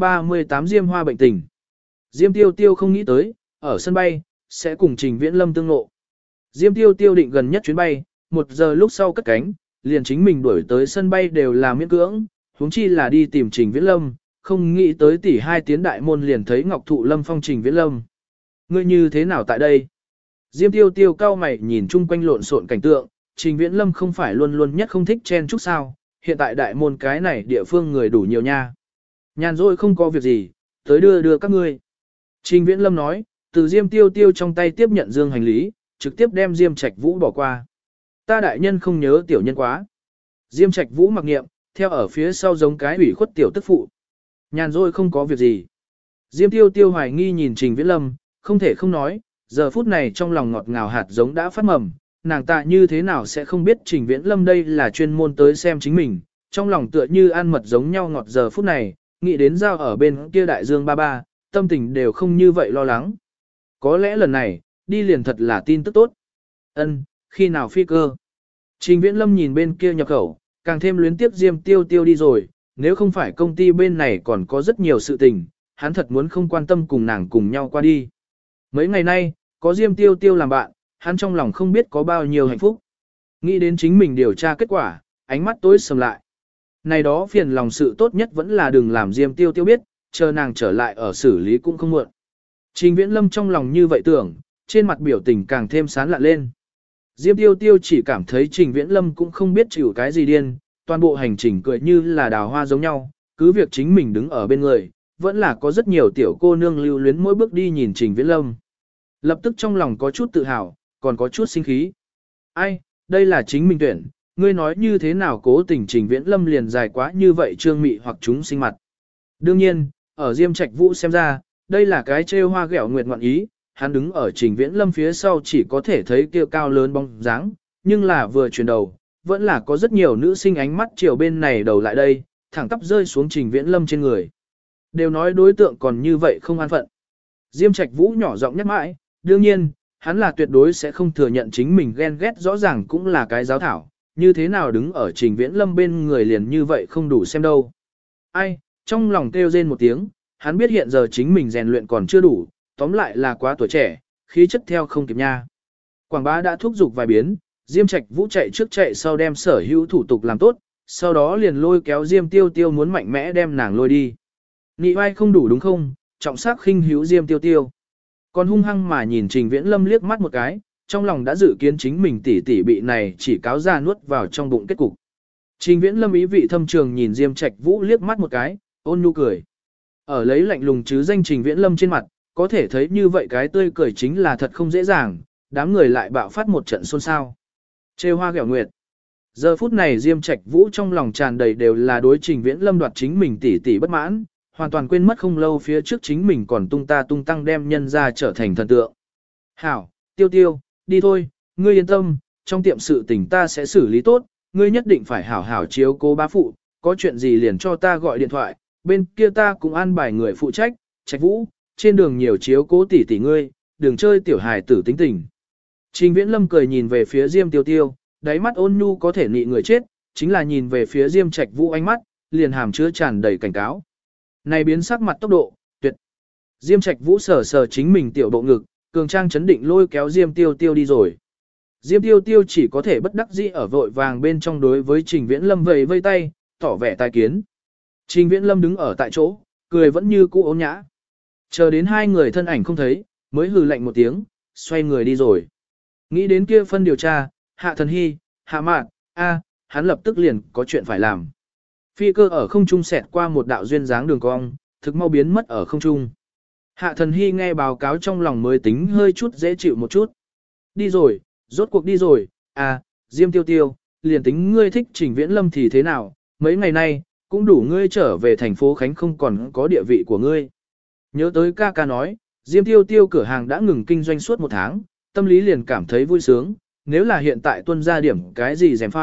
Speaker 1: 238 Diêm Hoa bệnh tình. Diêm Tiêu Tiêu không nghĩ tới, ở sân bay, sẽ cùng Trình Viễn Lâm tương ngộ. Diêm Tiêu Tiêu định gần nhất chuyến bay, 1 giờ lúc sau cất cánh, liền chính mình đuổi tới sân bay đều là miễn cưỡng, huống chi là đi tìm Trình Viễn Lâm, không nghĩ tới tỷ 2 tiến đại môn liền thấy Ngọc Thụ Lâm phong Trình Viễn Lâm. Ngươi như thế nào tại đây? Diêm Tiêu Tiêu cao mày nhìn chung quanh lộn xộn cảnh tượng, Trình Viễn Lâm không phải luôn luôn nhất không thích chen chúc sao, hiện tại đại môn cái này địa phương người đủ nhiều nha. Nhàn rỗi không có việc gì, tới đưa các ngươi. Trình Viễn Lâm nói, từ Diêm Tiêu Tiêu trong tay tiếp nhận dương hành lý, trực tiếp đem Diêm Trạch Vũ bỏ qua. Ta đại nhân không nhớ tiểu nhân quá. Diêm Trạch Vũ mặc niệm, theo ở phía sau giống cái ủy khuất tiểu tức phụ. Nhàn rỗi không có việc gì. Diêm Tiêu Tiêu hoài nghi nhìn Trình Viễn Lâm, không thể không nói, giờ phút này trong lòng ngọt ngào hạt giống đã phát mầm, nàng ta như thế nào sẽ không biết Trình Viễn Lâm đây là chuyên môn tới xem chính mình, trong lòng tựa như ăn mật giống nhau ngọt giờ phút này, nghĩ đến giao ở bên kia đại dương ba ba, tâm tình đều không như vậy lo lắng. Có lẽ lần này, đi liền thật là tin tức tốt. Ân, khi nào phi cơ? Trình Viễn Lâm nhìn bên kia nhập khẩu, càng thêm luyến tiếp Diêm Tiêu Tiêu đi rồi, nếu không phải công ty bên này còn có rất nhiều sự tình, hắn thật muốn không quan tâm cùng nàng cùng nhau qua đi. Mấy ngày nay, có Diêm Tiêu Tiêu làm bạn, hắn trong lòng không biết có bao nhiêu hạnh phúc. Nghĩ đến chính mình điều tra kết quả, ánh mắt tối sầm lại. Này đó phiền lòng sự tốt nhất vẫn là đừng làm Diêm Tiêu Tiêu biết, chờ nàng trở lại ở xử lý cũng không muộn. Trình Viễn Lâm trong lòng như vậy tưởng, trên mặt biểu tình càng thêm sán lạ lên. Diêm Tiêu Tiêu chỉ cảm thấy Trình Viễn Lâm cũng không biết chịu cái gì điên, toàn bộ hành trình cười như là đào hoa giống nhau, cứ việc chính mình đứng ở bên người, vẫn là có rất nhiều tiểu cô nương lưu luyến mỗi bước đi nhìn Trình Viễn Lâm. Lập tức trong lòng có chút tự hào, còn có chút sinh khí. Ai, đây là chính mình tuyển, ngươi nói như thế nào cố tình Trình Viễn Lâm liền dài quá như vậy trương mị hoặc chúng sinh mặt. Đương nhiên, ở Diêm Trạch Vũ xem ra, đây là cái trêu hoa ghẹo nguyệt ngoạn ý, hắn đứng ở Trình Viễn Lâm phía sau chỉ có thể thấy kia cao lớn bóng dáng, nhưng là vừa chuyển đầu, vẫn là có rất nhiều nữ sinh ánh mắt chiều bên này đầu lại đây, thẳng tắp rơi xuống Trình Viễn Lâm trên người. Đều nói đối tượng còn như vậy không an phận. Diêm Trạch Vũ nhỏ giọng nhắc mãi, đương nhiên, hắn là tuyệt đối sẽ không thừa nhận chính mình ghen ghét rõ ràng cũng là cái giáo thảo, như thế nào đứng ở Trình Viễn Lâm bên người liền như vậy không đủ xem đâu. Ai, trong lòng kêu rên một tiếng, hắn biết hiện giờ chính mình rèn luyện còn chưa đủ, tóm lại là quá tuổi trẻ, khí chất theo không kịp nha. Quảng bá đã thúc giục vài biến, Diêm Trạch Vũ chạy trước chạy sau đem sở hữu thủ tục làm tốt, sau đó liền lôi kéo Diêm Tiêu Tiêu muốn mạnh mẽ đem nàng lôi đi. Nị oai không đủ đúng không, trọng sắc khinh hữu Diêm Tiêu Tiêu. Còn hung hăng mà nhìn Trình Viễn Lâm liếc mắt một cái, trong lòng đã dự kiến chính mình tỷ tỷ bị này chỉ cáo ra nuốt vào trong bụng kết cục. Trình Viễn Lâm ý vị thâm trường nhìn Diêm Trạch Vũ liếc mắt một cái, ôn nhu cười. Ở lấy lạnh lùng chứ danh Trình Viễn Lâm trên mặt, có thể thấy như vậy cái tươi cười chính là thật không dễ dàng, đám người lại bạo phát một trận xôn xao. Trêu hoa ghẹo nguyệt. Giờ phút này Diêm Trạch Vũ trong lòng tràn đầy đều là đối Trình Viễn Lâm đoạt chính mình tỷ tỷ bất mãn, hoàn toàn quên mất không lâu phía trước chính mình còn tung ta tung tăng đem nhân ra trở thành thần tượng. Hảo, Tiêu Tiêu, đi thôi, ngươi yên tâm, trong tiệm sự tình ta sẽ xử lý tốt, ngươi nhất định phải hảo hảo chiếu cố bá phụ, có chuyện gì liền cho ta gọi điện thoại, bên kia ta cũng an bài người phụ trách, Trạch Vũ, trên đường nhiều chiếu cố tỷ tỷ ngươi, đừng chơi tiểu hài tử tính tình. Trình Viễn Lâm cười nhìn về phía Diêm Tiêu Tiêu, đáy mắt ôn nhu có thể nị người chết, chính là nhìn về phía Diêm Trạch Vũ ánh mắt, liền hàm chứa tràn đầy cảnh cáo. Này biến sắc mặt tốc độ, tuyệt. Diêm Trạch Vũ sờ sờ chính mình tiểu bộ ngực, cường trang chấn định lôi kéo Diêm Tiêu Tiêu đi rồi. Diêm Tiêu Tiêu chỉ có thể bất đắc dĩ ở vội vàng bên trong đối với Trình Viễn Lâm vẫy vây tay, tỏ vẻ tài kiến. Trình Viễn Lâm đứng ở tại chỗ, cười vẫn như cũ ôn nhã. Chờ đến hai người thân ảnh không thấy, mới hừ lạnh một tiếng, xoay người đi rồi. Nghĩ đến kia phân điều tra, Hạ Thần Hy, Hạ Mạn, hắn lập tức liền có chuyện phải làm. Phi cơ ở không trung xẹt qua một đạo duyên dáng đường cong, thực mau biến mất ở không trung. Hạ Thần Hy nghe báo cáo trong lòng mới tính hơi chút dễ chịu một chút. Đi rồi, rốt cuộc đi rồi, Diêm Tiêu Tiêu, liền tính ngươi thích Trình Viễn Lâm thì thế nào, mấy ngày nay, cũng đủ ngươi trở về thành phố Khánh không còn có địa vị của ngươi. Nhớ tới ca ca nói, Diêm Tiêu Tiêu cửa hàng đã ngừng kinh doanh suốt 1 tháng, tâm lý liền cảm thấy vui sướng, nếu là hiện tại tuân ra điểm cái gì dèm pha,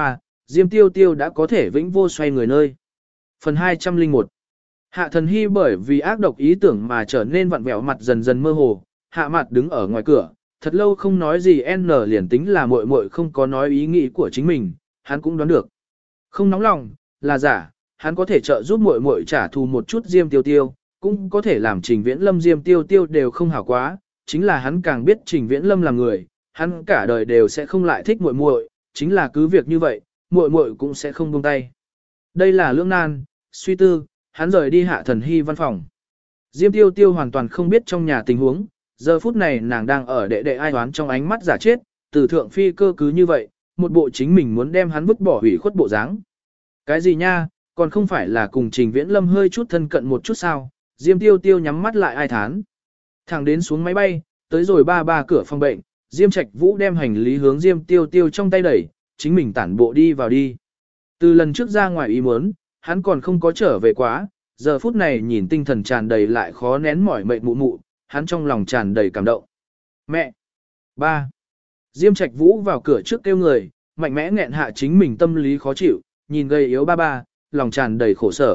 Speaker 1: Diêm Tiêu Tiêu đã có thể vĩnh vô xoay người nơi. Phần 201. Hạ Thần Hy bởi vì ác độc ý tưởng mà trở nên vặn vẹo, mặt dần dần mơ hồ, Hạ Mạt đứng ở ngoài cửa, thật lâu không nói gì, liền tính là muội muội không có nói ý nghĩ của chính mình, hắn cũng đoán được. Không nóng lòng, là giả, hắn có thể trợ giúp muội muội trả thù một chút Diêm Tiêu Tiêu, cũng có thể làm Trình Viễn Lâm Diêm Tiêu Tiêu đều không hảo quá, chính là hắn càng biết Trình Viễn Lâm là người, hắn cả đời đều sẽ không lại thích muội muội, chính là cứ việc như vậy, muội muội cũng sẽ không buông tay. Đây là lưỡng nan, suy tư, hắn rời đi Hạ Thần Hy văn phòng. Diêm Tiêu Tiêu hoàn toàn không biết trong nhà tình huống, giờ phút này nàng đang ở đệ đệ ai oán trong ánh mắt giả chết, từ thượng phi cơ cứ như vậy, một bộ chính mình muốn đem hắn vứt bỏ hủy khuất bộ dáng. Cái gì nha, còn không phải là cùng Trình Viễn Lâm hơi chút thân cận một chút sao? Diêm Tiêu Tiêu nhắm mắt lại ai thán. Thẳng đến xuống máy bay, tới rồi ba cửa phòng bệnh, Diêm Trạch Vũ đem hành lý hướng Diêm Tiêu Tiêu trong tay đẩy, chính mình tản bộ đi vào đi. Từ lần trước ra ngoài ý muốn, hắn còn không có trở về quá, giờ phút này nhìn tinh thần tràn đầy lại khó nén mỏi mệt mụ mụ, hắn trong lòng tràn đầy cảm động. Mẹ! Ba! Diêm Trạch Vũ vào cửa trước kêu người, mạnh mẽ nghẹn hạ chính mình tâm lý khó chịu, nhìn gầy yếu ba, lòng tràn đầy khổ sở.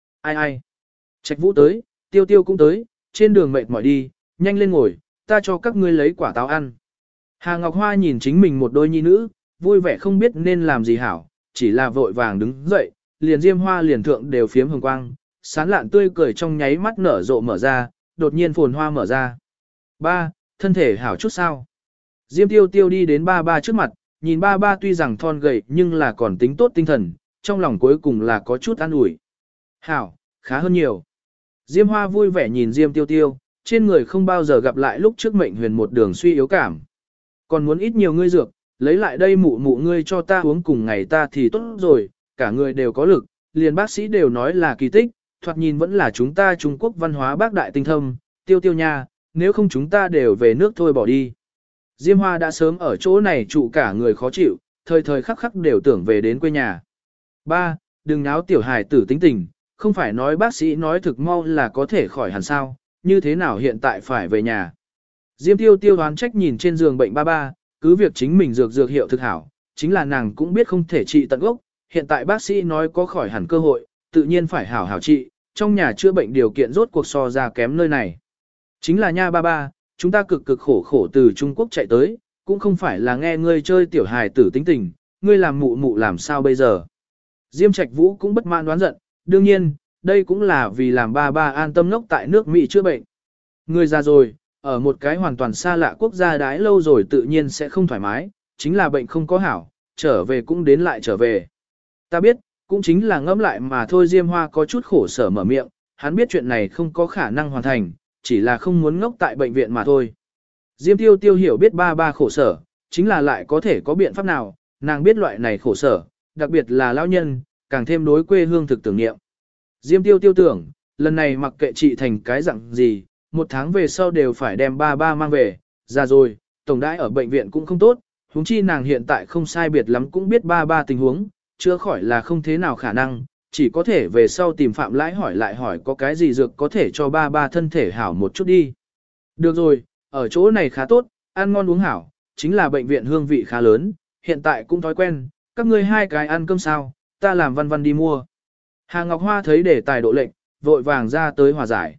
Speaker 1: Ai? Trạch Vũ tới, Tiêu Tiêu cũng tới, trên đường mệt mỏi đi, nhanh lên ngồi, ta cho các ngươi lấy quả táo ăn. Hà Ngọc Hoa nhìn chính mình một đôi nhi nữ, vui vẻ không biết nên làm gì hảo, chỉ là vội vàng đứng dậy, liền Diêm Hoa liền thượng đều phiếm hồng quang, sán lạn tươi cười trong nháy mắt nở rộ mở ra, đột nhiên phồn hoa mở ra. Ba, thân thể hảo chút sao? Diêm Tiêu Tiêu đi đến ba trước mặt, nhìn ba tuy rằng thon gầy nhưng là còn tính tốt tinh thần, trong lòng cuối cùng là có chút an ủi. Hảo, khá hơn nhiều. Diêm Hoa vui vẻ nhìn Diêm Tiêu Tiêu, trên người không bao giờ gặp lại lúc trước mệnh huyền một đường suy yếu cảm. Còn muốn ít nhiều ngươi dược, lấy lại đây mụ mụ ngươi cho ta uống cùng ngày ta thì tốt rồi, cả người đều có lực, liền bác sĩ đều nói là kỳ tích, thoạt nhìn vẫn là chúng ta Trung Quốc văn hóa bác đại tinh thâm, Tiêu Tiêu nha, nếu không chúng ta đều về nước thôi bỏ đi. Diêm Hoa đã sớm ở chỗ này trụ cả người khó chịu, thời thời khắc khắc đều tưởng về đến quê nhà. Ba, đừng náo tiểu hài tử tính tình, không phải nói bác sĩ nói thực mau là có thể khỏi hẳn sao, như thế nào hiện tại phải về nhà. Diêm Tiêu Tiêu đoán trách nhìn trên giường bệnh ba, cứ việc chính mình dược hiệu thực hảo, chính là nàng cũng biết không thể trị tận gốc, hiện tại bác sĩ nói có khỏi hẳn cơ hội, tự nhiên phải hảo trị, trong nhà chữa bệnh điều kiện rốt cuộc so ra kém nơi này. Chính là nha ba, chúng ta cực khổ từ Trung Quốc chạy tới, cũng không phải là nghe ngươi chơi tiểu hài tử tính tình, ngươi làm mụ làm sao bây giờ. Diêm Trạch Vũ cũng bất mãn đoán giận, đương nhiên, đây cũng là vì làm ba an tâm ngốc tại nước Mỹ chữa bệnh. Ngươi già rồi, ở một cái hoàn toàn xa lạ quốc gia đái lâu rồi tự nhiên sẽ không thoải mái, chính là bệnh không có hảo, trở về cũng đến lại trở về. Ta biết, cũng chính là ngẫm lại mà thôi. Diêm Hoa có chút khổ sở mở miệng, hắn biết chuyện này không có khả năng hoàn thành, chỉ là không muốn ngốc tại bệnh viện mà thôi. Diêm Tiêu Tiêu hiểu biết ba khổ sở, chính là lại có thể có biện pháp nào, nàng biết loại này khổ sở, đặc biệt là lão nhân, càng thêm đối quê hương thực tưởng niệm. Diêm Tiêu Tiêu tưởng, lần này mặc kệ trị thành cái dạng gì, một tháng về sau đều phải đem ba mang về, ra rồi, tổng đãi ở bệnh viện cũng không tốt, huống chi nàng hiện tại không sai biệt lắm cũng biết ba tình huống, chữa khỏi là không thế nào khả năng, chỉ có thể về sau tìm Phạm Lãi hỏi có cái gì dược có thể cho ba thân thể hảo một chút đi. Được rồi, ở chỗ này khá tốt, ăn ngon uống hảo, chính là bệnh viện hương vị khá lớn, hiện tại cũng thói quen, các ngươi hai cái ăn cơm sao, ta làm văn đi mua. Hà Ngọc Hoa thấy đề tài độ lệnh, vội vàng ra tới hòa giải.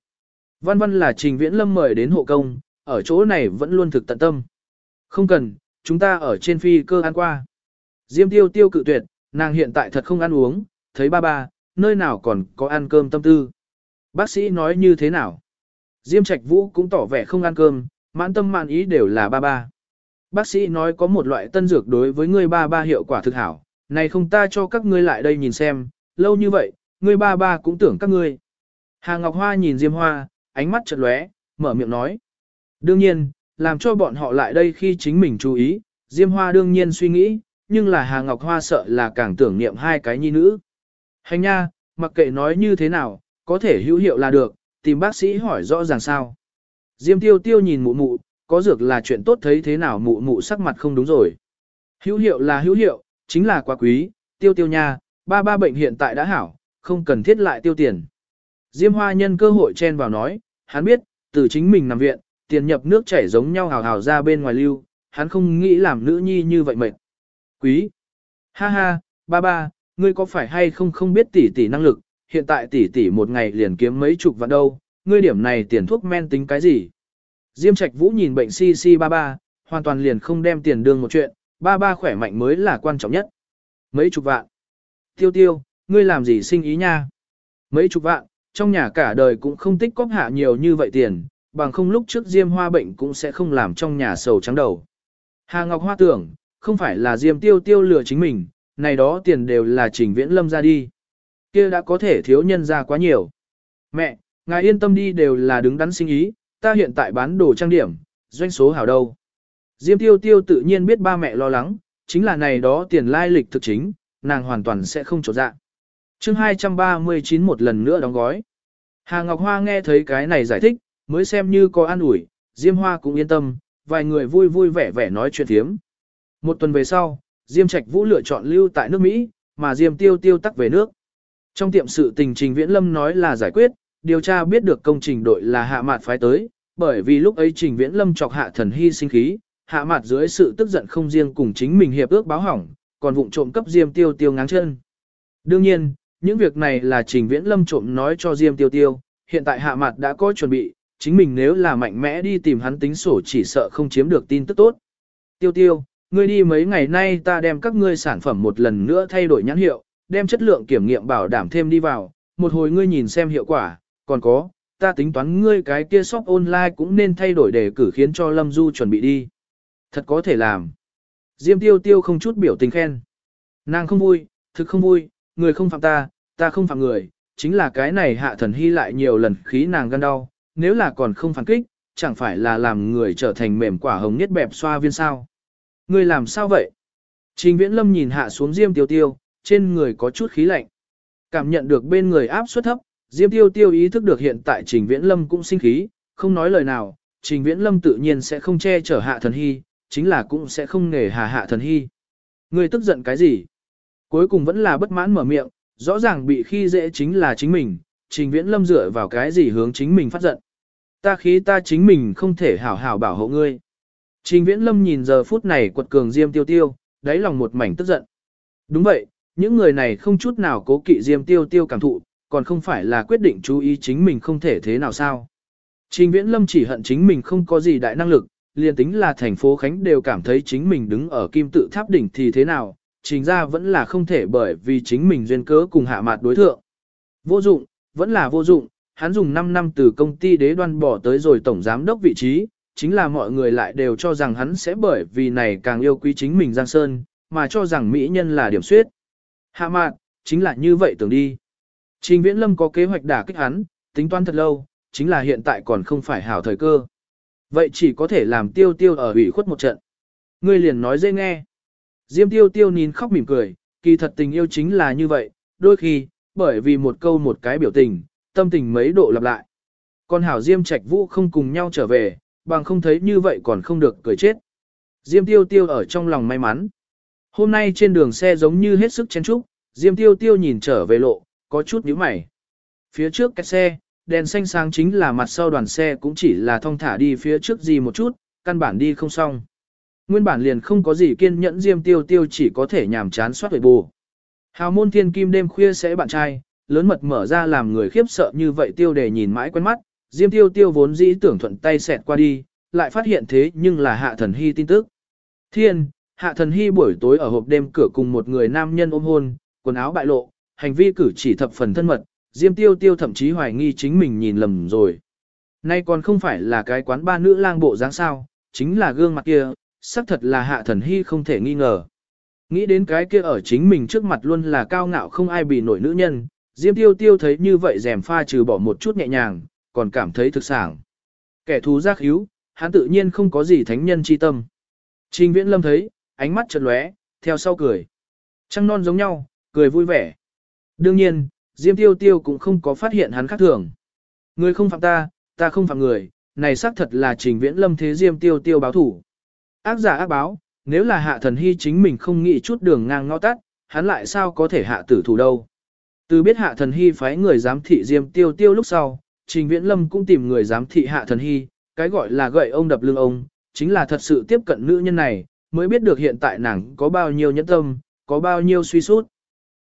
Speaker 1: Văn là Trình Viễn Lâm mời đến hộ công, ở chỗ này vẫn luôn thực tận tâm. Không cần, chúng ta ở trên phi cơ ăn qua. Diêm Tiêu Tiêu cự tuyệt, nàng hiện tại thật không ăn uống, thấy ba, nơi nào còn có ăn cơm tâm tư. Bác sĩ nói như thế nào? Diêm Trạch Vũ cũng tỏ vẻ không ăn cơm, mãn tâm mãn ý đều là ba. Bác sĩ nói có một loại tân dược đối với ngươi ba hiệu quả thực hảo, này không ta cho các ngươi lại đây nhìn xem, lâu như vậy, ngươi ba cũng tưởng các ngươi. Hà Ngọc Hoa nhìn Diêm Hoa, ánh mắt chợt lóe, mở miệng nói. Đương nhiên, làm cho bọn họ lại đây khi chính mình chú ý, Diêm Hoa đương nhiên suy nghĩ, nhưng là Hà Ngọc Hoa sợ là càng tưởng niệm hai cái nhi nữ. Hành nha, mặc kệ nói như thế nào, có thể hữu hiệu là được, tìm bác sĩ hỏi rõ ràng sao. Diêm Tiêu Tiêu nhìn mụ, có dược là chuyện tốt thấy thế nào mụ sắc mặt không đúng rồi. Hữu hiệu là hữu hiệu, chính là quá quý, Tiêu nha, ba bệnh hiện tại đã hảo, không cần thiết lại tiêu tiền. Diêm Hoa nhân cơ hội chen vào nói, hắn biết, từ chính mình nằm viện, tiền nhập nước chảy giống nhau hào ra bên ngoài lưu, hắn không nghĩ làm nữ nhi như vậy mệt. Quý! Ha, ba ba, ngươi có phải hay không không biết tỷ tỷ năng lực, hiện tại tỷ tỷ một ngày liền kiếm mấy chục vạn đâu, ngươi điểm này tiền thuốc men tính cái gì? Diêm Trạch Vũ nhìn bệnh si ba ba, hoàn toàn liền không đem tiền đương một chuyện, ba ba khỏe mạnh mới là quan trọng nhất. Mấy chục vạn. Tiêu tiêu, ngươi làm gì sinh ý nha? Mấy chục vạn, trong nhà cả đời cũng không tích cóp hạ nhiều như vậy tiền, bằng không lúc trước Diêm Hoa bệnh cũng sẽ không làm trong nhà sầu trắng đầu. Hà Ngọc Hoa tưởng, không phải là Diêm tiêu tiêu lừa chính mình, này đó tiền đều là Trình Viễn Lâm ra đi. Kia đã có thể thiếu nhân ra quá nhiều. Mẹ, ngài yên tâm đi, đều là đứng đắn sinh ý, ta hiện tại bán đồ trang điểm, doanh số hảo đâu. Diêm tiêu tiêu tự nhiên biết ba mẹ lo lắng, chính là này đó tiền lai lịch thực chính, nàng hoàn toàn sẽ không trột dạ. Chương 239 một lần nữa đóng gói. Hà Ngọc Hoa nghe thấy cái này giải thích, mới xem như có an ủi, Diêm Hoa cũng yên tâm, vài người vui vui vẻ vẻ nói chuyện thiếm. Một tuần về sau, Diêm Trạch Vũ lựa chọn lưu tại nước Mỹ, mà Diêm Tiêu Tiêu tắc về nước. Trong tiệm sự tình Trình Viễn Lâm nói là giải quyết, điều tra biết được công trình đội là Hạ Mạt phái tới, bởi vì lúc ấy Trình Viễn Lâm chọc Hạ Thần Hy sinh khí, Hạ Mạt dưới sự tức giận không riêng cùng chính mình hiệp ước báo hỏng, còn vụng trộm cấp Diêm Tiêu Tiêu ngáng chân. Đương nhiên, những việc này là Trình Viễn Lâm trộm nói cho Diêm Tiêu Tiêu, hiện tại Hạ Mạt đã có chuẩn bị, chính mình nếu là mạnh mẽ đi tìm hắn tính sổ chỉ sợ không chiếm được tin tức tốt. Tiêu Tiêu, ngươi đi mấy ngày nay ta đem các ngươi sản phẩm một lần nữa thay đổi nhãn hiệu, đem chất lượng kiểm nghiệm bảo đảm thêm đi vào, một hồi ngươi nhìn xem hiệu quả, còn có, ta tính toán ngươi cái kia shop online cũng nên thay đổi để cử khiến cho Lâm Du chuẩn bị đi. Thật có thể làm. Diêm Tiêu Tiêu không chút biểu tình khen. Nàng không vui, thực không vui, người không phạm ta, ta không phạm người, chính là cái này Hạ Thần Hy lại nhiều lần khí nàng gan đau, nếu là còn không phản kích, chẳng phải là làm người trở thành mềm quả hồng nhất bẹp xoa viên sao. Ngươi làm sao vậy? Trình Viễn Lâm nhìn hạ xuống Diêm Tiêu Tiêu, trên người có chút khí lạnh. Cảm nhận được bên người áp suất thấp, Diêm Tiêu Tiêu ý thức được hiện tại Trình Viễn Lâm cũng sinh khí, không nói lời nào, Trình Viễn Lâm tự nhiên sẽ không che chở Hạ Thần Hy, chính là cũng sẽ không nể hà Hạ Thần Hy. Ngươi tức giận cái gì? Cuối cùng vẫn là bất mãn mở miệng, rõ ràng bị khi dễ chính là chính mình, Trình Viễn Lâm dựa vào cái gì hướng chính mình phát giận. Ta khí ta chính mình không thể hảo hảo bảo hộ ngươi. Trình Viễn Lâm nhìn giờ phút này quật cường Diêm Tiêu Tiêu, đáy lòng một mảnh tức giận. Đúng vậy, những người này không chút nào cố kỵ Diêm Tiêu Tiêu cảm thụ, còn không phải là quyết định chú ý chính mình không thể thế nào sao. Trình Viễn Lâm chỉ hận chính mình không có gì đại năng lực, liền tính là thành phố Khánh đều cảm thấy chính mình đứng ở kim tự tháp đỉnh thì thế nào, trình ra vẫn là không thể bởi vì chính mình duyên cớ cùng Hạ Mạt đối thượng. Vô dụng, vẫn là vô dụng, hắn dùng 5 năm từ công ty đế đoan bỏ tới rồi tổng giám đốc vị trí, chính là mọi người lại đều cho rằng hắn sẽ bởi vì này càng yêu quý chính mình Giang Sơn, mà cho rằng mỹ nhân là điểm suyết. Hạ Mạt, chính là như vậy tưởng đi. Trình Viễn Lâm có kế hoạch đả kích hắn, tính toán thật lâu, chính là hiện tại còn không phải hảo thời cơ. Vậy chỉ có thể làm Tiêu Tiêu ở ủy khuất một trận. Ngươi liền nói dễ nghe. Diêm Tiêu Tiêu nín khóc mỉm cười, kỳ thật tình yêu chính là như vậy, đôi khi, bởi vì một câu một cái biểu tình, tâm tình mấy độ lặp lại. Còn hảo Diêm Trạch Vũ không cùng nhau trở về, bằng không thấy như vậy còn không được cười chết. Diêm Tiêu Tiêu ở trong lòng may mắn. Hôm nay trên đường xe giống như hết sức chen chúc, Diêm Tiêu Tiêu nhìn trở về lộ, có chút nhíu mày. Phía trước cái xe, đèn xanh sáng chính là mặt sau đoàn xe cũng chỉ là thong thả đi phía trước gì một chút, căn bản đi không xong. Nguyên bản liền không có gì kiên nhẫn Diêm Tiêu Tiêu chỉ có thể nhàm chán soát về bù. Hào môn thiên kim đêm khuya sẽ bạn trai, lớn mật mở ra làm người khiếp sợ như vậy Tiêu Đề nhìn mãi quen mắt, Diêm Tiêu Tiêu vốn dĩ tưởng thuận tay xẹt qua đi, lại phát hiện thế nhưng là Hạ Thần Hy tin tức. Thiên, Hạ Thần Hy buổi tối ở hộp đêm cửa cùng một người nam nhân ôm hôn, quần áo bại lộ, hành vi cử chỉ thập phần thân mật, Diêm Tiêu Tiêu thậm chí hoài nghi chính mình nhìn lầm rồi. Nay còn không phải là cái quán ba nữ lang bộ dáng sao, chính là gương mặt kia, xác thật là Hạ Thần Hy không thể nghi ngờ. Nghĩ đến cái kia ở chính mình trước mặt luôn là cao ngạo không ai bị nổi nữ nhân, Diêm Tiêu Tiêu thấy như vậy rèm pha trừ bỏ một chút nhẹ nhàng, còn cảm thấy thực sảng. Kẻ thù giác hiếu, hắn tự nhiên không có gì thánh nhân chi tâm. Trình Viễn Lâm thấy, ánh mắt chợt lóe, theo sau cười. Trăng non giống nhau, cười vui vẻ. Đương nhiên, Diêm Tiêu Tiêu cũng không có phát hiện hắn khác thường. Người không phạm ta, ta không phạm người, này xác thật là Trình Viễn Lâm thế Diêm Tiêu Tiêu báo thủ. Ác giả ác báo, nếu là Hạ Thần Hy chính mình không nghĩ chút đường ngang ngõ tắt, hắn lại sao có thể hạ tử thủ đâu. Từ biết Hạ Thần Hy phái người giám thị Diêm Tiêu Tiêu lúc sau, Trình Viễn Lâm cũng tìm người giám thị Hạ Thần Hy, cái gọi là gậy ông đập lưng ông, chính là thật sự tiếp cận nữ nhân này, mới biết được hiện tại nàng có bao nhiêu nhẫn tâm, có bao nhiêu suy sút.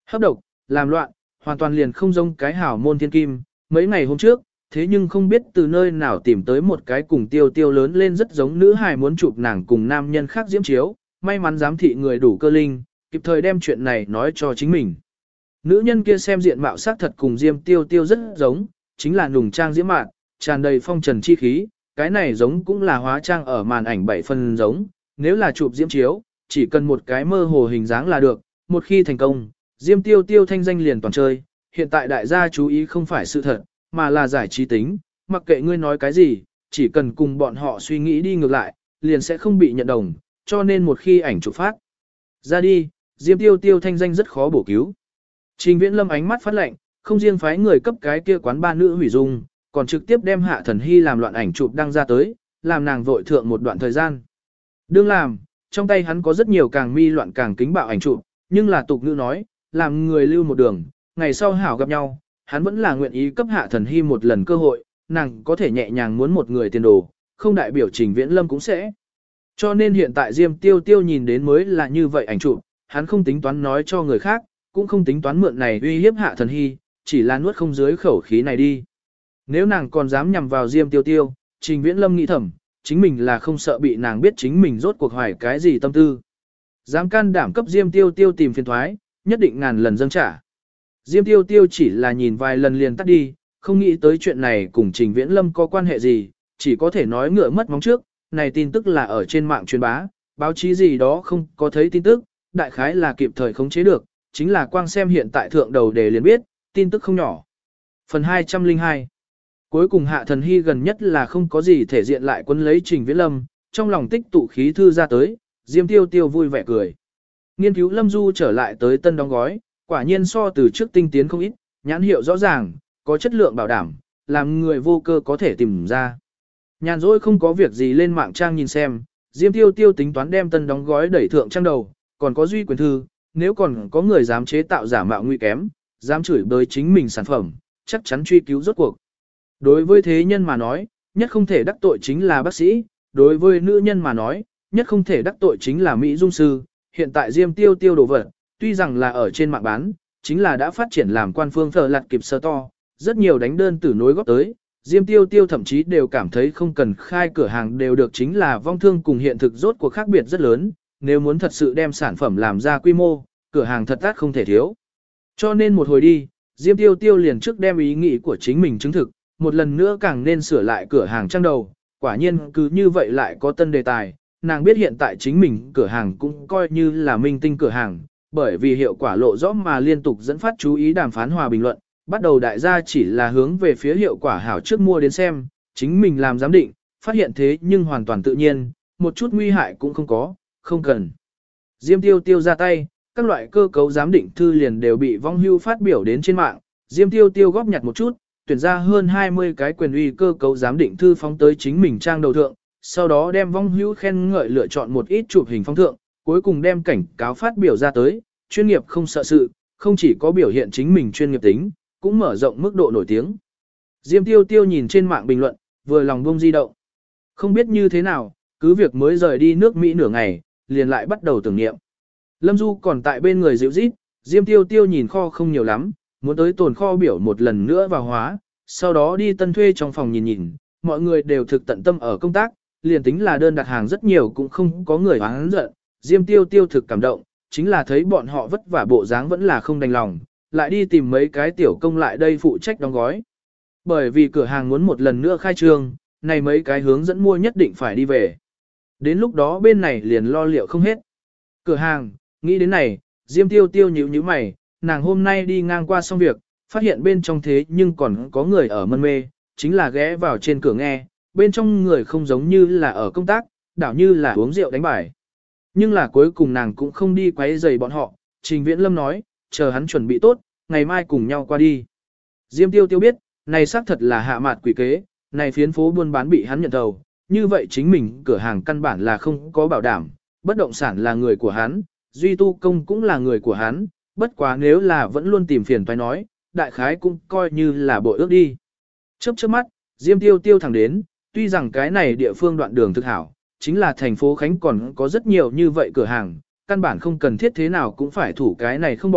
Speaker 1: Hấp độc, làm loạn, hoàn toàn liền không giống cái hảo môn thiên kim, mấy ngày hôm trước, thế nhưng không biết từ nơi nào tìm tới một cái cùng tiêu tiêu lớn lên rất giống nữ hài muốn chụp nàng cùng nam nhân khác diễm chiếu, may mắn giám thị người đủ cơ linh, kịp thời đem chuyện này nói cho chính mình. Nữ nhân kia xem diện mạo sắc thật cùng Diêm Tiêu Tiêu rất giống, chính là nùng trang diễm mạn, tràn đầy phong trần chi khí, cái này giống cũng là hóa trang ở màn ảnh 7 phần giống, nếu là chụp diễm chiếu, chỉ cần một cái mơ hồ hình dáng là được, một khi thành công, Diêm Tiêu Tiêu thanh danh liền toàn chơi, hiện tại đại gia chú ý không phải sự thật, mà là giải trí tính, mặc kệ ngươi nói cái gì, chỉ cần cùng bọn họ suy nghĩ đi ngược lại, liền sẽ không bị nhận đồng, cho nên một khi ảnh chụp phát ra đi, Diêm Tiêu Tiêu thanh danh rất khó bổ cứu. Trình Viễn Lâm ánh mắt phát lạnh, không riêng phái người cấp cái kia quán ba nữ hủy dung, còn trực tiếp đem Hạ Thần Hy làm loạn ảnh chụp đăng ra tới, làm nàng vội thượng một đoạn thời gian. Đương làm, trong tay hắn có rất nhiều càng mi loạn càng kính bạo ảnh chụp, nhưng là tục ngữ nói, làm người lưu một đường, ngày sau hảo gặp nhau, hắn vẫn là nguyện ý cấp Hạ Thần Hy một lần cơ hội, nàng có thể nhẹ nhàng muốn một người tiền đồ, không đại biểu Trình Viễn Lâm cũng sẽ. Cho nên hiện tại Diêm Tiêu Tiêu nhìn đến mới là như vậy ảnh chụp, hắn không tính toán nói cho người khác, cũng không tính toán mượn này uy hiếp Hạ Thần Hy, chỉ là nuốt không dưới khẩu khí này đi. Nếu nàng còn dám nhằm vào Diêm Tiêu Tiêu, Trình Viễn Lâm nghĩ thầm, chính mình là không sợ bị nàng biết chính mình rốt cuộc hoài cái gì tâm tư. Dám can đảm cấp Diêm Tiêu Tiêu tìm phiền thoái, nhất định ngàn lần dâng trả. Diêm Tiêu Tiêu chỉ là nhìn vài lần liền tắt đi, không nghĩ tới chuyện này cùng Trình Viễn Lâm có quan hệ gì, chỉ có thể nói ngựa mất móng trước, này tin tức là ở trên mạng truyền bá, báo chí gì đó không có thấy tin tức, đại khái là kịp thời khống chế được, chính là quang xem hiện tại thượng đầu để liền biết, tin tức không nhỏ. Phần 202. Cuối cùng Hạ Thần Hy gần nhất là không có gì thể diện lại quấn lấy Trình Viễn Lâm, trong lòng tích tụ khí thư ra tới, Diêm Tiêu Tiêu vui vẻ cười. Nghiên cứu Lâm Du trở lại tới tân đóng gói, quả nhiên so từ trước tinh tiến không ít, nhãn hiệu rõ ràng, có chất lượng bảo đảm, làm người vô cơ có thể tìm ra. Nhàn rỗi không có việc gì lên mạng trang nhìn xem, Diêm Tiêu Tiêu tính toán đem tân đóng gói đẩy thượng trang đầu, còn có duy quyền thư, nếu còn có người dám chế tạo giả mạo nguy kém, dám chửi bới chính mình sản phẩm, chắc chắn truy cứu rốt cuộc. Đối với thế nhân mà nói, nhất không thể đắc tội chính là bác sĩ, đối với nữ nhân mà nói, nhất không thể đắc tội chính là mỹ dung sư, hiện tại Diêm Tiêu Tiêu đồ vật, tuy rằng là ở trên mạng bán, chính là đã phát triển làm quan phương phở lạt kịp sơ to, rất nhiều đánh đơn từ nối góp tới, Diêm Tiêu Tiêu thậm chí đều cảm thấy không cần khai cửa hàng đều được, chính là vong thương cùng hiện thực rốt cuộc khác biệt rất lớn, nếu muốn thật sự đem sản phẩm làm ra quy mô, cửa hàng thật tát không thể thiếu. Cho nên một hồi đi, Diêm Tiêu Tiêu liền trước đem ý nghĩ của chính mình chứng thực, một lần nữa càng nên sửa lại cửa hàng trang đầu, quả nhiên cứ như vậy lại có tân đề tài, nàng biết hiện tại chính mình cửa hàng cũng coi như là minh tinh cửa hàng, bởi vì hiệu quả lộ rõ mà liên tục dẫn phát chú ý đàm phán hòa bình luận, bắt đầu đại gia chỉ là hướng về phía hiệu quả hảo trước mua đến xem, chính mình làm giám định, phát hiện thế nhưng hoàn toàn tự nhiên, một chút nguy hại cũng không có, không cần. Diêm Tiêu Tiêu ra tay, các loại cơ cấu giám định thư liền đều bị vong hưu phát biểu đến trên mạng, Diêm Tiêu Tiêu góp nhặt một chút, tuyển ra hơn 20 cái quyền uy cơ cấu giám định thư phóng tới chính mình trang đầu thượng, sau đó đem vong hưu khen ngợi lựa chọn một ít chụp hình phong thượng, cuối cùng đem cảnh cáo phát biểu ra tới, chuyên nghiệp không sợ sự, không chỉ có biểu hiện chính mình chuyên nghiệp tính, cũng mở rộng mức độ nổi tiếng. Diêm Tiêu Tiêu nhìn trên mạng bình luận, vừa lòng buông di động. Không biết như thế nào, cứ việc mới rời đi nước Mỹ nửa ngày, liền lại bắt đầu tưởng niệm. Lâm Du còn tại bên người dịu rít, Diêm Tiêu Tiêu nhìn kho không nhiều lắm, muốn tới tồn kho biểu một lần nữa vào hóa, sau đó đi tân thuê trong phòng nhìn nhìn, mọi người đều thực tận tâm ở công tác, liền tính là đơn đặt hàng rất nhiều cũng không có người oán giận, Diêm Tiêu Tiêu thực cảm động, chính là thấy bọn họ vất vả bộ dáng vẫn là không đành lòng, lại đi tìm mấy cái tiểu công lại đây phụ trách đóng gói. Bởi vì cửa hàng muốn một lần nữa khai trương, này mấy cái hướng dẫn mua nhất định phải đi về. Đến lúc đó bên này liền lo liệu không hết. Cửa hàng, nghĩ đến này, Diêm Tiêu Tiêu nhíu mày, nàng hôm nay đi ngang qua xong việc, phát hiện bên trong thế nhưng còn có người ở mân mê, chính là ghé vào trên cửa nghe, bên trong người không giống như là ở công tác, đảo như là uống rượu đánh bài. Nhưng là cuối cùng nàng cũng không đi quấy rầy bọn họ, Trình Viễn Lâm nói, chờ hắn chuẩn bị tốt, ngày mai cùng nhau qua đi. Diêm Tiêu Tiêu biết, này xác thật là hạ mạt quỷ kế, này phiến phố buôn bán bị hắn nhận thầu, như vậy chính mình cửa hàng căn bản là không có bảo đảm, bất động sản là người của hắn, duy tu công cũng là người của hắn, bất quá nếu là vẫn luôn tìm phiền phải nói, đại khái cũng coi như là bội ước đi. Chớp chớp mắt, Diêm Tiêu Tiêu thẳng đến, tuy rằng cái này địa phương đoạn đường thực hảo, chính là thành phố Khánh còn có rất nhiều như vậy cửa hàng, căn bản không cần thiết thế nào cũng phải thủ cái này không bỏ,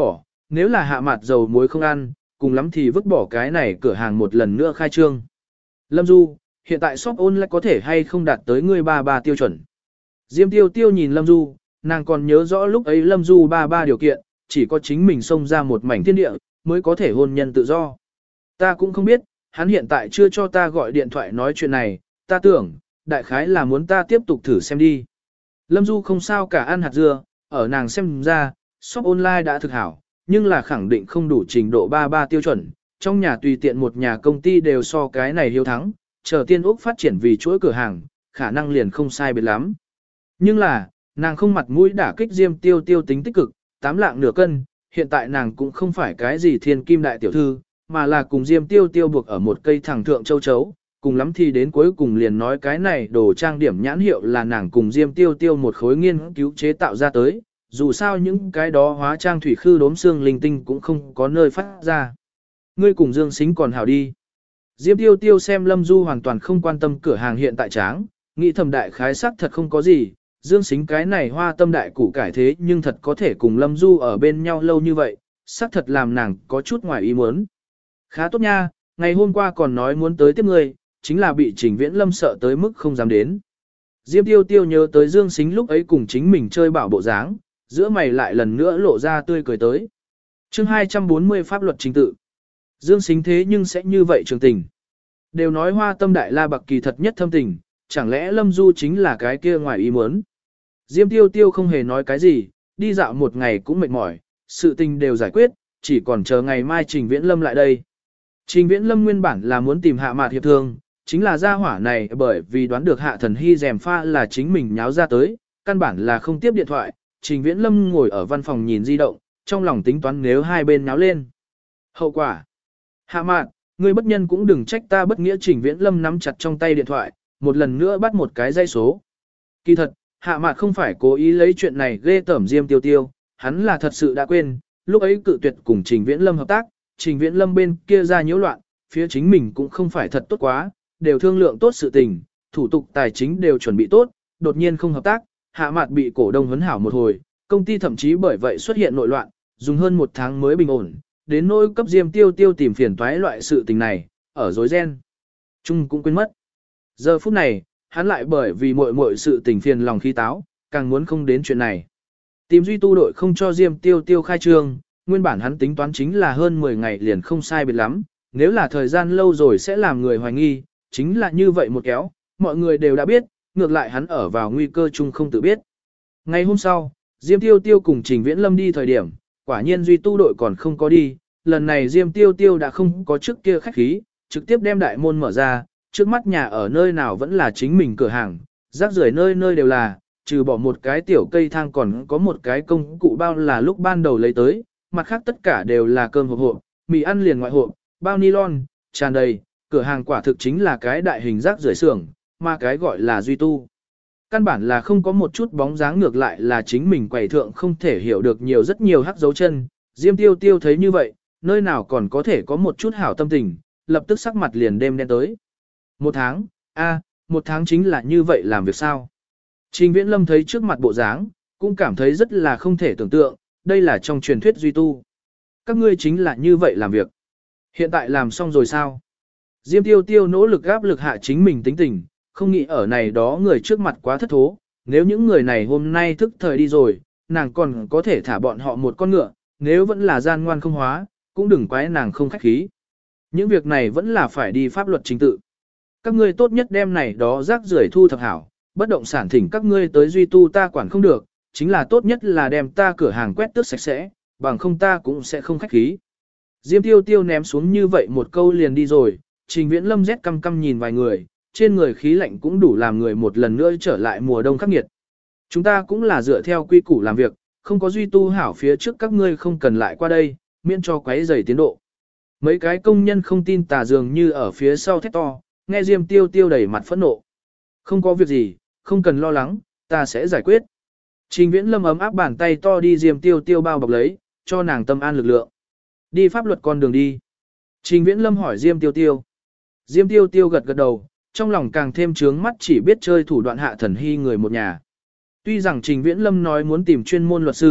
Speaker 1: nếu là hạ mặt dầu muối không ăn, cùng lắm thì vứt bỏ cái này cửa hàng một lần nữa khai trương. Lâm Du, hiện tại shop online có thể hay không đạt tới ngươi ba tiêu chuẩn. Diêm Tiêu Tiêu nhìn Lâm Du, nàng còn nhớ rõ lúc ấy Lâm Du ba điều kiện, chỉ có chính mình xông ra một mảnh thiên địa, mới có thể hôn nhân tự do. Ta cũng không biết, hắn hiện tại chưa cho ta gọi điện thoại nói chuyện này, ta tưởng, đại khái là muốn ta tiếp tục thử xem đi. Lâm Du không sao cả ăn hạt dưa, ở nàng xem ra, shop online đã thực hảo, nhưng là khẳng định không đủ trình độ ba tiêu chuẩn, trong nhà tùy tiện một nhà công ty đều so cái này hiếu thắng, chờ Tiên Úc phát triển vì chuỗi cửa hàng, khả năng liền không sai biệt lắm. Nhưng là, nàng không mặt mũi đả kích Diêm Tiêu Tiêu tính tích cực, 8 lạng nửa cân, hiện tại nàng cũng không phải cái gì thiên kim đại tiểu thư, mà là cùng Diêm Tiêu Tiêu buộc ở một cây thẳng thượng châu chấu, cùng lắm thì đến cuối cùng liền nói cái này đồ trang điểm nhãn hiệu là nàng cùng Diêm Tiêu Tiêu một khối nghiên cứu chế tạo ra tới, dù sao những cái đó hóa trang thủy khư đốm xương linh tinh cũng không có nơi phát ra. Ngươi cùng Dương Sính còn hảo đi. Diêm Tiêu Tiêu xem Lâm Du hoàn toàn không quan tâm cửa hàng hiện tại tráng, nghĩ thầm đại khái sắc thật không có gì, Dương Sính cái này hoa tâm đại củ cải thế nhưng thật có thể cùng Lâm Du ở bên nhau lâu như vậy, sắc thật làm nàng có chút ngoài ý muốn. Khá tốt nha, ngày hôm qua còn nói muốn tới tiếp ngươi, chính là bị Trình Viễn Lâm sợ tới mức không dám đến. Diêm Tiêu Tiêu nhớ tới Dương Sính lúc ấy cùng chính mình chơi bảo bộ dáng, giữa mày lại lần nữa lộ ra tươi cười tới. Chương 240 pháp luật chính tự. Dương Sính thế nhưng sẽ như vậy trường tình. Đều nói hoa tâm đại la bạc kỳ thật nhất thâm tình, chẳng lẽ Lâm Du chính là cái kia ngoài ý muốn. Diêm Tiêu Tiêu không hề nói cái gì, đi dạo một ngày cũng mệt mỏi, sự tình đều giải quyết, chỉ còn chờ ngày mai Trình Viễn Lâm lại đây. Trình Viễn Lâm nguyên bản là muốn tìm Hạ Mạt hiệp thương, chính là gia hỏa này bởi vì đoán được Hạ Thần Hy rèm pha là chính mình nháo ra tới, căn bản là không tiếp điện thoại, Trình Viễn Lâm ngồi ở văn phòng nhìn di động, trong lòng tính toán nếu hai bên nháo lên. Hậu quả: Hạ Mạt, ngươi bất nhân cũng đừng trách ta bất nghĩa. Trình Viễn Lâm nắm chặt trong tay điện thoại, một lần nữa bắt một cái dây số. Kỳ thật, Hạ Mạt không phải cố ý lấy chuyện này ghê tởm Diêm Tiêu Tiêu, hắn là thật sự đã quên, lúc ấy cự tuyệt cùng Trình Viễn Lâm hợp tác, Trình Viễn Lâm bên kia ra nhiễu loạn, phía chính mình cũng không phải thật tốt quá, đều thương lượng tốt sự tình, thủ tục tài chính đều chuẩn bị tốt, đột nhiên không hợp tác, Hạ Mạt bị cổ đông huấn hảo một hồi, công ty thậm chí bởi vậy xuất hiện nội loạn, dùng hơn một tháng mới bình ổn, đến nỗi cấp Diêm Tiêu Tiêu tìm phiền toái loại sự tình này, ở rối ren chung cũng quên mất. Giờ phút này, hắn lại bởi vì muội sự tình phiền lòng khí táo, càng muốn không đến chuyện này. Tìm duy tu đội không cho Diêm Tiêu Tiêu khai trương, nguyên bản hắn tính toán chính là hơn 10 ngày liền không sai biệt lắm, nếu là thời gian lâu rồi sẽ làm người hoài nghi, chính là như vậy một kéo, mọi người đều đã biết, ngược lại hắn ở vào nguy cơ chung không tự biết. Ngày hôm sau, Diêm Tiêu Tiêu cùng Trình Viễn Lâm đi thời điểm, quả nhiên duy tu đội còn không có đi, lần này Diêm Tiêu Tiêu đã không có trước kia khách khí, trực tiếp đem đại môn mở ra, trước mắt nhà ở nơi nào vẫn là chính mình cửa hàng, rác rưởi nơi nơi đều là, trừ bỏ một cái tiểu cây thang còn có một cái công cụ bao là lúc ban đầu lấy tới, mặt khác tất cả đều là cơm hộp, mì ăn liền ngoại hộp, bao nylon, tràn đầy, cửa hàng quả thực chính là cái đại hình rác rưởi xưởng, mà cái gọi là duy tu. Căn bản là không có một chút bóng dáng, ngược lại là chính mình quầy thượng không thể hiểu được nhiều rất nhiều hắc dấu chân. Diêm Tiêu Tiêu thấy như vậy, nơi nào còn có thể có một chút hảo tâm tình, lập tức sắc mặt liền đêm đen tới. Một tháng, một tháng chính là như vậy làm việc sao? Trình Viễn Lâm thấy trước mặt bộ dáng, cũng cảm thấy rất là không thể tưởng tượng, đây là trong truyền thuyết duy tu. Các ngươi chính là như vậy làm việc. Hiện tại làm xong rồi sao? Diêm Tiêu Tiêu nỗ lực áp lực hạ chính mình tính tình, không nghĩ ở này đó người trước mặt quá thất thố, nếu những người này hôm nay thức thời đi rồi, nàng còn có thể thả bọn họ một con ngựa, nếu vẫn là gian ngoan không hóa, cũng đừng quái nàng không khách khí. Những việc này vẫn là phải đi pháp luật chính tự. Các ngươi tốt nhất đem này đó rác rưởi thu thập hảo, bất động sản thỉnh các ngươi tới duy tu ta quản không được, chính là tốt nhất là đem ta cửa hàng quét tước sạch sẽ, bằng không ta cũng sẽ không khách khí. Diêm Tiêu Tiêu ném xuống như vậy một câu liền đi rồi, Trình Viễn Lâm rét căm căm nhìn vài người, trên người khí lạnh cũng đủ làm người một lần nữa trở lại mùa đông khắc nghiệt. Chúng ta cũng là dựa theo quy củ làm việc, không có duy tu hảo phía trước các ngươi không cần lại qua đây, miễn cho quấy rầy tiến độ. Mấy cái công nhân không tin tà dường như ở phía sau thét to, nghe Diêm Tiêu Tiêu đầy mặt phẫn nộ. Không có việc gì, không cần lo lắng, ta sẽ giải quyết. Trình Viễn Lâm ấm áp bàn tay to đi Diêm Tiêu Tiêu bao bọc lấy, cho nàng tâm an lực lượng. Đi pháp luật con đường đi. Trình Viễn Lâm hỏi Diêm Tiêu Tiêu. Diêm Tiêu Tiêu gật gật đầu, trong lòng càng thêm trướng mắt chỉ biết chơi thủ đoạn Hạ Thần Hy người một nhà. Tuy rằng Trình Viễn Lâm nói muốn tìm chuyên môn luật sư,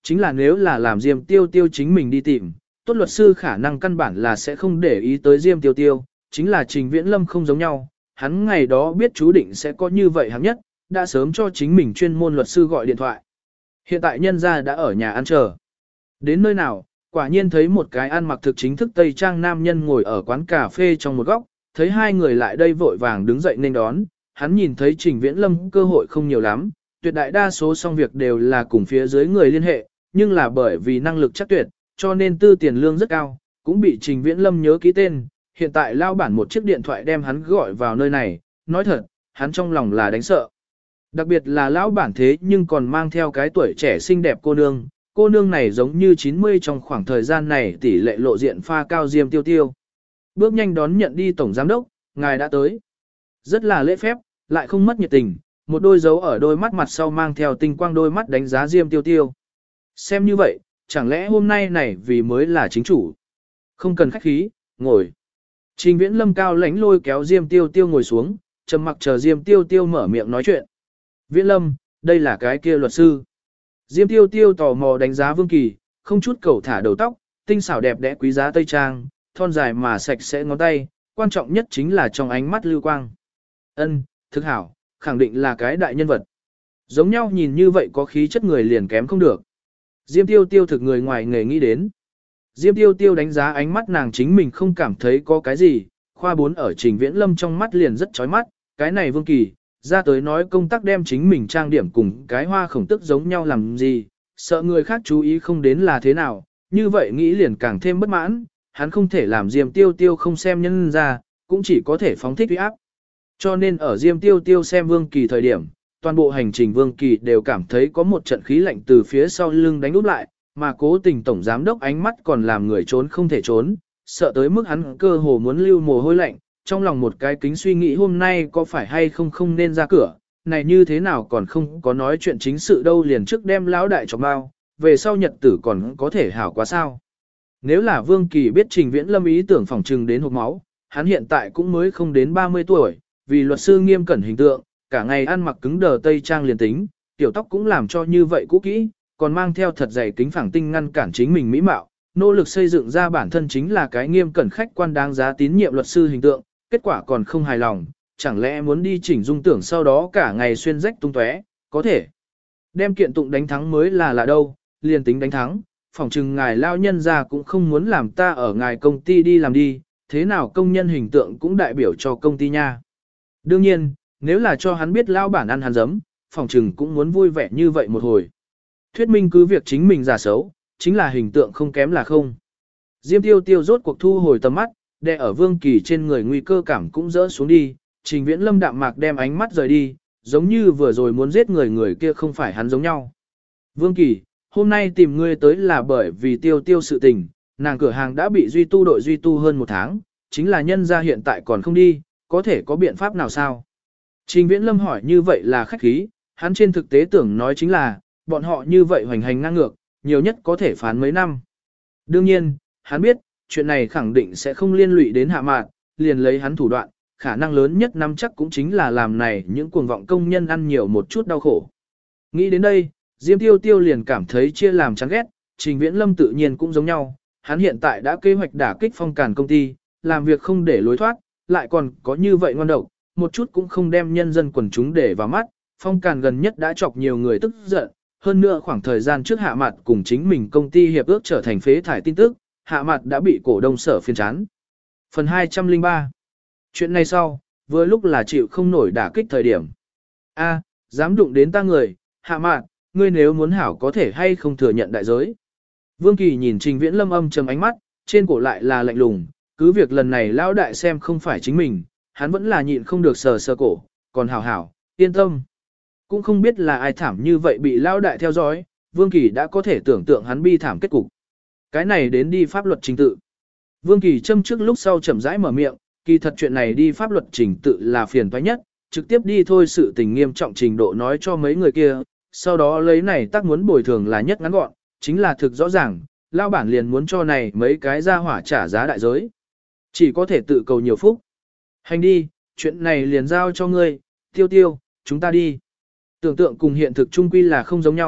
Speaker 1: chính là nếu là làm Diêm Tiêu Tiêu chính mình đi tìm, tốt luật sư khả năng căn bản là sẽ không để ý tới Diêm Tiêu Tiêu, chính là Trình Viễn Lâm không giống nhau, hắn ngày đó biết chú định sẽ có như vậy hạng nhất, đã sớm cho chính mình chuyên môn luật sư gọi điện thoại. Hiện tại nhân gia đã ở nhà ăn chờ. Đến nơi nào, quả nhiên thấy một cái ăn mặc thực chính thức Tây Trang nam nhân ngồi ở quán cà phê trong một góc, thấy hai người lại đây vội vàng đứng dậy nên đón, hắn nhìn thấy Trình Viễn Lâm cơ hội không nhiều lắm, tuyệt đại đa số xong việc đều là cùng phía dưới người liên hệ, nhưng là bởi vì năng lực chắc tuyệt, cho nên tư tiền lương rất cao, cũng bị Trình Viễn Lâm nhớ ký tên, hiện tại lao bản một chiếc điện thoại đem hắn gọi vào nơi này, nói thật, hắn trong lòng là đánh sợ. Đặc biệt là lão bản thế nhưng còn mang theo cái tuổi trẻ xinh đẹp cô nương này giống như 90 trong khoảng thời gian này tỷ lệ lộ diện pha cao Diêm Tiêu Tiêu. Bước nhanh đón nhận đi tổng giám đốc, ngài đã tới. Rất là lễ phép, lại không mất nhiệt tình, một đôi dấu ở đôi mắt mặt sau mang theo tinh quang đôi mắt đánh giá Diêm Tiêu Tiêu. Xem như vậy, chẳng lẽ hôm nay này vì mới là chính chủ. Không cần khách khí, ngồi. Trình Viễn Lâm cao lãnh lôi kéo Diêm Tiêu Tiêu ngồi xuống, trầm mặc chờ Diêm Tiêu Tiêu mở miệng nói chuyện. Viễn Lâm, đây là cái kia luật sư. Diêm Tiêu Tiêu tò mò đánh giá Vương Kỳ, không chút cầu thả đầu tóc, tinh xảo đẹp đẽ quý giá tây trang, thon dài mà sạch sẽ ngón tay, quan trọng nhất chính là trong ánh mắt lưu quang. Ân, thực hảo, khẳng định là cái đại nhân vật. Giống nhau nhìn như vậy có khí chất người liền kém không được. Diêm Tiêu Tiêu thực người ngoài nghề nghĩ đến. Diêm Tiêu Tiêu đánh giá ánh mắt nàng chính mình không cảm thấy có cái gì, khoa 4 ở Trình Viễn Lâm trong mắt liền rất chói mắt, cái này Vương Kỳ, ra tới nói công tác đem chính mình trang điểm cùng cái hoa khổng tức giống nhau làm gì, sợ người khác chú ý không đến là thế nào, như vậy nghĩ liền càng thêm bất mãn, hắn không thể làm Diêm Tiêu Tiêu không xem nhân ra, cũng chỉ có thể phóng thích uy áp. Cho nên ở Diêm Tiêu Tiêu xem Vương Kỳ thời điểm, toàn bộ hành trình Vương Kỳ đều cảm thấy có một trận khí lạnh từ phía sau lưng đánh úp lại, mà cố tình tổng giám đốc ánh mắt còn làm người trốn không thể trốn, sợ tới mức hắn cơ hồ muốn lưu mồ hôi lạnh, trong lòng một cái kính suy nghĩ hôm nay có phải hay không nên ra cửa, này như thế nào còn không có nói chuyện chính sự đâu liền trước đem lão đại cho bao, về sau nhật tử còn có thể hảo quá sao. Nếu là Vương Kỳ biết Trình Viễn Lâm ý tưởng phòng trừng đến hộc máu, hắn hiện tại cũng mới không đến 30 tuổi, vì luật sư nghiêm cẩn hình tượng, cả ngày ăn mặc cứng đờ tây trang liền tính, tiểu tóc cũng làm cho như vậy cũ kỹ, còn mang theo thật dày kính phẳng tinh ngăn cản chính mình mỹ mạo, nỗ lực xây dựng ra bản thân chính là cái nghiêm cẩn khách quan đáng giá tín nhiệm luật sư hình tượng, kết quả còn không hài lòng, chẳng lẽ muốn đi chỉnh dung tưởng sau đó cả ngày xuyên rách tung tóe, có thể đem kiện tụng đánh thắng mới là lạ đâu, liền tính đánh thắng, phỏng chừng ngài lao nhân ra cũng không muốn làm ta ở ngài công ty đi làm đi, thế nào công nhân hình tượng cũng đại biểu cho công ty nha. Đương nhiên, nếu là cho hắn biết lao bản ăn hắn giấm, phỏng chừng cũng muốn vui vẻ như vậy một hồi. Thuyết minh cứ việc chính mình giả xấu, chính là hình tượng không kém là không. Diêm Tiêu Tiêu rốt cuộc thu hồi tầm mắt, đè ở Vương Kỳ trên người nguy cơ cảm cũng dỡ xuống đi, Trình Viễn Lâm đạm mạc đem ánh mắt rời đi, giống như vừa rồi muốn giết người kia không phải hắn giống nhau. Vương Kỳ, hôm nay tìm ngươi tới là bởi vì Tiêu Tiêu sự tình, nàng cửa hàng đã bị duy tu đội duy tu hơn 1 tháng, chính là nhân gia hiện tại còn không đi, có thể có biện pháp nào sao? Trình Viễn Lâm hỏi như vậy là khách khí, hắn trên thực tế tưởng nói chính là, bọn họ như vậy hoành hành ngang ngược, nhiều nhất có thể phán mấy năm. Đương nhiên, hắn biết, chuyện này khẳng định sẽ không liên lụy đến Hạ Mạn, liền lấy hắn thủ đoạn, khả năng lớn nhất năm chắc cũng chính là làm này những cuồng vọng công nhân ăn nhiều một chút đau khổ. Nghĩ đến đây, Diêm Tiêu Tiêu liền cảm thấy chia làm chán ghét, Trình Viễn Lâm tự nhiên cũng giống nhau, hắn hiện tại đã kế hoạch đả kích Phong Càn công ty, làm việc không để lối thoát, lại còn có như vậy ngon độc, một chút cũng không đem nhân dân quần chúng để vào mắt, Phong Càn gần nhất đã chọc nhiều người tức giận, hơn nữa khoảng thời gian trước Hạ Mạt cùng chính mình công ty hiệp ước trở thành phế thải tin tức, Hạ Mạt đã bị cổ đông sở phiền chán. Phần 203. Chuyện này sau, vừa lúc là chịu không nổi đả kích thời điểm. A, dám đụng đến ta người, Hạ Mạt, ngươi nếu muốn hảo có thể hay không thừa nhận đại giới. Vương Kỳ nhìn Trình Viễn Lâm âm trầm ánh mắt, trên cổ lại là lạnh lùng, cứ việc lần này lão đại xem không phải chính mình, hắn vẫn là nhịn không được sờ sờ cổ, còn hảo hảo, yên tâm. Cũng không biết là ai thảm như vậy bị lão đại theo dõi, Vương Kỳ đã có thể tưởng tượng hắn bi thảm kết cục. Cái này đến đi pháp luật trình tự. Vương Kỳ châm trước lúc sau chậm rãi mở miệng, kỳ thật chuyện này đi pháp luật trình tự là phiền toái nhất, trực tiếp đi thôi sự tình nghiêm trọng trình độ nói cho mấy người kia, sau đó lấy này tác muốn bồi thường là nhất ngắn gọn, chính là thực rõ ràng, lao bản liền muốn cho này mấy cái ra hỏa trả giá đại giới. Chỉ có thể tự cầu nhiều phúc. Hành đi, chuyện này liền giao cho ngươi, Tiêu Tiêu, chúng ta đi. Tưởng tượng cùng hiện thực chung quy là không giống nhau,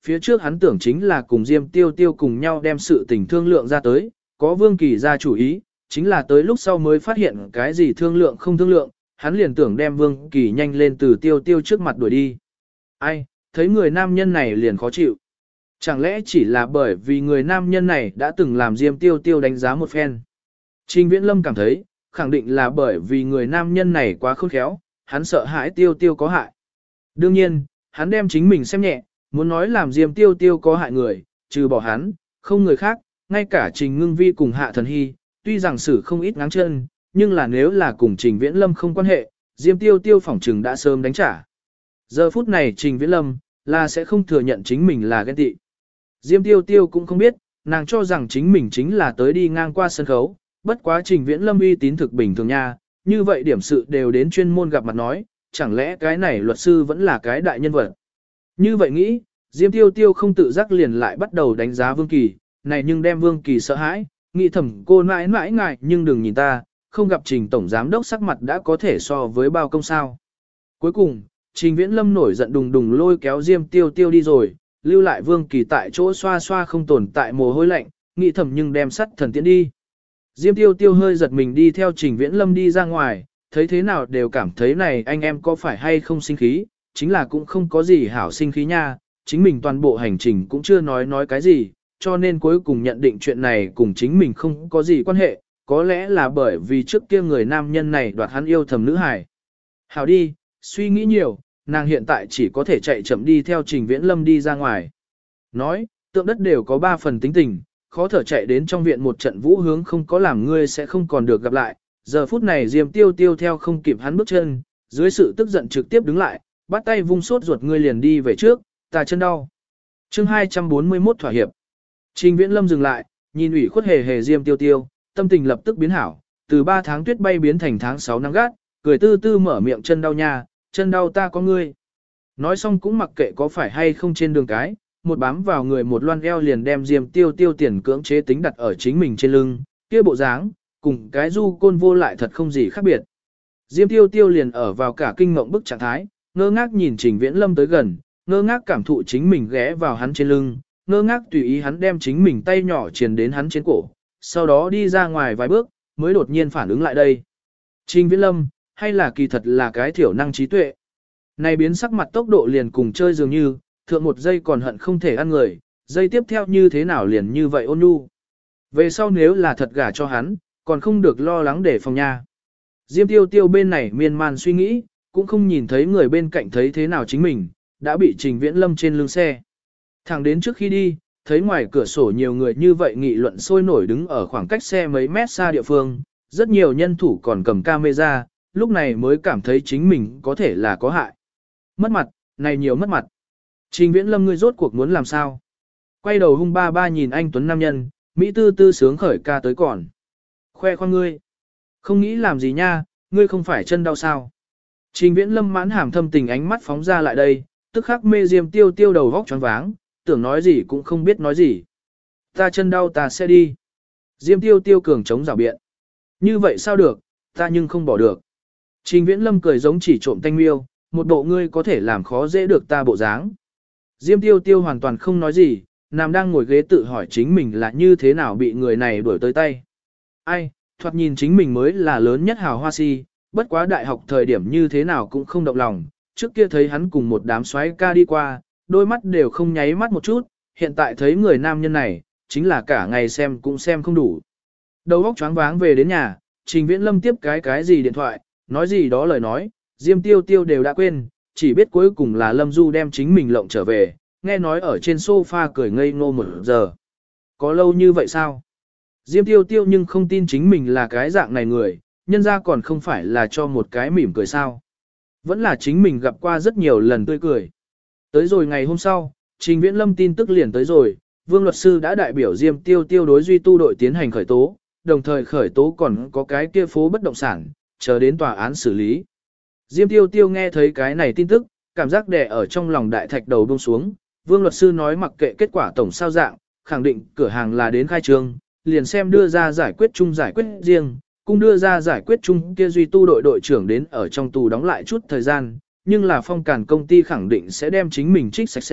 Speaker 1: phía trước hắn tưởng chính là cùng Diêm Tiêu Tiêu cùng nhau đem sự tình thương lượng ra tới, có Vương Kỳ ra chủ ý, chính là tới lúc sau mới phát hiện cái gì thương lượng không thương lượng, hắn liền tưởng đem Vương Kỳ nhanh lên từ Tiêu Tiêu trước mặt đuổi đi. Ai, thấy người nam nhân này liền khó chịu. Chẳng lẽ chỉ là bởi vì người nam nhân này đã từng làm Diêm Tiêu Tiêu đánh giá một phen. Trình Viễn Lâm cảm thấy, khẳng định là bởi vì người nam nhân này quá khôn khéo, hắn sợ hãi Tiêu Tiêu có hại. Đương nhiên, hắn đem chính mình xem nhẹ, muốn nói làm Diêm Tiêu Tiêu có hại người, trừ bỏ hắn, không người khác, ngay cả Trình Ngưng Vi cùng Hạ Thần Hy, tuy rằng xử không ít ngáng chân, nhưng là nếu là cùng Trình Viễn Lâm không quan hệ, Diêm Tiêu Tiêu phỏng trừng đã sớm đánh trả. Giờ phút này Trình Viễn Lâm là sẽ không thừa nhận chính mình là ghen tị. Diêm Tiêu Tiêu cũng không biết, nàng cho rằng chính mình chính là tới đi ngang qua sân khấu, bất quá Trình Viễn Lâm uy tín thực bình thường nha, như vậy điểm sự đều đến chuyên môn gặp mặt nói, chẳng lẽ cái này luật sư vẫn là cái đại nhân vật. Như vậy nghĩ, Diêm Tiêu Tiêu không tự giác liền lại bắt đầu đánh giá Vương Kỳ, này nhưng đem Vương Kỳ sợ hãi, nghĩ thầm cô mãi mãi ngại nhưng đừng nhìn ta, không gặp Trình Tổng Giám Đốc sắc mặt đã có thể so với bao công sao. Cuối cùng, Trình Viễn Lâm nổi giận đùng đùng lôi kéo Diêm Tiêu Tiêu đi rồi, lưu lại Vương Kỳ tại chỗ xoa xoa không tồn tại mồ hôi lạnh, nghĩ thầm nhưng đem sắt thần tiễn đi. Diêm Tiêu Tiêu hơi giật mình đi theo Trình Viễn Lâm đi ra ngoài, thấy thế nào đều cảm thấy này anh em có phải hay không sinh khí, chính là cũng không có gì hảo sinh khí nha, chính mình toàn bộ hành trình cũng chưa nói cái gì, cho nên cuối cùng nhận định chuyện này cùng chính mình không có gì quan hệ, có lẽ là bởi vì trước kia người nam nhân này đoạt hắn yêu thầm nữ hài. Hảo đi, suy nghĩ nhiều, nàng hiện tại chỉ có thể chạy chậm đi theo Trình Viễn Lâm đi ra ngoài. Nói, tượng đất đều có 3 phần tính tình, khó thở chạy đến trong viện một trận vũ hướng không có làm ngươi sẽ không còn được gặp lại. Giờ phút này Diêm Tiêu Tiêu theo không kịp hắn bước chân, dưới sự tức giận trực tiếp đứng lại, bắt tay vung sốt ruột ngươi liền đi về trước, ta chân đau. Chương 241 thỏa hiệp. Trình Viễn Lâm dừng lại, nhìn ủy khuất hề hề Diêm Tiêu Tiêu, tâm tình lập tức biến hảo, từ 3 tháng tuyết bay biến thành tháng 6 nắng gắt, cười tư tư mở miệng chân đau nha, chân đau ta có ngươi. Nói xong cũng mặc kệ có phải hay không trên đường cái, một bám vào người một loan eo liền đem Diêm Tiêu Tiêu tiền cưỡng chế tính đặt ở chính mình trên lưng, kia bộ dáng, cùng cái du côn vô lại thật không gì khác biệt. Diêm Tiêu Tiêu liền ở vào cả kinh ngộng bức trạng thái, ngơ ngác nhìn Trình Viễn Lâm tới gần, ngơ ngác cảm thụ chính mình ghé vào hắn trên lưng, ngơ ngác tùy ý hắn đem chính mình tay nhỏ truyền đến hắn trên cổ, sau đó đi ra ngoài vài bước, mới đột nhiên phản ứng lại đây. Trình Viễn Lâm, hay là kỳ thật là cái thiểu năng trí tuệ. Này biến sắc mặt tốc độ liền cùng chơi dường như, thượng một giây còn hận không thể ăn người, giây tiếp theo như thế nào liền như vậy ôn nhu. Về sau nếu là thật gả cho hắn, còn không được lo lắng để phòng nha. Diêm Tiêu Tiêu bên này miên man suy nghĩ, cũng không nhìn thấy người bên cạnh thấy thế nào chính mình, đã bị Trình Viễn Lâm trên lưng xe. Thẳng đến trước khi đi, thấy ngoài cửa sổ nhiều người như vậy nghị luận sôi nổi đứng ở khoảng cách xe mấy mét xa địa phương, rất nhiều nhân thủ còn cầm camera, lúc này mới cảm thấy chính mình có thể là có hại. Mất mặt, này nhiều mất mặt. Trình Viễn Lâm ngươi rốt cuộc muốn làm sao? Quay đầu hung ba ba nhìn anh Tuấn Nam Nhân, Mỹ tư tư sướng khởi ca tới còn. Khoe khoang ngươi. Không nghĩ làm gì nha, ngươi không phải chân đau sao? Trình Viễn Lâm mãn hàm thâm tình ánh mắt phóng ra lại đây, tức khắc mê Diêm Tiêu Tiêu đầu vóc choáng váng, tưởng nói gì cũng không biết nói gì. Ta chân đau ta sẽ đi. Diêm Tiêu Tiêu cường chống rào biện. Như vậy sao được, ta nhưng không bỏ được. Trình Viễn Lâm cười giống chỉ trộm tanh miêu, một bộ ngươi có thể làm khó dễ được ta bộ dáng. Diêm Tiêu Tiêu hoàn toàn không nói gì, nàng đang ngồi ghế tự hỏi chính mình là như thế nào bị người này đuổi tới tay. Ai, thoạt nhìn chính mình mới là lớn nhất hào hoa si, bất quá đại học thời điểm như thế nào cũng không động lòng, trước kia thấy hắn cùng một đám xoáy ca đi qua, đôi mắt đều không nháy mắt một chút, hiện tại thấy người nam nhân này, chính là cả ngày xem cũng xem không đủ. Đầu óc choáng váng về đến nhà, Trình Viễn Lâm tiếp cái gì điện thoại, nói gì đó lời nói, Diêm Tiêu Tiêu đều đã quên, chỉ biết cuối cùng là Lâm Du đem chính mình lộng trở về, nghe nói ở trên sofa cười ngây ngô 1 giờ. Có lâu như vậy sao? Diêm Tiêu Tiêu nhưng không tin chính mình là cái dạng này người, nhân ra còn không phải là cho một cái mỉm cười sao. Vẫn là chính mình gặp qua rất nhiều lần tươi cười. Tới rồi ngày hôm sau, Trình Viễn Lâm tin tức liền tới rồi, Vương luật sư đã đại biểu Diêm Tiêu Tiêu đối duy tu đội tiến hành khởi tố, đồng thời khởi tố còn có cái kia phố bất động sản, chờ đến tòa án xử lý. Diêm Tiêu Tiêu nghe thấy cái này tin tức, cảm giác đè ở trong lòng đại thạch đầu buông xuống, Vương luật sư nói mặc kệ kết quả tổng sao dạng, khẳng định cửa hàng là đến khai trương, liền xem đưa ra giải quyết chung giải quyết riêng, cũng đưa ra giải quyết chung kia duy tu đội đội trưởng đến ở trong tù đóng lại chút thời gian, nhưng là Phong Càn công ty khẳng định sẽ đem chính mình trích sạch sẽ,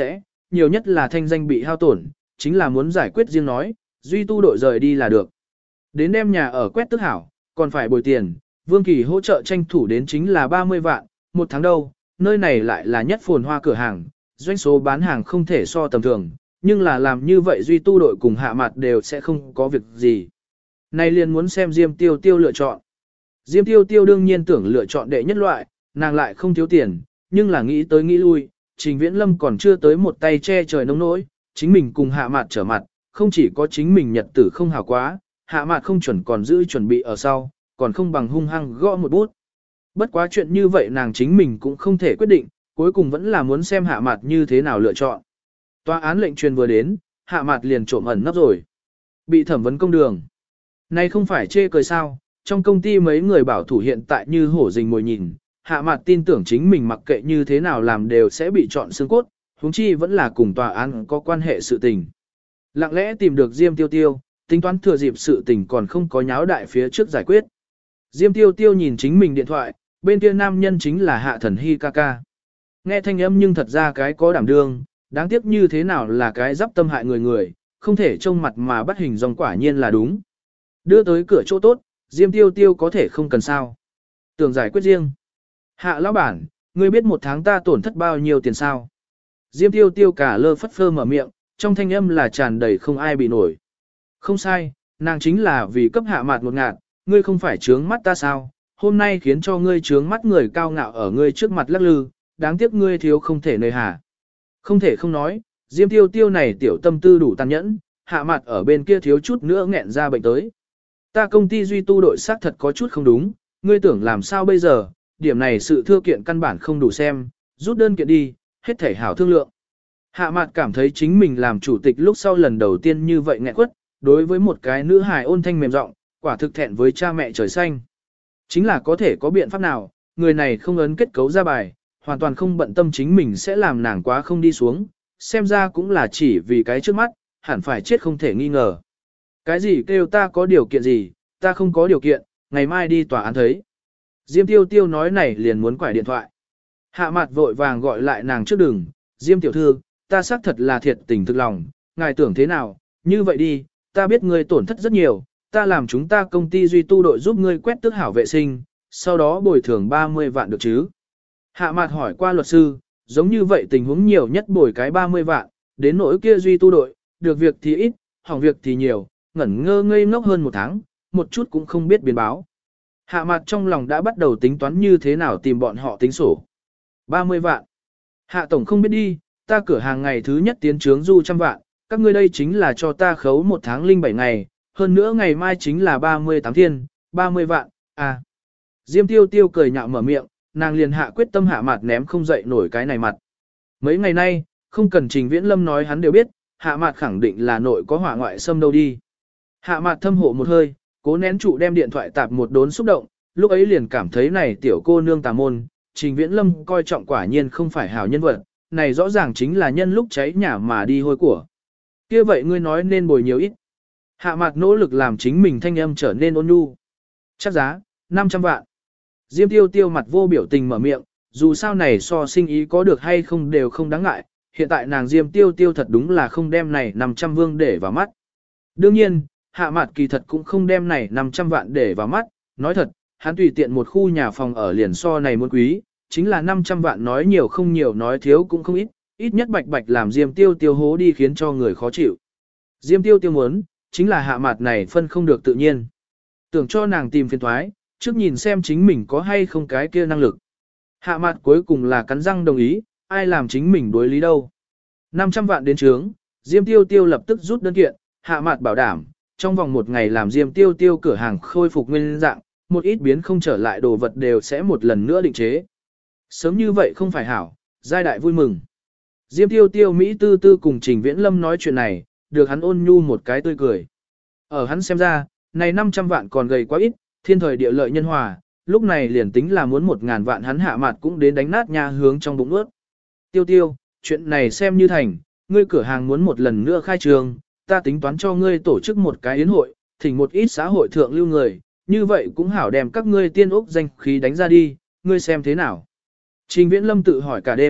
Speaker 1: nhiều nhất là thanh danh bị hao tổn, chính là muốn giải quyết riêng nói, duy tu đội rời đi là được. Đến đem nhà ở quét tức hảo, còn phải bồi tiền, Vương Kỳ hỗ trợ tranh thủ đến chính là 30 vạn, một tháng đâu, nơi này lại là nhất phồn hoa cửa hàng, doanh số bán hàng không thể so tầm thường, nhưng là làm như vậy duy tu đội cùng hạ mặt đều sẽ không có việc gì. Này liền muốn xem Diêm Tiêu Tiêu lựa chọn. Diêm Tiêu Tiêu đương nhiên tưởng lựa chọn đệ nhất loại, nàng lại không thiếu tiền, nhưng là nghĩ tới nghĩ lui, Trình Viễn Lâm còn chưa tới một tay che trời nông nỗi, chính mình cùng hạ mặt trở mặt, không chỉ có chính mình nhật tử không hảo quá, hạ mặt không chuẩn còn giữ chuẩn bị ở sau, còn không bằng hung hăng gõ một bút. Bất quá chuyện như vậy nàng chính mình cũng không thể quyết định, cuối cùng vẫn là muốn xem hạ mặt như thế nào lựa chọn. Tòa án lệnh truyền vừa đến, hạ mặt liền trộm ẩn nấp rồi. Bị thẩm vấn công đường. Này không phải chê cười sao, trong công ty mấy người bảo thủ hiện tại như hổ rình mồi nhìn, hạ mặt tin tưởng chính mình mặc kệ như thế nào làm đều sẽ bị chọn xương cốt, huống chi vẫn là cùng tòa án có quan hệ sự tình. Lặng lẽ tìm được Diêm Tiêu Tiêu, tính toán thừa dịp sự tình còn không có nháo đại phía trước giải quyết. Diêm Tiêu Tiêu nhìn chính mình điện thoại, bên kia nam nhân chính là Hạ Thần Hy ca ca. Nghe thanh âm nhưng thật ra cái có đảm đương, đáng tiếc như thế nào là cái giáp tâm hại người, không thể trông mặt mà bắt hình dòng quả nhiên là đúng. Đưa tới cửa chỗ tốt, Diêm Tiêu Tiêu có thể không cần sao. Tưởng giải quyết riêng. Hạ lão bản, ngươi biết một tháng ta tổn thất bao nhiêu tiền sao? Diêm Tiêu Tiêu cả lơ phất phơ mở miệng, trong thanh âm là tràn đầy không ai bị nổi. Không sai, nàng chính là vì cấp hạ mạt một ngạt, ngươi không phải trướng mắt ta sao? Hôm nay khiến cho ngươi trướng mắt người cao ngạo ở ngươi trước mặt lắc lư, đáng tiếc ngươi thiếu không thể nơi hà. Không thể không nói, Diêm Tiêu Tiêu này tiểu tâm tư đủ tàn nhẫn, hạ mặt ở bên kia thiếu chút nữa nghẹn ra bệnh tới. Ta công ty duy tu đội xác thật có chút không đúng, ngươi tưởng làm sao bây giờ, điểm này sự thưa kiện căn bản không đủ xem, rút đơn kiện đi, hết thể hảo thương lượng. Hạ mặt cảm thấy chính mình làm chủ tịch lúc sau lần đầu tiên như vậy nghẹn quất, đối với một cái nữ hài ôn thanh mềm giọng, quả thực thẹn với cha mẹ trời xanh. Chính là có thể có biện pháp nào, người này không ấn kết cấu ra bài, hoàn toàn không bận tâm chính mình sẽ làm nàng quá không đi xuống, xem ra cũng là chỉ vì cái trước mắt, hẳn phải chết không thể nghi ngờ. Cái gì kêu ta có điều kiện gì, ta không có điều kiện, ngày mai đi tòa án thấy. Diêm Tiêu Tiêu nói này liền muốn quải điện thoại. Hạ mặt vội vàng gọi lại nàng trước đường, Diêm tiểu thư, ta xác thật là thiệt tình thực lòng, ngài tưởng thế nào, như vậy đi, ta biết ngươi tổn thất rất nhiều, ta làm chúng ta công ty duy tu đội giúp ngươi quét tước hảo vệ sinh, sau đó bồi thường 30 vạn được chứ. Hạ mặt hỏi qua luật sư, giống như vậy tình huống nhiều nhất bồi cái 30 vạn, đến nỗi kia duy tu đội, được việc thì ít, hỏng việc thì nhiều, ngẩn ngơ ngây ngốc hơn một tháng, một chút cũng không biết biến báo. Hạ mặt trong lòng đã bắt đầu tính toán như thế nào tìm bọn họ tính sổ. 30 vạn. Hạ tổng không biết đi, ta cửa hàng ngày thứ nhất tiến trướng du 100 vạn, các ngươi đây chính là cho ta khấu một tháng linh 7 ngày, hơn nữa ngày mai chính là 38 thiên, 30 vạn, à. Diêm Tiêu Tiêu cười nhạo mở miệng, nàng liền hạ quyết tâm hạ mặt ném không dậy nổi cái này mặt. Mấy ngày nay, không cần Trình Viễn Lâm nói hắn đều biết, hạ mặt khẳng định là nội có hỏa ngoại xâm đâu đi. Hạ mặt thâm hộ một hơi, cố nén trụ đem điện thoại tạp một đốn xúc động, lúc ấy liền cảm thấy này tiểu cô nương tà môn, Trình Viễn Lâm coi trọng quả nhiên không phải hảo nhân vật, này rõ ràng chính là nhân lúc cháy nhà mà đi hôi của. Kia vậy ngươi nói nên bồi nhiều ít. Hạ mặt nỗ lực làm chính mình thanh âm trở nên ôn nhu. Chắc giá, 500 vạn. Diêm Tiêu Tiêu mặt vô biểu tình mở miệng, dù sao này so sinh ý có được hay không đều không đáng ngại, hiện tại nàng Diêm Tiêu Tiêu thật đúng là không đem này 500 vương để vào mắt. Đương nhiên, hạ mặt kỳ thật cũng không đem này 500 vạn để vào mắt, nói thật, hắn tùy tiện một khu nhà phòng ở liền so này muốn quý, chính là 500 vạn nói nhiều không nhiều nói thiếu cũng không ít, ít nhất bạch bạch làm Diêm Tiêu Tiêu hố đi khiến cho người khó chịu. Diêm Tiêu Tiêu muốn, chính là hạ mặt này phân không được tự nhiên. Tưởng cho nàng tìm phiền thoái, trước nhìn xem chính mình có hay không cái kia năng lực. Hạ mặt cuối cùng là cắn răng đồng ý, ai làm chính mình đối lý đâu. 500 vạn đến trướng, Diêm Tiêu Tiêu lập tức rút đơn kiện, hạ mặt bảo đảm, trong vòng một ngày làm Diêm Tiêu Tiêu cửa hàng khôi phục nguyên dạng, một ít biến không trở lại đồ vật đều sẽ một lần nữa định chế. Sớm như vậy không phải hảo, giai đại vui mừng. Diêm Tiêu Tiêu Mỹ tư tư cùng Trình Viễn Lâm nói chuyện này, được hắn ôn nhu một cái tươi cười. Ở hắn xem ra, này 500 vạn còn gầy quá ít, thiên thời địa lợi nhân hòa, lúc này liền tính là muốn 1.000 vạn hắn hạ mặt cũng đến đánh nát nha hướng trong bụng ướt. Tiêu Tiêu, chuyện này xem như thành, ngươi cửa hàng muốn một lần nữa khai trường, ta tính toán cho ngươi tổ chức một cái yến hội, thỉnh một ít xã hội thượng lưu người, như vậy cũng hảo đem các ngươi tiên ốc danh khí đánh ra đi, ngươi xem thế nào. Trình Viễn Lâm tự hỏi cả đêm,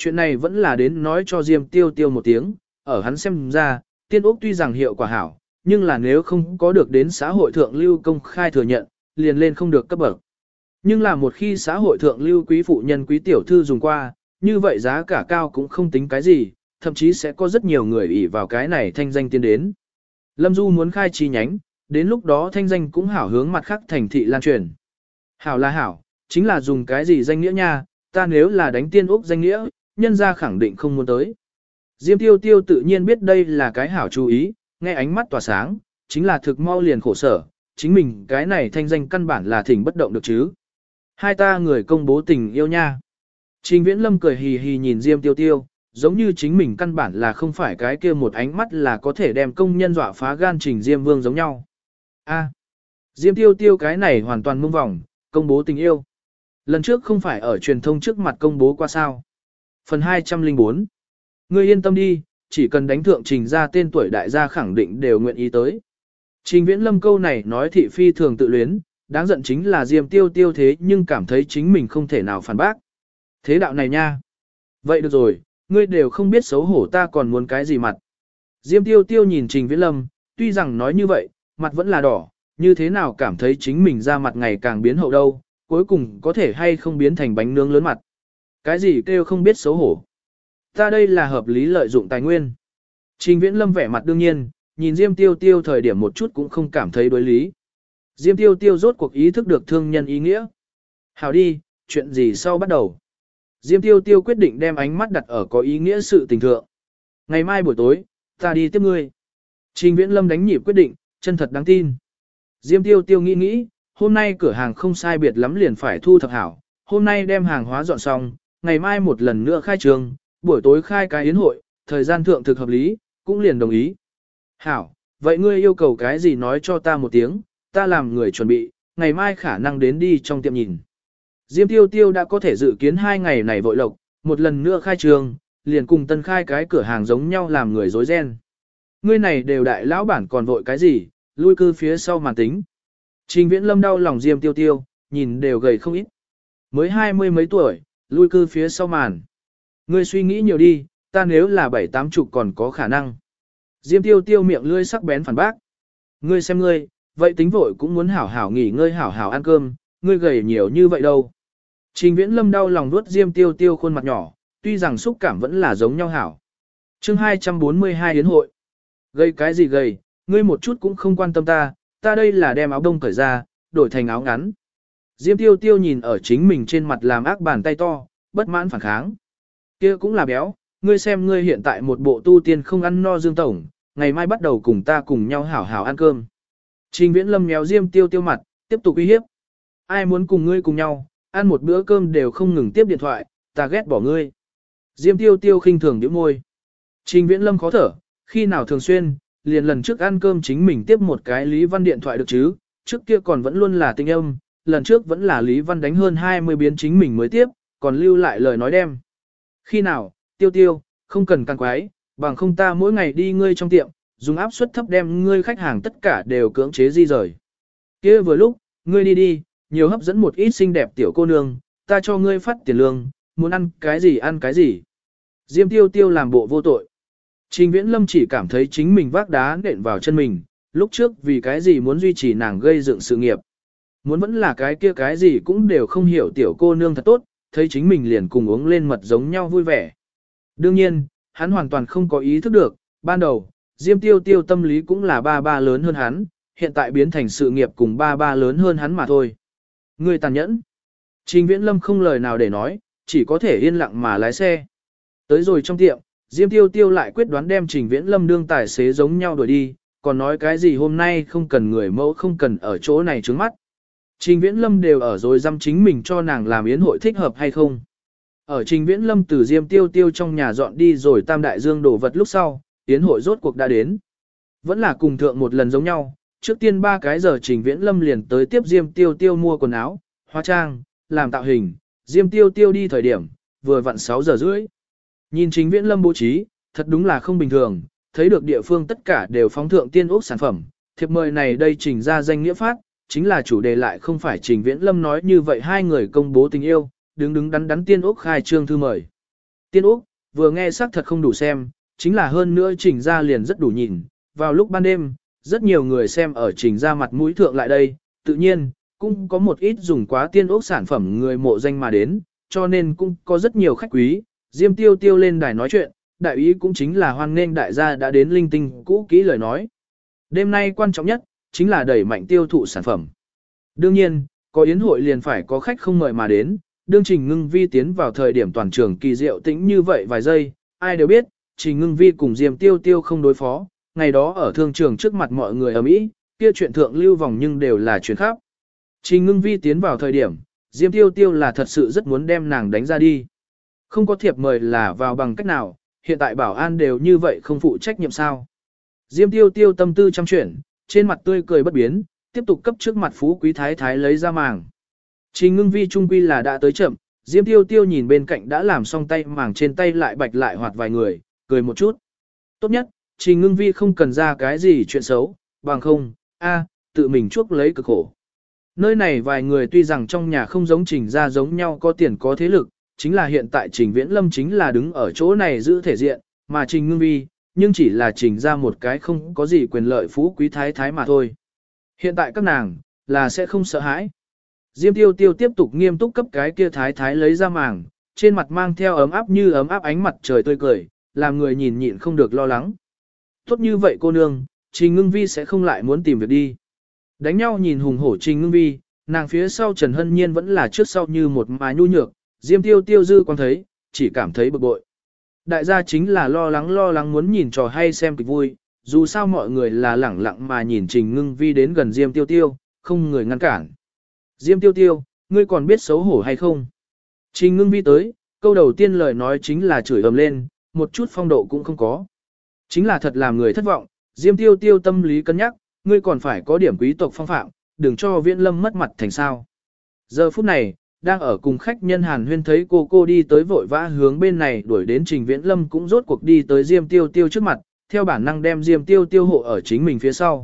Speaker 1: chuyện này vẫn là đến nói cho Diêm Tiêu Tiêu một tiếng, ở hắn xem ra, tiên ốc tuy rằng hiệu quả hảo, nhưng là nếu không có được đến xã hội thượng lưu công khai thừa nhận, liền lên không được cấp bậc. Nhưng là một khi xã hội thượng lưu quý phụ nhân quý tiểu thư dùng qua, như vậy giá cả cao cũng không tính cái gì, thậm chí sẽ có rất nhiều người ỷ vào cái này thanh danh tiến đến. Lâm Du muốn khai chi nhánh, đến lúc đó thanh danh cũng hảo hướng mặt khác thành thị lan truyền. Hảo là hảo, chính là dùng cái gì danh nghĩa nha, ta nếu là đánh tiên úc danh nghĩa, nhân ra khẳng định không muốn tới. Diêm Tiêu Tiêu tự nhiên biết đây là cái hảo chú ý, nghe ánh mắt tỏa sáng, chính là thực mau liền khổ sở, chính mình cái này thanh danh căn bản là thỉnh bất động được chứ. Hai ta người công bố tình yêu nha. Trình Viễn Lâm cười hì hì nhìn Diêm Tiêu Tiêu, giống như chính mình căn bản là không phải cái kia một ánh mắt là có thể đem công nhân dọa phá gan Trình Diêm Vương giống nhau. A, Diêm Tiêu Tiêu cái này hoàn toàn mông vòng, công bố tình yêu. Lần trước không phải ở truyền thông trước mặt công bố qua sao. Phần 204. Ngươi yên tâm đi, chỉ cần đánh thượng Trình ra tên tuổi đại gia khẳng định đều nguyện ý tới. Trình Viễn Lâm câu này nói thị phi thường tự luyến, đáng giận chính là Diêm Tiêu Tiêu thế nhưng cảm thấy chính mình không thể nào phản bác. Thế đạo này nha. Vậy được rồi, ngươi đều không biết xấu hổ ta còn muốn cái gì mặt. Diêm Tiêu Tiêu nhìn Trình Viễn Lâm, tuy rằng nói như vậy, mặt vẫn là đỏ, như thế nào cảm thấy chính mình ra mặt ngày càng biến hậu đâu, cuối cùng có thể hay không biến thành bánh nướng lớn mặt. Cái gì kêu không biết xấu hổ. Ta đây là hợp lý lợi dụng tài nguyên. Trình Viễn Lâm vẻ mặt đương nhiên, nhìn Diêm Tiêu Tiêu thời điểm một chút cũng không cảm thấy đối lý. Diêm Tiêu Tiêu rốt cuộc ý thức được thương nhân ý nghĩa. Hảo đi, chuyện gì sau bắt đầu. Diêm Tiêu Tiêu quyết định đem ánh mắt đặt ở có ý nghĩa sự tình thượng. Ngày mai buổi tối, ta đi tiếp ngươi. Trình Viễn Lâm đánh nhịp quyết định, chân thật đáng tin. Diêm Tiêu Tiêu nghĩ nghĩ, hôm nay cửa hàng không sai biệt lắm liền phải thu thập hảo. Hôm nay đem hàng hóa dọn xong, ngày mai một lần nữa khai trường, buổi tối khai cái yến hội, thời gian thượng thực hợp lý, cũng liền đồng ý. Hảo, vậy ngươi yêu cầu cái gì nói cho ta một tiếng, ta làm người chuẩn bị, ngày mai khả năng đến đi trong tiệm nhìn. Diêm Tiêu Tiêu đã có thể dự kiến 2 ngày này vội lộc, một lần nữa khai trường, liền cùng tân khai cái cửa hàng giống nhau làm người dối ren. Ngươi này đều đại lão bản còn vội cái gì, lui cư phía sau màn tính. Trình Viễn Lâm đau lòng Diêm Tiêu Tiêu, nhìn đều gầy không ít. Mới 20 mấy tuổi, lui cư phía sau màn. Ngươi suy nghĩ nhiều đi, ta nếu là 7-80 còn có khả năng. Diêm Tiêu Tiêu miệng lươi sắc bén phản bác. Ngươi xem ngươi, vậy tính vội cũng muốn hảo hảo nghỉ ngơi hảo hảo ăn cơm, ngươi gầy nhiều như vậy đâu. Trình Viễn Lâm đau lòng nuốt Diêm Tiêu Tiêu khuôn mặt nhỏ, tuy rằng xúc cảm vẫn là giống nhau hảo. Chương 242 yến hội. Gầy cái gì gầy, ngươi một chút cũng không quan tâm ta đây là đem áo đông cởi ra, đổi thành áo ngắn. Diêm Tiêu Tiêu nhìn ở chính mình trên mặt làm ác bàn tay to, bất mãn phản kháng. Kia cũng là béo, ngươi xem ngươi hiện tại một bộ tu tiên không ăn no Dương tổng, ngày mai bắt đầu cùng ta cùng nhau hảo hảo ăn cơm. Trình Viễn Lâm méo Diêm Tiêu Tiêu mặt, tiếp tục uy hiếp. Ai muốn cùng ngươi cùng nhau, ăn một bữa cơm đều không ngừng tiếp điện thoại, ta ghét bỏ ngươi. Diêm Tiêu Tiêu khinh thường nhếch môi. Trình Viễn Lâm khó thở, khi nào thường xuyên, liền lần trước ăn cơm chính mình tiếp một cái Lý Văn điện thoại được chứ, trước kia còn vẫn luôn là tinh âm, lần trước vẫn là Lý Văn đánh hơn 20 biến chính mình mới tiếp, còn lưu lại lời nói đem. Khi nào, Tiêu Tiêu, không cần càng quái, bằng không ta mỗi ngày đi ngươi trong tiệm, dùng áp suất thấp đem ngươi khách hàng tất cả đều cưỡng chế di rời. Kia vừa lúc, ngươi đi, nhiều hấp dẫn một ít xinh đẹp tiểu cô nương, ta cho ngươi phát tiền lương, muốn ăn cái gì. Diêm Tiêu Tiêu làm bộ vô tội. Trình Viễn Lâm chỉ cảm thấy chính mình vác đá nện vào chân mình, lúc trước vì cái gì muốn duy trì nàng gây dựng sự nghiệp. Muốn vẫn là cái kia cái gì cũng đều không hiểu tiểu cô nương thật tốt, thấy chính mình liền cùng uống lên mật giống nhau vui vẻ. Đương nhiên, hắn hoàn toàn không có ý thức được, ban đầu, Diêm Tiêu Tiêu tâm lý cũng là ba lớn hơn hắn, hiện tại biến thành sự nghiệp cùng ba lớn hơn hắn mà thôi. Người tàn nhẫn. Trình Viễn Lâm không lời nào để nói, chỉ có thể yên lặng mà lái xe. Tới rồi trong tiệm, Diêm Tiêu Tiêu lại quyết đoán đem Trình Viễn Lâm đương tài xế giống nhau đuổi đi, còn nói cái gì hôm nay không cần người mẫu không cần ở chỗ này trướng mắt. Trình Viễn Lâm đều ở rồi dăm chính mình cho nàng làm yến hội thích hợp hay không. Ở Trình Viễn Lâm từ Diêm Tiêu Tiêu trong nhà dọn đi rồi Tam Đại Dương đổ vật lúc sau, yến hội rốt cuộc đã đến. Vẫn là cùng thượng một lần giống nhau, trước tiên 3 cái giờ Trình Viễn Lâm liền tới tiếp Diêm Tiêu Tiêu mua quần áo, hóa trang, làm tạo hình, Diêm Tiêu Tiêu đi thời điểm, vừa vặn 6 giờ rưỡi. Nhìn Trình Viễn Lâm bố trí, thật đúng là không bình thường, thấy được địa phương tất cả đều phóng thượng tiên ốc sản phẩm, thiệp mời này đây trình ra danh nghĩa phát, chính là chủ đề lại không phải Trình Viễn Lâm nói như vậy hai người công bố tình yêu, đứng đắn tiên ốc khai trương thư mời. Tiên Úc, vừa nghe xác thật không đủ xem, chính là hơn nữa Trình Gia liền rất đủ nhìn. Vào lúc ban đêm, rất nhiều người xem ở Trình Gia mặt mũi thượng lại đây, tự nhiên, cũng có một ít dùng quá Tiên Úc sản phẩm người mộ danh mà đến, cho nên cũng có rất nhiều khách quý. Diêm Tiêu Tiêu lên đài nói chuyện, đại ý cũng chính là hoan nghênh đại gia đã đến linh tinh cũ kỹ lời nói. Đêm nay quan trọng nhất, chính là đẩy mạnh tiêu thụ sản phẩm. Đương nhiên, có yến hội liền phải có khách không mời mà đến, đương Trình Ngưng Vi tiến vào thời điểm toàn trường kỳ diệu tĩnh như vậy vài giây, ai đều biết, Trình Ngưng Vi cùng Diêm Tiêu Tiêu không đối phó, ngày đó ở thương trường trước mặt mọi người ở Mỹ, kia chuyện thượng lưu vòng nhưng đều là chuyện khác. Trình Ngưng Vi tiến vào thời điểm, Diêm Tiêu Tiêu là thật sự rất muốn đem nàng đánh ra đi. Không có thiệp mời là vào bằng cách nào, hiện tại bảo an đều như vậy không phụ trách nhiệm sao. Diêm Tiêu Tiêu tâm tư trăm chuyển, trên mặt tươi cười bất biến, tiếp tục cấp trước mặt phú quý thái thái lấy ra màng. Trình Ngưng Vi trung quy là đã tới chậm, Diêm Tiêu Tiêu nhìn bên cạnh đã làm xong tay màng trên tay lại bạch lại hoạt vài người, cười một chút. Tốt nhất, Trình Ngưng Vi không cần ra cái gì chuyện xấu, bằng không, tự mình chuốc lấy cực khổ. Nơi này vài người tuy rằng trong nhà không giống Trình gia giống nhau có tiền có thế lực, chính là hiện tại Trình Viễn Lâm chính là đứng ở chỗ này giữ thể diện, mà Trình Ngưng Vi, nhưng chỉ là Trình ra một cái không có gì quyền lợi phú quý thái thái mà thôi. Hiện tại các nàng, là sẽ không sợ hãi. Diêm Tiêu Tiêu tiếp tục nghiêm túc cấp cái kia thái thái lấy ra màng, trên mặt mang theo ấm áp như ấm áp ánh mặt trời tươi cười, làm người nhìn nhịn không được lo lắng. Tốt như vậy cô nương, Trình Ngưng Vi sẽ không lại muốn tìm việc đi. Đánh nhau nhìn hùng hổ Trình Ngưng Vi, nàng phía sau Trần Hân Nhiên vẫn là trước sau như một mái nhu nhược, Diêm Tiêu Tiêu dư quan thấy, chỉ cảm thấy bực bội. Đại gia chính là lo lắng muốn nhìn trò hay xem kịch vui, dù sao mọi người là lẳng lặng mà nhìn Trình Ngưng Vi đến gần Diêm Tiêu Tiêu, không người ngăn cản. Diêm Tiêu Tiêu, ngươi còn biết xấu hổ hay không? Trình Ngưng Vi tới, câu đầu tiên lời nói chính là chửi ầm lên, một chút phong độ cũng không có. Chính là thật làm người thất vọng, Diêm Tiêu Tiêu tâm lý cân nhắc, ngươi còn phải có điểm quý tộc phong phạm, đừng cho Viễn Lâm mất mặt thành sao. Giờ phút này, đang ở cùng khách nhân Hàn Huyên thấy cô đi tới vội vã hướng bên này đuổi đến Trình Viễn Lâm cũng rốt cuộc đi tới Diêm Tiêu Tiêu trước mặt, theo bản năng đem Diêm Tiêu Tiêu hộ ở chính mình phía sau.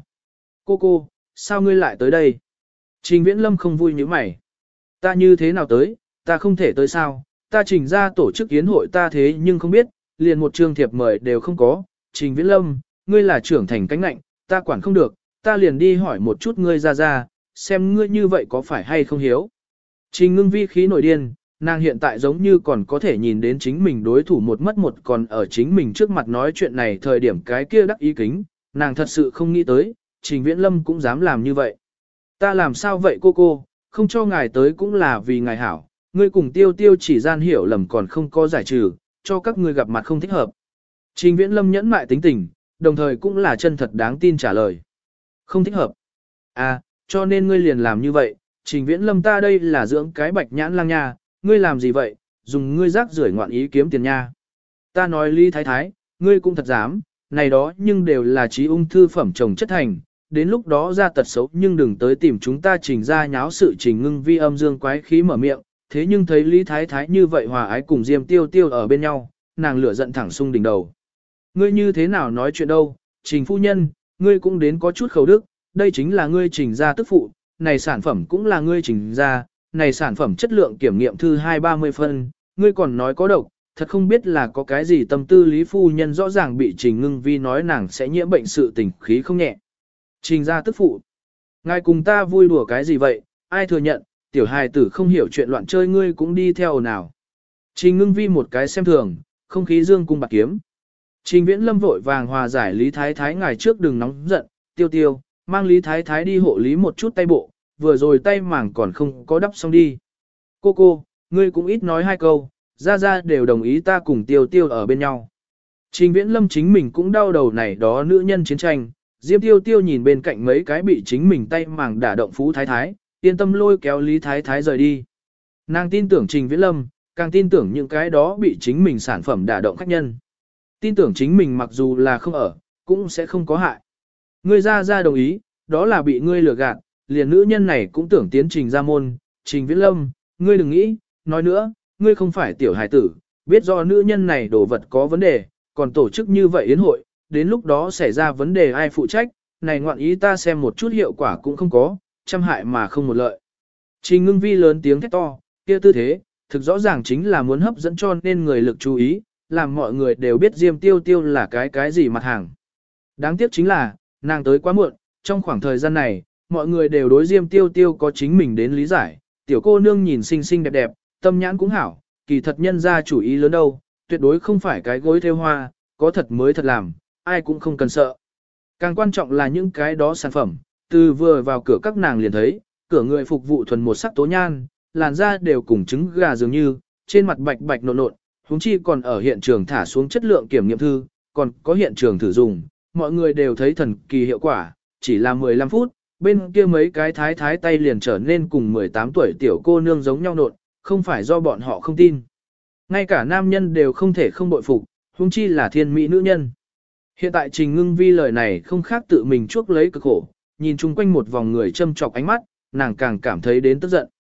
Speaker 1: Cô, sao ngươi lại tới đây? Trình Viễn Lâm không vui như mày. Ta như thế nào tới, ta không thể tới sao, ta Trình ra tổ chức yến hội ta thế nhưng không biết, liền một trường thiệp mời đều không có. Trình Viễn Lâm, ngươi là trưởng thành cánh nạnh, ta quản không được, ta liền đi hỏi một chút ngươi ra, xem ngươi như vậy có phải hay không hiếu. Trình Ngưng Vi khí nổi điên, nàng hiện tại giống như còn có thể nhìn đến chính mình đối thủ một mất một còn ở chính mình trước mặt nói chuyện này thời điểm cái kia đắc ý kính, nàng thật sự không nghĩ tới, Trình Viễn Lâm cũng dám làm như vậy. Ta làm sao vậy cô, không cho ngài tới cũng là vì ngài hảo, ngươi cùng Tiêu Tiêu chỉ gian hiểu lầm còn không có giải trừ, cho các ngươi gặp mặt không thích hợp. Trình Viễn Lâm nhẫn mại tính tình, đồng thời cũng là chân thật đáng tin trả lời. Không thích hợp. Cho nên ngươi liền làm như vậy, Trình Viễn Lâm ta đây là dưỡng cái bạch nhãn lang nha, ngươi làm gì vậy, dùng ngươi rác rưởi ngoạn ý kiếm tiền nha. Ta nói Lý Thái Thái, ngươi cũng thật dám, này đó nhưng đều là trí ung thư phẩm trồng chất thành, đến lúc đó ra tật xấu nhưng đừng tới tìm chúng ta Trình ra nháo sự. Trình Ngưng Vi âm dương quái khí mở miệng, thế nhưng thấy Lý Thái Thái như vậy hòa ái cùng Diêm Tiêu Tiêu ở bên nhau, nàng lửa giận thẳng sung đỉnh đầu. Ngươi như thế nào nói chuyện đâu, Trình phu nhân, ngươi cũng đến có chút khẩu đức, đây chính là ngươi Trình ra tức phụ, này sản phẩm cũng là ngươi Trình ra, này sản phẩm chất lượng kiểm nghiệm thư 2-30 phân, ngươi còn nói có độc, thật không biết là có cái gì tâm tư Lý phu nhân rõ ràng bị Trình Ngưng Vi nói nàng sẽ nhiễm bệnh sự tình khí không nhẹ. Trình ra tức phụ, ngài cùng ta vui đùa cái gì vậy, ai thừa nhận, tiểu hài tử không hiểu chuyện loạn chơi ngươi cũng đi theo nào. Trình Ngưng Vi một cái xem thường, không khí dương cung bạc kiếm. Trình Viễn Lâm vội vàng hòa giải Lý Thái Thái ngài trước đừng nóng giận, Tiêu, mang Lý Thái Thái đi hộ lý một chút tay bộ, vừa rồi tay mảng còn không có đắp xong đi. Cô, ngươi cũng ít nói hai câu, ra đều đồng ý ta cùng Tiêu ở bên nhau. Trình Viễn Lâm chính mình cũng đau đầu này đó nữ nhân chiến tranh, Diêm Tiêu nhìn bên cạnh mấy cái bị chính mình tay mảng đả động Phú Thái Thái, yên tâm lôi kéo Lý Thái Thái rời đi. Nàng tin tưởng Trình Viễn Lâm, càng tin tưởng những cái đó bị chính mình sản phẩm đả động khách nhân. Tin tưởng chính mình mặc dù là không ở, cũng sẽ không có hại. Ngươi ra đồng ý, đó là bị ngươi lừa gạt, liền nữ nhân này cũng tưởng tiến Trình ra môn. Trình Viễn Lâm, ngươi đừng nghĩ, nói nữa, ngươi không phải tiểu hài tử, biết do nữ nhân này đồ vật có vấn đề, còn tổ chức như vậy yến hội, đến lúc đó xảy ra vấn đề ai phụ trách, này ngoạn ý ta xem một chút hiệu quả cũng không có, trăm hại mà không một lợi. Trình Ngưng Vi lớn tiếng thét to, kia tư thế, thực rõ ràng chính là muốn hấp dẫn cho nên người lực chú ý, làm mọi người đều biết Diêm Tiêu Tiêu là cái gì mặt hàng. Đáng tiếc chính là, nàng tới quá muộn, trong khoảng thời gian này, mọi người đều đối Diêm Tiêu Tiêu có chính mình đến lý giải, tiểu cô nương nhìn xinh xinh đẹp đẹp, tâm nhãn cũng hảo, kỳ thật nhân ra chủ ý lớn đâu, tuyệt đối không phải cái gối theo hoa, có thật mới thật làm, ai cũng không cần sợ. Càng quan trọng là những cái đó sản phẩm, từ vừa vào cửa các nàng liền thấy, cửa người phục vụ thuần một sắc tố nhan, làn da đều cùng trứng gà dường như, trên mặt bạch bạch nộn nộn, huống chi còn ở hiện trường thả xuống chất lượng kiểm nghiệm thư, còn có hiện trường thử dùng, mọi người đều thấy thần kỳ hiệu quả, chỉ là 15 phút, bên kia mấy cái thái thái tay liền trở nên cùng 18 tuổi tiểu cô nương giống nhau nộn, không phải do bọn họ không tin. Ngay cả nam nhân đều không thể không bội phục, huống chi là thiên mỹ nữ nhân. Hiện tại Trình Ngưng Vi lời này không khác tự mình chuốc lấy cực khổ, nhìn chung quanh một vòng người châm chọc ánh mắt, nàng càng cảm thấy đến tức giận.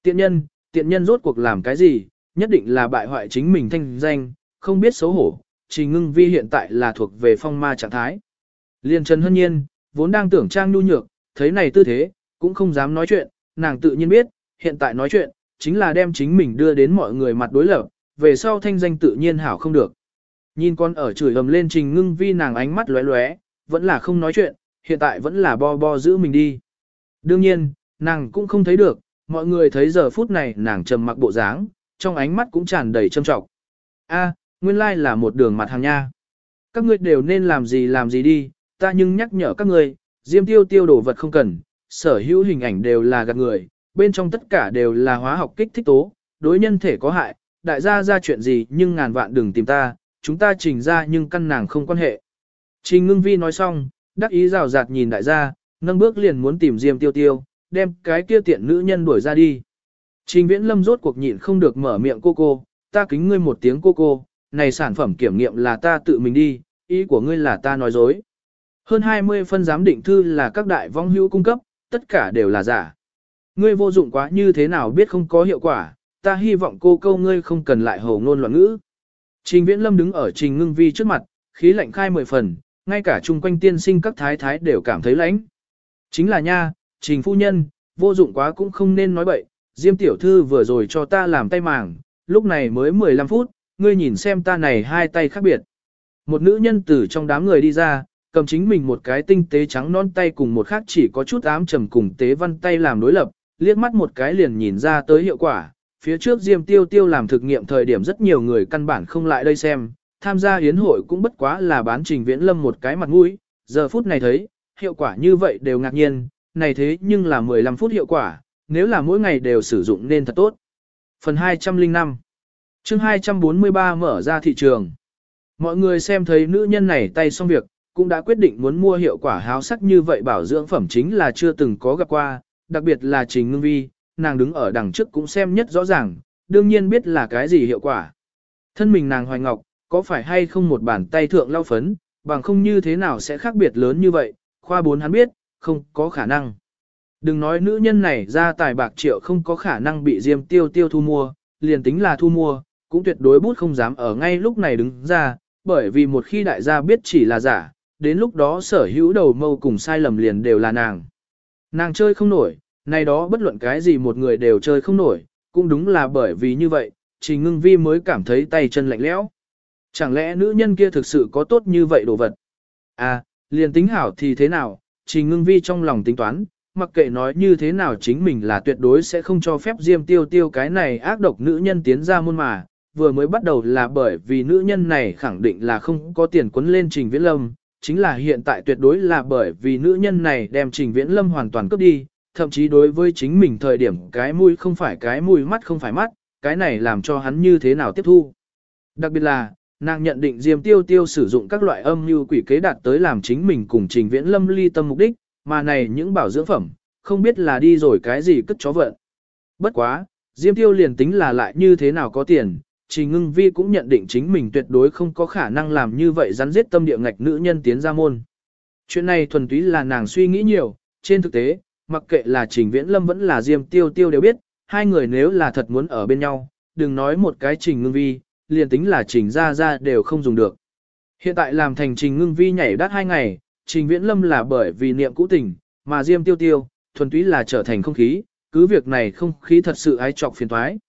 Speaker 1: Tiện nhân rốt cuộc làm cái gì, nhất định là bại hoại chính mình thanh danh, không biết xấu hổ, Trình Ngưng Vi hiện tại là thuộc về phong ma trạng thái. Liên Trần Hân Nhiên, vốn đang tưởng trang nhu nhược, thấy này tư thế, cũng không dám nói chuyện, nàng tự nhiên biết, hiện tại nói chuyện, chính là đem chính mình đưa đến mọi người mặt đối lập, về sau thanh danh tự nhiên hảo không được. Nhìn con ở chửi ầm lên Trình Ngưng Vi nàng ánh mắt lóe lóe, vẫn là không nói chuyện, hiện tại vẫn là bo giữ mình đi. Đương nhiên, nàng cũng không thấy được, mọi người thấy giờ phút này nàng trầm mặc bộ dáng, trong ánh mắt cũng tràn đầy châm trọng. A, nguyên lai là một đường mặt hàng nha. Các ngươi đều nên làm gì đi, ta nhưng nhắc nhở các ngươi, Diêm Tiêu Tiêu đồ vật không cần, sở hữu hình ảnh đều là gạt người, bên trong tất cả đều là hóa học kích thích tố, đối nhân thể có hại, đại gia ra chuyện gì nhưng ngàn vạn đừng tìm ta, chúng ta Trình ra nhưng căn nàng không quan hệ. Trình Ngưng Vi nói xong, đắc ý rào rạt nhìn đại gia, nâng bước liền muốn tìm Diêm Tiêu Tiêu, đem cái kia tiện nữ nhân đuổi ra đi. Trình Viễn Lâm rốt cuộc nhịn không được mở miệng cô, ta kính ngươi một tiếng cô, này sản phẩm kiểm nghiệm là ta tự mình đi, ý của ngươi là ta nói dối. Hơn 20 phân giám định thư là các đại vong hữu cung cấp, tất cả đều là giả. Ngươi vô dụng quá như thế nào biết không có hiệu quả, ta hy vọng câu ngươi không cần lại hồ ngôn loạn ngữ. Trình Viễn Lâm đứng ở Trình Ngưng Vi trước mặt, khí lạnh khai 10 phần, ngay cả chung quanh tiên sinh các thái thái đều cảm thấy lãnh. Chính là nha, Trình phu nhân, vô dụng quá cũng không nên nói bậy, Diêm tiểu thư vừa rồi cho ta làm tay màng, lúc này mới 15 phút, ngươi nhìn xem ta này hai tay khác biệt. Một nữ nhân từ trong đám người đi ra, cầm chính mình một cái tinh tế trắng non tay cùng một khác chỉ có chút ám trầm cùng tế văn tay làm đối lập, liếc mắt một cái liền nhìn ra tới hiệu quả. Phía trước Diêm Tiêu Tiêu làm thực nghiệm thời điểm rất nhiều người căn bản không lại đây xem, tham gia yến hội cũng bất quá là bán Trình Viễn Lâm một cái mặt mũi, giờ phút này thấy, hiệu quả như vậy đều ngạc nhiên, này thế nhưng là 15 phút hiệu quả, nếu là mỗi ngày đều sử dụng nên thật tốt. Phần 205 chương 243 mở ra thị trường. Mọi người xem thấy nữ nhân này tay xong việc, cũng đã quyết định muốn mua hiệu quả háo sắc như vậy bảo dưỡng phẩm chính là chưa từng có gặp qua, đặc biệt là Trình Ngưng Vi, nàng đứng ở đằng trước cũng xem nhất rõ ràng, đương nhiên biết là cái gì hiệu quả. Thân mình nàng Hoài Ngọc, có phải hay không một bàn tay thượng lau phấn, bằng không như thế nào sẽ khác biệt lớn như vậy, khoa 4 hắn biết, không có khả năng. Đừng nói nữ nhân này ra tài bạc triệu không có khả năng bị Diêm Tiêu Tiêu thu mua, liền tính là thu mua, cũng tuyệt đối bút không dám ở ngay lúc này đứng ra, bởi vì một khi đại gia biết chỉ là giả, đến lúc đó sở hữu đầu mâu cùng sai lầm liền đều là nàng. Nàng chơi không nổi, này đó bất luận cái gì một người đều chơi không nổi, cũng đúng là bởi vì như vậy, Trình Ngưng Vi mới cảm thấy tay chân lạnh lẽo. Chẳng lẽ nữ nhân kia thực sự có tốt như vậy đồ vật? À, liền tính hảo thì thế nào, Trình Ngưng Vi trong lòng tính toán, mặc kệ nói như thế nào chính mình là tuyệt đối sẽ không cho phép Diêm Tiêu Tiêu cái này ác độc nữ nhân tiến ra môn mà, vừa mới bắt đầu là bởi vì nữ nhân này khẳng định là không có tiền quấn lên Trình Viễn Lâm, chính là hiện tại tuyệt đối là bởi vì nữ nhân này đem Trình Viễn Lâm hoàn toàn cướp đi, thậm chí đối với chính mình thời điểm cái mũi không phải cái mũi mắt không phải mắt, cái này làm cho hắn như thế nào tiếp thu. Đặc biệt là, nàng nhận định Diêm Tiêu Tiêu sử dụng các loại âm mưu quỷ kế đạt tới làm chính mình cùng Trình Viễn Lâm ly tâm mục đích, mà này những bảo dưỡng phẩm, không biết là đi rồi cái gì cất chó vận. Bất quá, Diêm Tiêu liền tính là lại như thế nào có tiền, Trình Ngưng Vi cũng nhận định chính mình tuyệt đối không có khả năng làm như vậy rắn giết tâm địa ngạch nữ nhân tiến ra môn. Chuyện này thuần túy là nàng suy nghĩ nhiều, trên thực tế, mặc kệ là Trình Viễn Lâm vẫn là Diêm Tiêu Tiêu đều biết, hai người nếu là thật muốn ở bên nhau, đừng nói một cái Trình Ngưng Vi, liền tính là Trình ra đều không dùng được. Hiện tại làm thành Trình Ngưng Vi nhảy đắt 2 ngày, Trình Viễn Lâm là bởi vì niệm cũ tình, mà Diêm Tiêu Tiêu, thuần túy là trở thành không khí, cứ việc này không khí thật sự ái trọc phiền toái.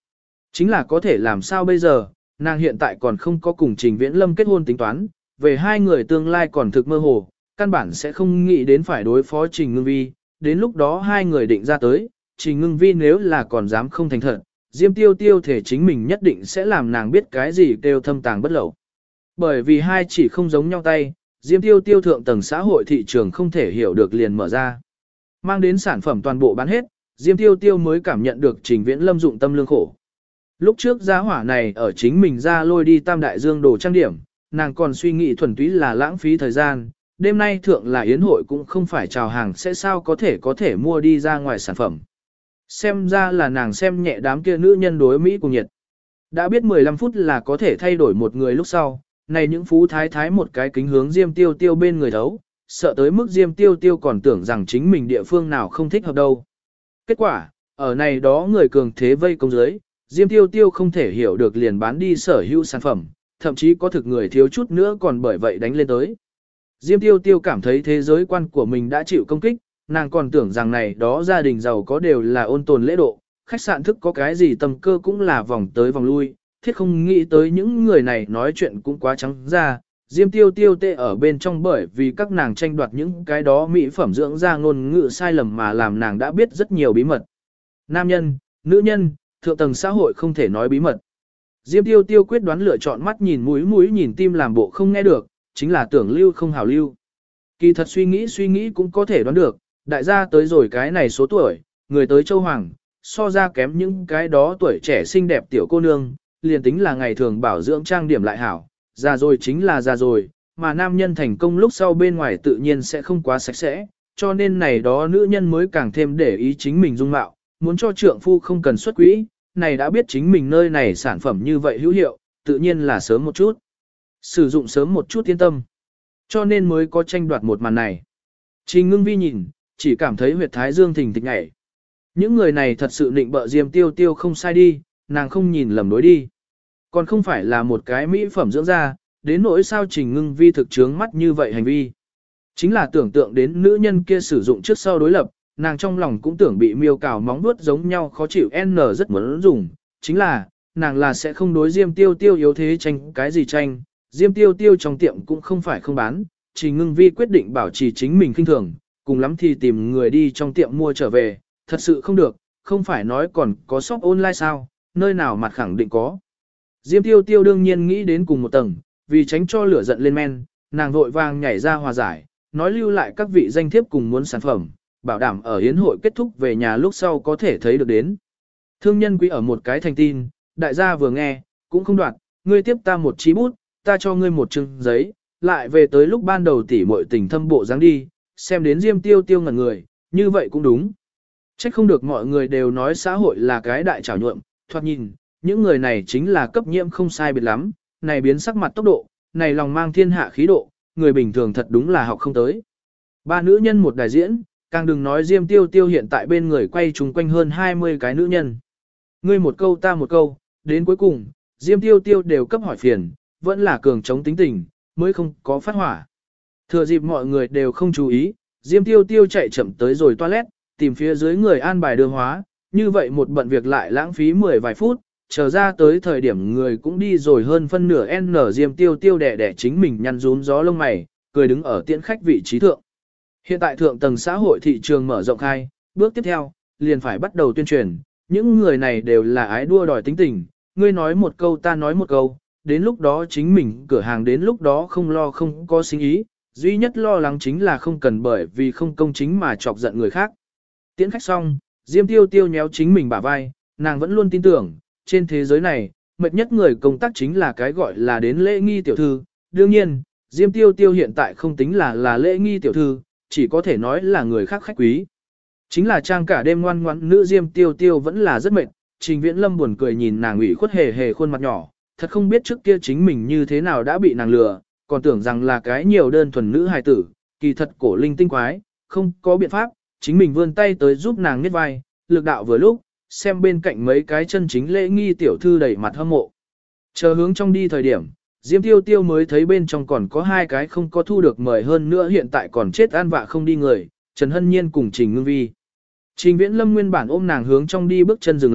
Speaker 1: Chính là có thể làm sao bây giờ, nàng hiện tại còn không có cùng Trình Viễn Lâm kết hôn tính toán, về hai người tương lai còn thực mơ hồ, căn bản sẽ không nghĩ đến phải đối phó Trình Ngưng Vi, đến lúc đó hai người định ra tới, Trình Ngưng Vi nếu là còn dám không thành thật, Diêm Tiêu Tiêu thể chính mình nhất định sẽ làm nàng biết cái gì kêu thâm tàng bất lậu. Bởi vì hai chỉ không giống nhau tay, Diêm Tiêu Tiêu thượng tầng xã hội thị trường không thể hiểu được liền mở ra. Mang đến sản phẩm toàn bộ bán hết, Diêm Tiêu Tiêu mới cảm nhận được Trình Viễn Lâm dụng tâm lương khổ. Lúc trước giá hỏa này ở chính mình ra lôi đi Tam Đại Dương đồ trang điểm, nàng còn suy nghĩ thuần túy là lãng phí thời gian, đêm nay thượng là yến hội cũng không phải chào hàng sẽ sao có thể mua đi ra ngoài sản phẩm. Xem ra là nàng xem nhẹ đám kia nữ nhân đối Mỹ cùng nhiệt. Đã biết 15 phút là có thể thay đổi một người lúc sau, này những phú thái thái một cái kính hướng Diêm Tiêu Tiêu bên người thấu, sợ tới mức Diêm Tiêu Tiêu còn tưởng rằng chính mình địa phương nào không thích hợp đâu. Kết quả, ở này đó người cường thế vây công dưới, Diêm Tiêu Tiêu không thể hiểu được liền bán đi sở hữu sản phẩm, thậm chí có thực người thiếu chút nữa còn bởi vậy đánh lên tới. Diêm Tiêu Tiêu cảm thấy thế giới quan của mình đã chịu công kích, nàng còn tưởng rằng này đó gia đình giàu có đều là ôn tồn lễ độ, khách sạn thức có cái gì tầm cơ cũng là vòng tới vòng lui, thiết không nghĩ tới những người này nói chuyện cũng quá trắng ra. Diêm Tiêu Tiêu tê ở bên trong bởi vì các nàng tranh đoạt những cái đó mỹ phẩm dưỡng da ngôn ngữ sai lầm mà làm nàng đã biết rất nhiều bí mật. Nam nhân, nữ nhân, thượng tầng xã hội không thể nói bí mật. Diêm Tiêu Tiêu quyết đoán lựa chọn mắt nhìn mũi nhìn tim làm bộ không nghe được, chính là tưởng lưu không hảo lưu. Kỳ thật suy nghĩ cũng có thể đoán được, đại gia tới rồi cái này số tuổi, người tới châu Hoàng, so ra kém những cái đó tuổi trẻ xinh đẹp tiểu cô nương, liền tính là ngày thường bảo dưỡng trang điểm lại hảo, già rồi chính là già rồi, mà nam nhân thành công lúc sau bên ngoài tự nhiên sẽ không quá sạch sẽ, cho nên này đó nữ nhân mới càng thêm để ý chính mình dung mạo, muốn cho trượng phu không cần xuất quỹ, này đã biết chính mình nơi này sản phẩm như vậy hữu hiệu, tự nhiên là sớm một chút. Sử dụng sớm một chút yên tâm. Cho nên mới có tranh đoạt một màn này. Trình Ngưng Vi nhìn, chỉ cảm thấy huyệt thái dương thình thịch nhảy. Những người này thật sự định bợ Diêm Tiêu Tiêu không sai đi, nàng không nhìn lầm đối đi. Còn không phải là một cái mỹ phẩm dưỡng da, đến nỗi sao Trình Ngưng Vi thực chướng mắt như vậy hành vi. Chính là tưởng tượng đến nữ nhân kia sử dụng trước sau đối lập, nàng trong lòng cũng tưởng bị miêu cào móng vuốt giống nhau khó chịu N rất muốn dùng. Chính là, nàng là sẽ không đối Diêm Tiêu Tiêu yếu thế tranh cái gì tranh. Diêm Tiêu Tiêu trong tiệm cũng không phải không bán, Trình Ngưng Vi quyết định bảo trì chính mình khinh thường, cùng lắm thì tìm người đi trong tiệm mua trở về, thật sự không được, không phải nói còn có shop online sao, nơi nào mặt khẳng định có. Diêm Tiêu Tiêu đương nhiên nghĩ đến cùng một tầng, vì tránh cho lửa giận lên men, nàng vội vàng nhảy ra hòa giải, nói lưu lại các vị danh thiếp cùng muốn sản phẩm, bảo đảm ở hiến hội kết thúc về nhà lúc sau có thể thấy được đến. Thương nhân quý ở một cái thành tin, đại gia vừa nghe, cũng không đoạt, ngươi tiếp ta một chí bút, ta cho ngươi một chừng giấy, lại về tới lúc ban đầu tỉ muội tình thâm bộ dáng đi, xem đến Diêm Tiêu Tiêu ngẩn người, như vậy cũng đúng. Trách không được mọi người đều nói xã hội là cái đại trảo nhuộm, thoạt nhìn, những người này chính là cấp nhiễm không sai biệt lắm, này biến sắc mặt tốc độ, này lòng mang thiên hạ khí độ, người bình thường thật đúng là học không tới. Ba nữ nhân một đại diễn, càng đừng nói Diêm Tiêu Tiêu hiện tại bên người quay chung quanh hơn 20 cái nữ nhân. Ngươi một câu ta một câu, đến cuối cùng, Diêm Tiêu Tiêu đều cấp hỏi phiền, vẫn là cường chống tính tình, mới không có phát hỏa. Thừa dịp mọi người đều không chú ý, Diêm Tiêu Tiêu chạy chậm tới rồi toilet, tìm phía dưới người an bài đưa hóa, như vậy một bận việc lại lãng phí 10 vài phút, chờ ra tới thời điểm người cũng đi rồi hơn phân nửa Diêm Tiêu Tiêu đẻ chính mình nhăn rún gió lông mày, cười đứng ở tiễn khách vị trí thượng. Hiện tại thượng tầng xã hội thị trường mở rộng khai, bước tiếp theo, liền phải bắt đầu tuyên truyền, những người này đều là ái đua đòi tính tình, ngươi nói một câu ta nói một câu, đến lúc đó chính mình cửa hàng đến lúc đó không lo không có sinh ý, duy nhất lo lắng chính là không cần bởi vì không công chính mà chọc giận người khác. Tiễn khách xong, Diêm Tiêu Tiêu nhéo chính mình bả vai, nàng vẫn luôn tin tưởng, trên thế giới này, mệt nhất người công tác chính là cái gọi là đến lễ nghi tiểu thư. Đương nhiên, Diêm Tiêu Tiêu hiện tại không tính là lễ nghi tiểu thư, chỉ có thể nói là người khác khách quý. Chính là trang cả đêm ngoan ngoãn nữ Diêm Tiêu Tiêu vẫn là rất mệt, Trình Viễn Lâm buồn cười nhìn nàng ủy khuất hề hề khuôn mặt nhỏ, thật không biết trước kia chính mình như thế nào đã bị nàng lừa, còn tưởng rằng là cái nhiều đơn thuần nữ hài tử, kỳ thật cổ linh tinh quái, không có biện pháp, chính mình vươn tay tới giúp nàng nhét vai, lực đạo vừa lúc, xem bên cạnh mấy cái chân chính lễ nghi tiểu thư đầy mặt hâm mộ. Chờ hướng trong đi thời điểm, Diêm Tiêu Tiêu mới thấy bên trong còn có hai cái không có thu được mời hơn nữa hiện tại còn chết an vạ không đi người, Trần Hân Nhiên cùng Trình Ngưng Vi. Trình Viễn Lâm nguyên bản ôm nàng hướng trong đi bước chân dừng lại,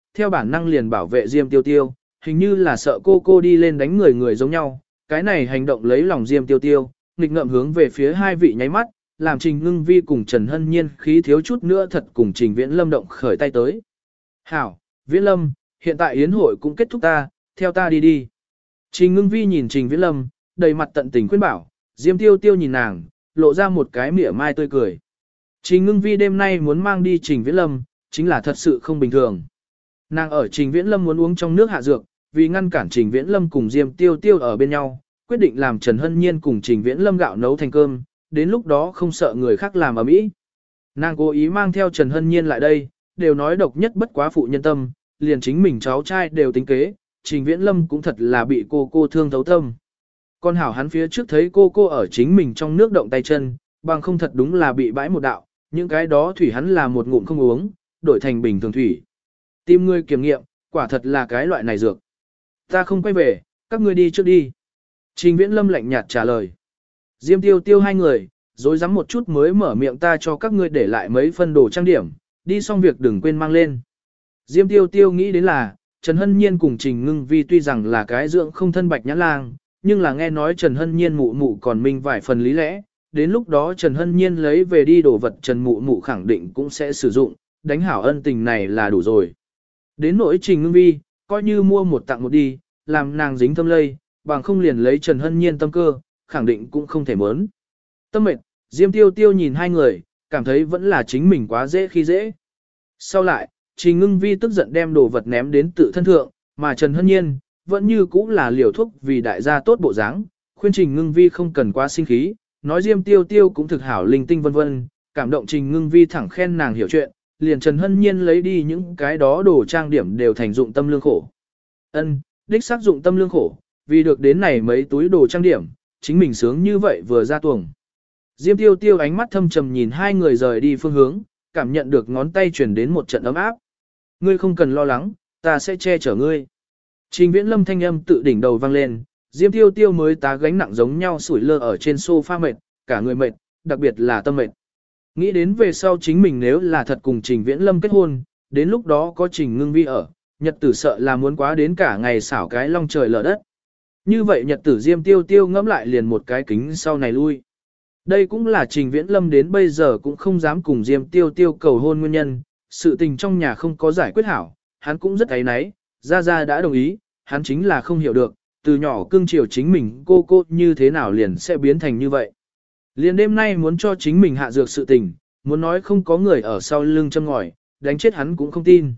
Speaker 1: theo bản năng liền bảo vệ Diêm Tiêu Tiêu, hình như là sợ cô đi lên đánh người giống nhau. Cái này hành động lấy lòng Diêm Tiêu Tiêu, nghịch ngợm hướng về phía hai vị nháy mắt, làm Trình Ngưng Vi cùng Trần Hân Nhiên khí thiếu chút nữa thật cùng Trình Viễn Lâm động khởi tay tới. Hảo, Viễn Lâm, hiện tại yến hội cũng kết thúc ta, theo ta đi đi. Trình Ngưng Vi nhìn Trình Viễn Lâm, đầy mặt tận tình khuyên bảo, Diêm Tiêu Tiêu nhìn nàng, lộ ra một cái mỉa mai tươi cười. Trình Ngưng Vi đêm nay muốn mang đi Trình Viễn Lâm, chính là thật sự không bình thường. Nàng ở Trình Viễn Lâm muốn uống trong nước hạ dược, vì ngăn cản Trình Viễn Lâm cùng Diêm Tiêu Tiêu ở bên nhau, quyết định làm Trần Hân Nhiên cùng Trình Viễn Lâm gạo nấu thành cơm, đến lúc đó không sợ người khác làm ở mỹ. Nàng cố ý mang theo Trần Hân Nhiên lại đây, đều nói độc nhất bất quá phụ nhân tâm, liền chính mình cháu trai đều tính kế, Trình Viễn Lâm cũng thật là bị cô thương thấu tâm. Con hảo hắn phía trước thấy cô ở chính mình trong nước động tay chân, bằng không thật đúng là bị bãi một đạo, những cái đó thủy hắn là một ngụm không uống, đổi thành bình thường thủy. Tìm ngươi kiểm nghiệm, quả thật là cái loại này dược. Ta không quay về, các ngươi đi trước đi. Trình Viễn Lâm lạnh nhạt trả lời. Diêm Tiêu Tiêu hai người, dối rắm một chút mới mở miệng, ta cho các ngươi để lại mấy phân đồ trang điểm, đi xong việc đừng quên mang lên. Diêm Tiêu Tiêu nghĩ đến là, Trần Hân Nhiên cùng Trình Ngưng Vi tuy rằng là cái dưỡng không thân bạch nhã lang, nhưng là nghe nói Trần Hân Nhiên mụ mụ còn minh vài phần lý lẽ, đến lúc đó Trần Hân Nhiên lấy về đi đồ vật Trần mụ mụ khẳng định cũng sẽ sử dụng, đánh hảo ân tình này là đủ rồi. Đến nỗi Trình Ngưng Vi, coi như mua một tặng một đi, làm nàng dính tâm lây, bằng không liền lấy Trần Hân Nhiên tâm cơ, khẳng định cũng không thể mớn. Tâm mệt, Diêm Tiêu Tiêu nhìn hai người, cảm thấy vẫn là chính mình quá dễ khi dễ. Sau lại, Trình Ngưng Vi tức giận đem đồ vật ném đến tự thân thượng, mà Trần Hân Nhiên, vẫn như cũ là liều thuốc vì đại gia tốt bộ dáng, khuyên Trình Ngưng Vi không cần quá sinh khí, nói Diêm Tiêu Tiêu cũng thực hảo linh tinh vân vân, cảm động Trình Ngưng Vi thẳng khen nàng hiểu chuyện, liền Trần Hân Nhiên lấy đi những cái đó đồ trang điểm đều thành dụng tâm lương khổ. Ân, đích xác dụng tâm lương khổ, vì được đến này mấy túi đồ trang điểm, chính mình sướng như vậy vừa ra tuồng. Diêm Tiêu Tiêu ánh mắt thâm trầm nhìn hai người rời đi phương hướng, cảm nhận được ngón tay truyền đến một trận ấm áp. Ngươi không cần lo lắng, ta sẽ che chở ngươi. Trình Viễn Lâm thanh âm tự đỉnh đầu vang lên, Diêm Tiêu Tiêu mới tá gánh nặng giống nhau sủi lơ ở trên sofa mệt, cả người mệt, đặc biệt là tâm mệt. Nghĩ đến về sau chính mình nếu là thật cùng Trình Viễn Lâm kết hôn, đến lúc đó có Trình Ngưng Vi ở, nhật tử sợ là muốn quá đến cả ngày xảo cái long trời lở đất. Như vậy nhật tử Diêm Tiêu Tiêu ngẫm lại liền một cái kính sau này lui. Đây cũng là Trình Viễn Lâm đến bây giờ cũng không dám cùng Diêm Tiêu Tiêu cầu hôn nguyên nhân, sự tình trong nhà không có giải quyết hảo, hắn cũng rất áy náy, Gia Gia đã đồng ý, hắn chính là không hiểu được, từ nhỏ cưng chiều chính mình cô như thế nào liền sẽ biến thành như vậy. Liền đêm nay muốn cho chính mình hạ dược sự tình, muốn nói không có người ở sau lưng châm ngòi, đánh chết hắn cũng không tin.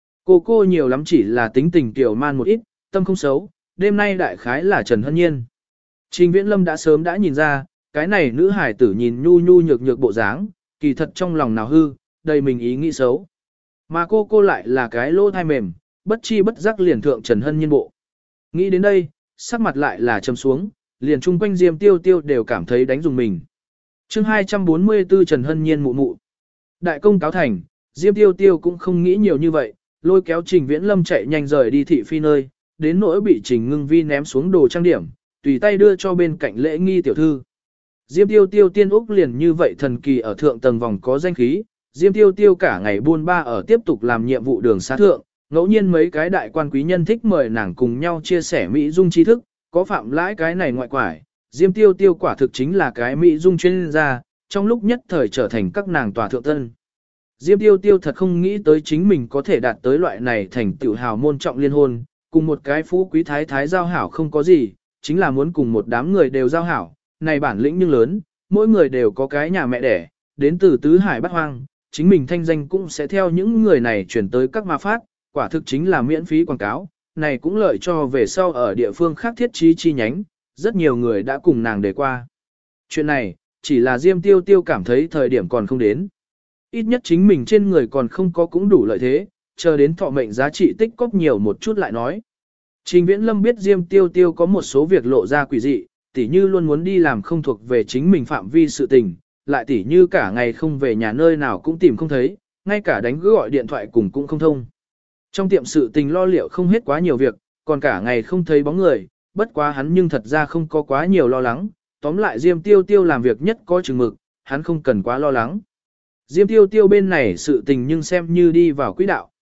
Speaker 1: Cô nhiều lắm chỉ là tính tình tiểu man một ít, tâm không xấu, đêm nay đại khái là Trần Hân Nhiên. Trình Viễn Lâm đã sớm đã nhìn ra, cái này nữ hải tử nhìn nhu nhu nhược nhược bộ dáng, kỳ thật trong lòng nào hư, đầy mình ý nghĩ xấu. Mà cô lại là cái lỗ thai mềm, bất chi bất giác liền thượng Trần Hân Nhiên bộ. Nghĩ đến đây, sắc mặt lại là trầm xuống, liền chung quanh Diêm Tiêu Tiêu đều cảm thấy đánh dùng mình. Chương 244 Trần Hân Nhiên mụ mụ. Đại công cáo thành, Diêm Tiêu Tiêu cũng không nghĩ nhiều như vậy, lôi kéo Trình Viễn Lâm chạy nhanh rời đi thị phi nơi, đến nỗi bị Trình Ngưng Vi ném xuống đồ trang điểm, tùy tay đưa cho bên cạnh Lễ Nghi tiểu thư. Diêm Tiêu Tiêu tiên Úc liền như vậy thần kỳ ở thượng tầng vòng có danh khí, Diêm Tiêu Tiêu cả ngày buôn ba ở tiếp tục làm nhiệm vụ đường xá thượng, ngẫu nhiên mấy cái đại quan quý nhân thích mời nàng cùng nhau chia sẻ mỹ dung tri thức, có phạm lãi cái này ngoại quải, Diêm Tiêu Tiêu quả thực chính là cái mỹ dung chuyên gia, trong lúc nhất thời trở thành các nàng tòa thượng tân. Diêm Tiêu Tiêu thật không nghĩ tới chính mình có thể đạt tới loại này thành tựu hào môn trọng liên hôn, cùng một cái phú quý thái thái giao hảo không có gì, chính là muốn cùng một đám người đều giao hảo, này bản lĩnh nhưng lớn, mỗi người đều có cái nhà mẹ đẻ, đến từ tứ hải bát hoang, chính mình thanh danh cũng sẽ theo những người này chuyển tới các ma phát, quả thực chính là miễn phí quảng cáo, này cũng lợi cho về sau ở địa phương khác thiết trí chi nhánh, rất nhiều người đã cùng nàng đề qua. Chuyện này, chỉ là Diêm Tiêu Tiêu cảm thấy thời điểm còn không đến. Ít nhất chính mình trên người còn không có cũng đủ lợi thế, chờ đến thọ mệnh giá trị tích cóp nhiều một chút lại nói. Trình Viễn Lâm biết Diêm Tiêu Tiêu có một số việc lộ ra quỷ dị, tỉ như luôn muốn đi làm không thuộc về chính mình phạm vi sự tình, lại tỉ như cả ngày không về nhà nơi nào cũng tìm không thấy, ngay cả đánh gọi điện thoại cùng cũng không thông. Trong tiệm sự tình lo liệu không hết quá nhiều việc, còn cả ngày không thấy bóng người, bất quá hắn nhưng thật ra không có quá nhiều lo lắng, tóm lại Diêm Tiêu Tiêu làm việc nhất có chừng mực, hắn không cần quá lo lắng. Diêm Tiêu Tiêu bên này sự tình nhưng xem như đi vào quỹ đạo,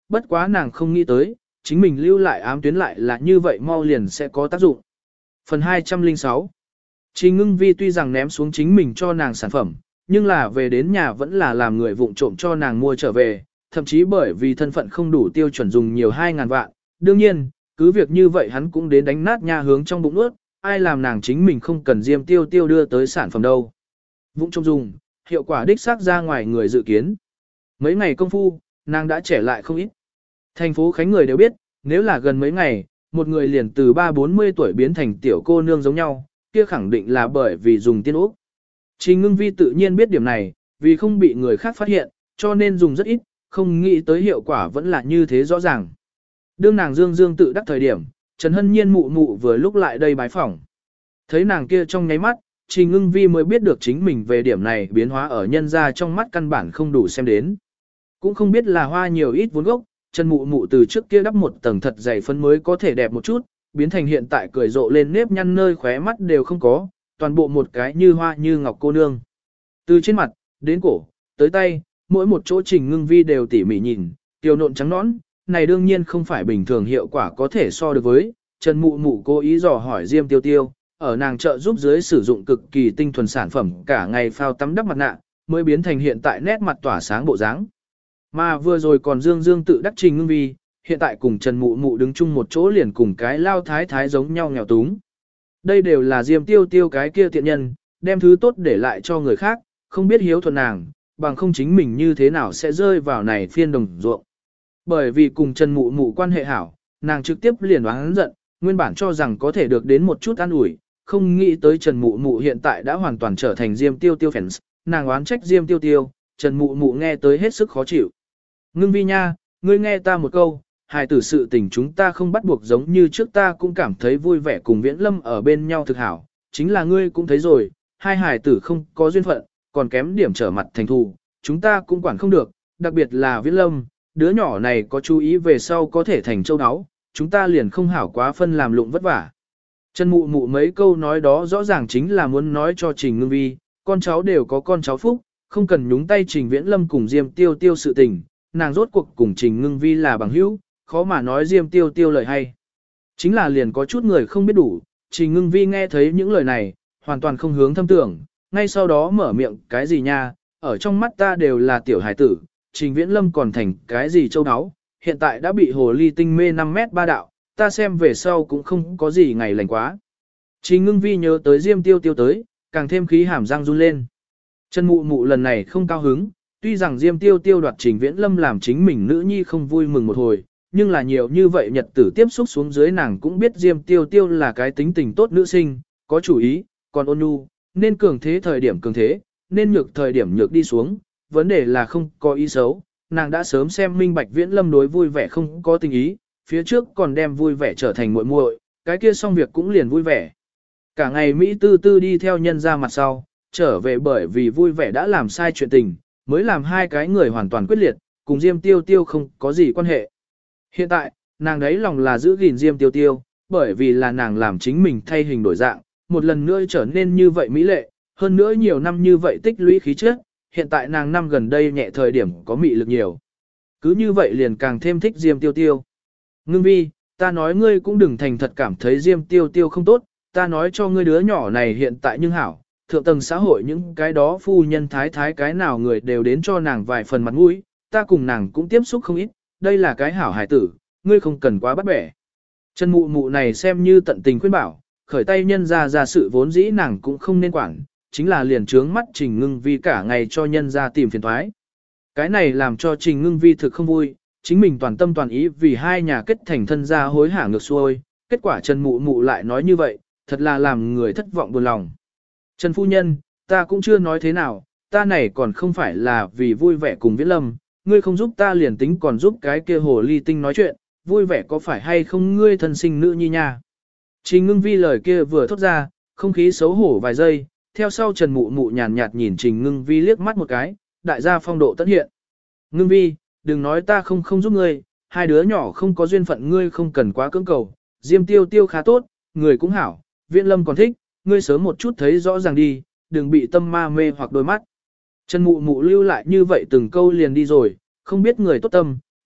Speaker 1: bất quá nàng không nghĩ tới, chính mình lưu lại ám tuyến lại là như vậy mau liền sẽ có tác dụng. Phần 206 Trình Ngưng Vi tuy rằng ném xuống chính mình cho nàng sản phẩm, nhưng là về đến nhà vẫn là làm người vụng trộm cho nàng mua trở về, thậm chí bởi vì thân phận không đủ tiêu chuẩn dùng nhiều 2.000 vạn. Đương nhiên, cứ việc như vậy hắn cũng đến đánh nát nha hướng trong bụng ướt, ai làm nàng chính mình không cần Diêm Tiêu Tiêu đưa tới sản phẩm đâu. Vụng trộm dùng, hiệu quả đích xác ra ngoài người dự kiến. Mấy ngày công phu, nàng đã trẻ lại không ít. Thành phố Khánh người đều biết, nếu là gần mấy ngày, một người liền từ 30-40 tuổi biến thành tiểu cô nương giống nhau, kia khẳng định là bởi vì dùng tiên ốc. Trình Ngưng Vi tự nhiên biết điểm này, vì không bị người khác phát hiện, cho nên dùng rất ít, không nghĩ tới hiệu quả vẫn là như thế rõ ràng. Đương nàng dương dương tự đắc thời điểm, Trần Hân Nhiên mụ mụ vừa lúc lại đây bái phỏng. Thấy nàng kia trong nháy mắt, Trình Ngưng Vi mới biết được chính mình về điểm này biến hóa ở nhân ra trong mắt căn bản không đủ xem đến. Cũng không biết là hoa nhiều ít vốn gốc, Trần mụ mụ từ trước kia đắp một tầng thật dày phấn mới có thể đẹp một chút, biến thành hiện tại cười rộ lên nếp nhăn nơi khóe mắt đều không có, toàn bộ một cái như hoa như ngọc cô nương. Từ trên mặt, đến cổ, tới tay, mỗi một chỗ Trình Ngưng Vi đều tỉ mỉ nhìn, tiêu nộn trắng nõn, này đương nhiên không phải bình thường hiệu quả có thể so được với. Trần mụ mụ cố ý dò hỏi Diêm Tiêu Tiêu, ở nàng trợ giúp dưới sử dụng cực kỳ tinh thuần sản phẩm cả ngày phao tắm đắp mặt nạ, mới biến thành hiện tại nét mặt tỏa sáng bộ dáng. Mà vừa rồi còn dương dương tự đắc Trình Ngưng Vi, hiện tại cùng Trần mụ mụ đứng chung một chỗ liền cùng cái lao thái thái giống nhau nghèo túng. Đây đều là Diêm Tiêu Tiêu cái kia tiện nhân, đem thứ tốt để lại cho người khác, không biết hiếu thuận nàng, bằng không chính mình như thế nào sẽ rơi vào này phiên đồng ruộng. Bởi vì cùng Trần mụ mụ quan hệ hảo, nàng trực tiếp liền oán giận, nguyên bản cho rằng có thể được đến một chút an ủi, không nghĩ tới Trần mụ mụ hiện tại đã hoàn toàn trở thành Diêm Tiêu Tiêu fans, nàng oán trách Diêm Tiêu Tiêu, Trần mụ mụ nghe tới hết sức khó chịu. Ngưng Vi nha, ngươi nghe ta một câu, hài tử sự tình chúng ta không bắt buộc giống như trước, ta cũng cảm thấy vui vẻ cùng Viễn Lâm ở bên nhau thực hảo, chính là ngươi cũng thấy rồi, hai hài tử không có duyên phận, còn kém điểm trở mặt thành thù, chúng ta cũng quản không được, đặc biệt là Viễn Lâm, đứa nhỏ này có chú ý về sau có thể thành châu áo, chúng ta liền không hảo quá phân làm lụng vất vả. Trần mụ mụ mấy câu nói đó rõ ràng chính là muốn nói cho Trình Ngưng Vi, con cháu đều có con cháu phúc, không cần nhúng tay Trình Viễn Lâm cùng Diêm Tiêu Tiêu sự tình, nàng rốt cuộc cùng Trình Ngưng Vi là bằng hữu, khó mà nói Diêm Tiêu Tiêu lời hay. Chính là liền có chút người không biết đủ, Trình Ngưng Vi nghe thấy những lời này, hoàn toàn không hướng thâm tưởng, ngay sau đó mở miệng, cái gì nha, ở trong mắt ta đều là tiểu hải tử, Trình Viễn Lâm còn thành cái gì châu áo, hiện tại đã bị hồ ly tinh mê 5 mét ba đạo, ta xem về sau cũng không có gì ngày lành quá. Trình Ngưng Vi nhớ tới Diêm Tiêu Tiêu tới, càng thêm khí hàm răng run lên. Trần mụ mụ lần này không cao hứng, tuy rằng Diêm Tiêu Tiêu đoạt Trình Viễn Lâm làm chính mình nữ nhi không vui mừng một hồi, nhưng là nhiều như vậy nhật tử tiếp xúc xuống dưới nàng cũng biết Diêm Tiêu Tiêu là cái tính tình tốt nữ sinh, có chủ ý, còn ôn nhu, nên cường thế thời điểm cường thế, nên nhược thời điểm nhược đi xuống, vấn đề là không có ý xấu, nàng đã sớm xem minh bạch Viễn Lâm đối vui vẻ không có tình ý, phía trước còn đem vui vẻ trở thành muội muội, cái kia xong việc cũng liền vui vẻ. Cả ngày Mỹ tư tư đi theo nhân ra mặt sau, trở về bởi vì vui vẻ đã làm sai chuyện tình, mới làm hai cái người hoàn toàn quyết liệt, cùng Diêm Tiêu Tiêu không có gì quan hệ. Hiện tại, nàng đấy lòng là giữ gìn Diêm Tiêu Tiêu, bởi vì là nàng làm chính mình thay hình đổi dạng, một lần nữa trở nên như vậy mỹ lệ, hơn nữa nhiều năm như vậy tích lũy khí chất, hiện tại nàng năm gần đây nhẹ thời điểm có mị lực nhiều. Cứ như vậy liền càng thêm thích Diêm Tiêu Tiêu. Ngưng Vi, ta nói ngươi cũng đừng thành thật cảm thấy Diêm Tiêu Tiêu không tốt, ta nói cho ngươi đứa nhỏ này hiện tại nhưng hảo, thượng tầng xã hội những cái đó phu nhân thái thái cái nào người đều đến cho nàng vài phần mặt mũi, ta cùng nàng cũng tiếp xúc không ít, đây là cái hảo hài tử, ngươi không cần quá bắt bẻ. Trần mụ mụ này xem như tận tình khuyên bảo, khởi tay nhân ra sự vốn dĩ nàng cũng không nên quản, chính là liền trướng mắt Trình Ngưng Vi cả ngày cho nhân ra tìm phiền toái. Cái này làm cho Trình Ngưng Vi thực không vui, chính mình toàn tâm toàn ý vì hai nhà kết thành thân gia hối hả ngược xuôi, kết quả Trần mụ mụ lại nói như vậy, thật là làm người thất vọng buồn lòng. Trần phu nhân, ta cũng chưa nói thế nào, ta này còn không phải là vì vui vẻ cùng Viễn Lâm, ngươi không giúp ta liền tính còn giúp cái kia hồ ly tinh nói chuyện, vui vẻ có phải hay không ngươi thân sinh nữ nhi nha. Trình Ngưng Vi lời kia vừa thốt ra, không khí xấu hổ vài giây, theo sau Trần mụ mụ nhàn nhạt nhìn Trình Ngưng Vi liếc mắt một cái, đại gia phong độ tất hiện. Ngưng Vi, đừng nói ta không giúp ngươi, hai đứa nhỏ không có duyên phận ngươi không cần quá cưỡng cầu, Diêm Tiêu Tiêu khá tốt, người cũng hảo, Viễn Lâm còn thích, ngươi sớm một chút thấy rõ ràng đi, đừng bị tâm ma mê hoặc đôi mắt. Trần mụ mụ lưu lại như vậy từng câu liền đi rồi, không biết người tốt tâm,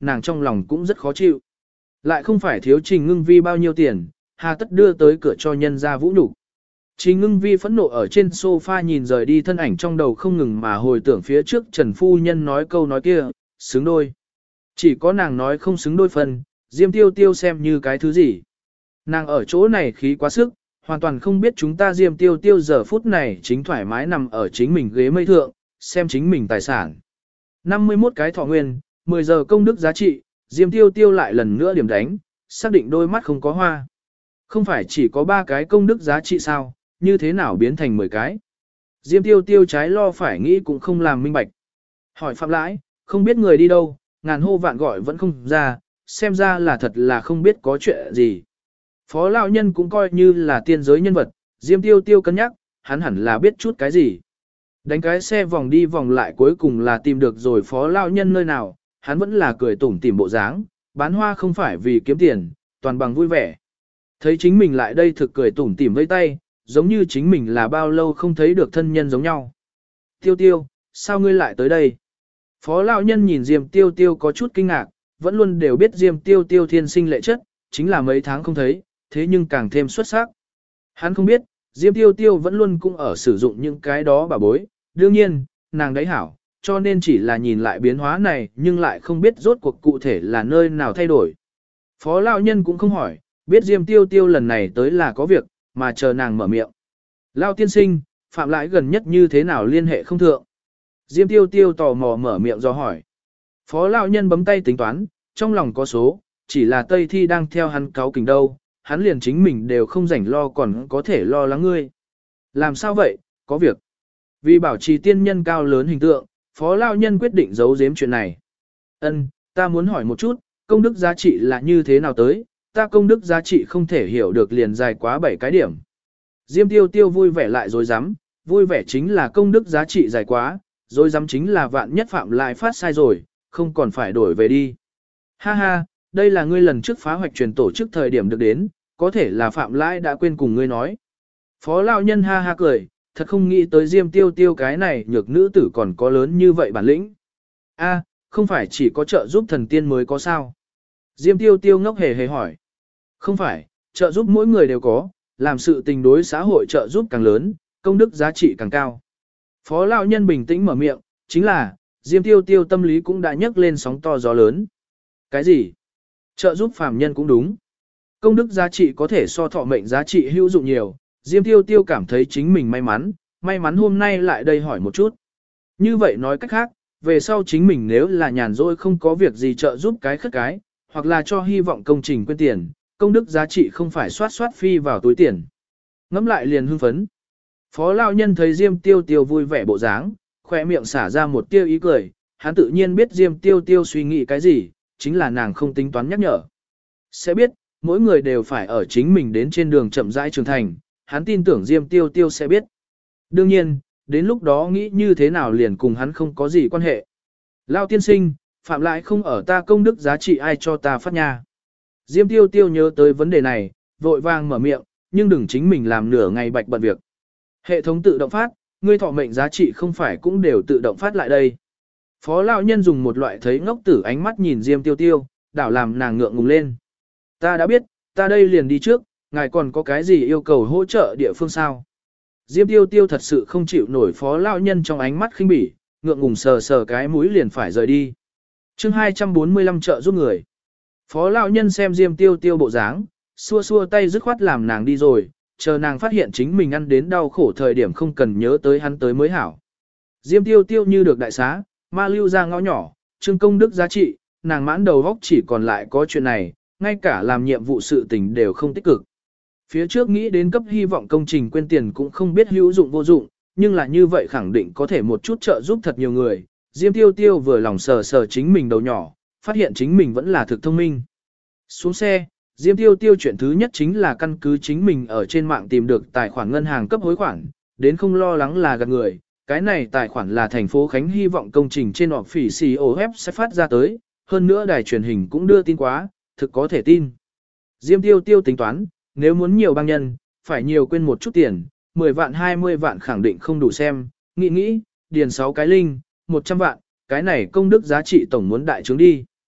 Speaker 1: nàng trong lòng cũng rất khó chịu. Lại không phải thiếu Trình Ngưng Vi bao nhiêu tiền, hà tất đưa tới cửa cho nhân ra vũ nhục. Trình Ngưng Vi phẫn nộ ở trên sofa nhìn rời đi thân ảnh trong đầu không ngừng mà hồi tưởng phía trước Trần Phu Nhân nói câu nói kia, xứng đôi. Chỉ có nàng nói không xứng đôi phần, Diêm Tiêu Tiêu xem như cái thứ gì. Nàng ở chỗ này khí quá sức, hoàn toàn không biết chúng ta Diêm Tiêu Tiêu giờ phút này chính thoải mái nằm ở chính mình ghế mây thượng, xem chính mình tài sản. 51 cái thọ nguyên, 10 giờ công đức giá trị, Diêm Tiêu Tiêu lại lần nữa điểm đánh, xác định đôi mắt không có hoa. Không phải chỉ có 3 cái công đức giá trị sao, như thế nào biến thành 10 cái. Diêm Tiêu Tiêu trái lo phải nghĩ cũng không làm minh bạch. Hỏi Phạm Lãi, không biết người đi đâu, ngàn hô vạn gọi vẫn không ra, xem ra là thật là không biết có chuyện gì. Phó lão nhân cũng coi như là tiên giới nhân vật, Diêm Tiêu Tiêu cân nhắc, hắn hẳn là biết chút cái gì. Đánh cái xe vòng đi vòng lại cuối cùng là tìm được rồi phó lão nhân nơi nào, hắn vẫn là cười tủm tỉm bộ dáng, bán hoa không phải vì kiếm tiền, toàn bằng vui vẻ. Thấy chính mình lại đây thực cười tủm tỉm với tay, giống như chính mình là bao lâu không thấy được thân nhân giống nhau. Tiêu Tiêu, sao ngươi lại tới đây? Phó lão nhân nhìn Diêm Tiêu Tiêu có chút kinh ngạc, vẫn luôn đều biết Diêm Tiêu Tiêu thiên sinh lệ chất, chính là mấy tháng không thấy, thế nhưng càng thêm xuất sắc. Hắn không biết, Diêm Tiêu Tiêu vẫn luôn cũng ở sử dụng những cái đó bà bối, đương nhiên, nàng đấy hảo, cho nên chỉ là nhìn lại biến hóa này nhưng lại không biết rốt cuộc cụ thể là nơi nào thay đổi. Phó lão nhân cũng không hỏi, biết Diêm Tiêu Tiêu lần này tới là có việc, mà chờ nàng mở miệng. Lão tiên sinh, Phạm Lãi gần nhất như thế nào liên hệ không thượng? Diêm Tiêu Tiêu tò mò mở miệng do hỏi. Phó lão nhân bấm tay tính toán, trong lòng có số, chỉ là Tây Thi đang theo hắn cáo kỉnh đâu, hắn liền chính mình đều không rảnh lo còn có thể lo lắng ngươi. Làm sao vậy, có việc. Vì bảo trì tiên nhân cao lớn hình tượng, Phó lão nhân quyết định giấu giếm chuyện này. Ân, ta muốn hỏi một chút, công đức giá trị là như thế nào tới, ta công đức giá trị không thể hiểu được liền dài quá 7 cái điểm. Diêm Tiêu Tiêu vui vẻ lại dối rắm vui vẻ chính là công đức giá trị dài quá, dối rắm chính là vạn nhất Phạm lại phát sai rồi, không còn phải đổi về đi. Ha ha, đây là ngươi lần trước phá hoạch truyền tổ chức thời điểm được đến, có thể là Phạm Lãi đã quên cùng ngươi nói. Phó lão nhân ha ha cười, thật không nghĩ tới Diêm Tiêu Tiêu cái này nhược nữ tử còn có lớn như vậy bản lĩnh. A, không phải chỉ có trợ giúp thần tiên mới có sao. Diêm Tiêu Tiêu ngốc hề hề hỏi. Không phải, trợ giúp mỗi người đều có, làm sự tình đối xã hội trợ giúp càng lớn, công đức giá trị càng cao. Phó lão nhân bình tĩnh mở miệng, chính là, Diêm Tiêu Tiêu tâm lý cũng đã nhấc lên sóng to gió lớn. Cái gì? Trợ giúp phàm nhân cũng đúng. Công đức giá trị có thể so thọ mệnh giá trị hữu dụng nhiều, Diêm Tiêu Tiêu cảm thấy chính mình may mắn hôm nay lại đây hỏi một chút. Như vậy nói cách khác, về sau chính mình nếu là nhàn rỗi không có việc gì trợ giúp cái khất cái, hoặc là cho hy vọng công trình quên tiền, công đức giá trị không phải xoát phi vào túi tiền. Ngắm lại liền hưng phấn. Phó lão nhân thấy Diêm Tiêu Tiêu vui vẻ bộ dáng, khỏe miệng xả ra một tia ý cười, hắn tự nhiên biết Diêm Tiêu Tiêu suy nghĩ cái gì, chính là nàng không tính toán nhắc nhở. Sẽ biết, mỗi người đều phải ở chính mình đến trên đường chậm rãi trưởng thành, hắn tin tưởng Diêm Tiêu Tiêu sẽ biết. Đương nhiên, đến lúc đó nghĩ như thế nào liền cùng hắn không có gì quan hệ. Lão tiên sinh, Phạm Lãi không ở ta công đức giá trị ai cho ta phát nha. Diêm Tiêu Tiêu nhớ tới vấn đề này, vội vàng mở miệng, nhưng đừng chính mình làm nửa ngày bạch bận việc. Hệ thống tự động phát, ngươi thọ mệnh giá trị không phải cũng đều tự động phát lại đây. Phó lão nhân dùng một loại thấy ngốc tử ánh mắt nhìn Diêm Tiêu Tiêu, đảo làm nàng ngượng ngùng lên. Ta đã biết, ta đây liền đi trước, ngài còn có cái gì yêu cầu hỗ trợ địa phương sao? Diêm Tiêu Tiêu thật sự không chịu nổi phó lão nhân trong ánh mắt khinh bỉ, ngượng ngùng sờ sờ cái mũi liền phải rời đi. Chương 245 trợ giúp người. Phó lão nhân xem Diêm Tiêu Tiêu bộ dáng, xua xua tay dứt khoát làm nàng đi rồi, chờ nàng phát hiện chính mình ăn đến đau khổ thời điểm không cần nhớ tới hắn tới mới hảo. Diêm Tiêu Tiêu như được đại xá, ma lưu ra ngõ nhỏ, trương công đức giá trị, nàng mãn đầu góc chỉ còn lại có chuyện này, ngay cả làm nhiệm vụ sự tình đều không tích cực. Phía trước nghĩ đến cấp hy vọng công trình quên tiền cũng không biết hữu dụng vô dụng, nhưng là như vậy khẳng định có thể một chút trợ giúp thật nhiều người. Diêm Tiêu Tiêu vừa lòng sờ sờ chính mình đầu nhỏ, phát hiện chính mình vẫn là thực thông minh. Xuống xe, Diêm Tiêu Tiêu chuyện thứ nhất chính là căn cứ chính mình ở trên mạng tìm được tài khoản ngân hàng cấp hối khoản, đến không lo lắng là gạt người. Cái này tài khoản là thành phố Khánh hy vọng công trình trên official web sẽ phát ra tới, hơn nữa đài truyền hình cũng đưa tin quá, thực có thể tin. Diêm Tiêu Tiêu tính toán, nếu muốn nhiều bang nhân, phải nhiều quên một chút tiền, 10 vạn 20 vạn khẳng định không đủ xem, nghĩ, điền 6 cái linh, 100 vạn, cái này công đức giá trị tổng muốn đại trướng đi.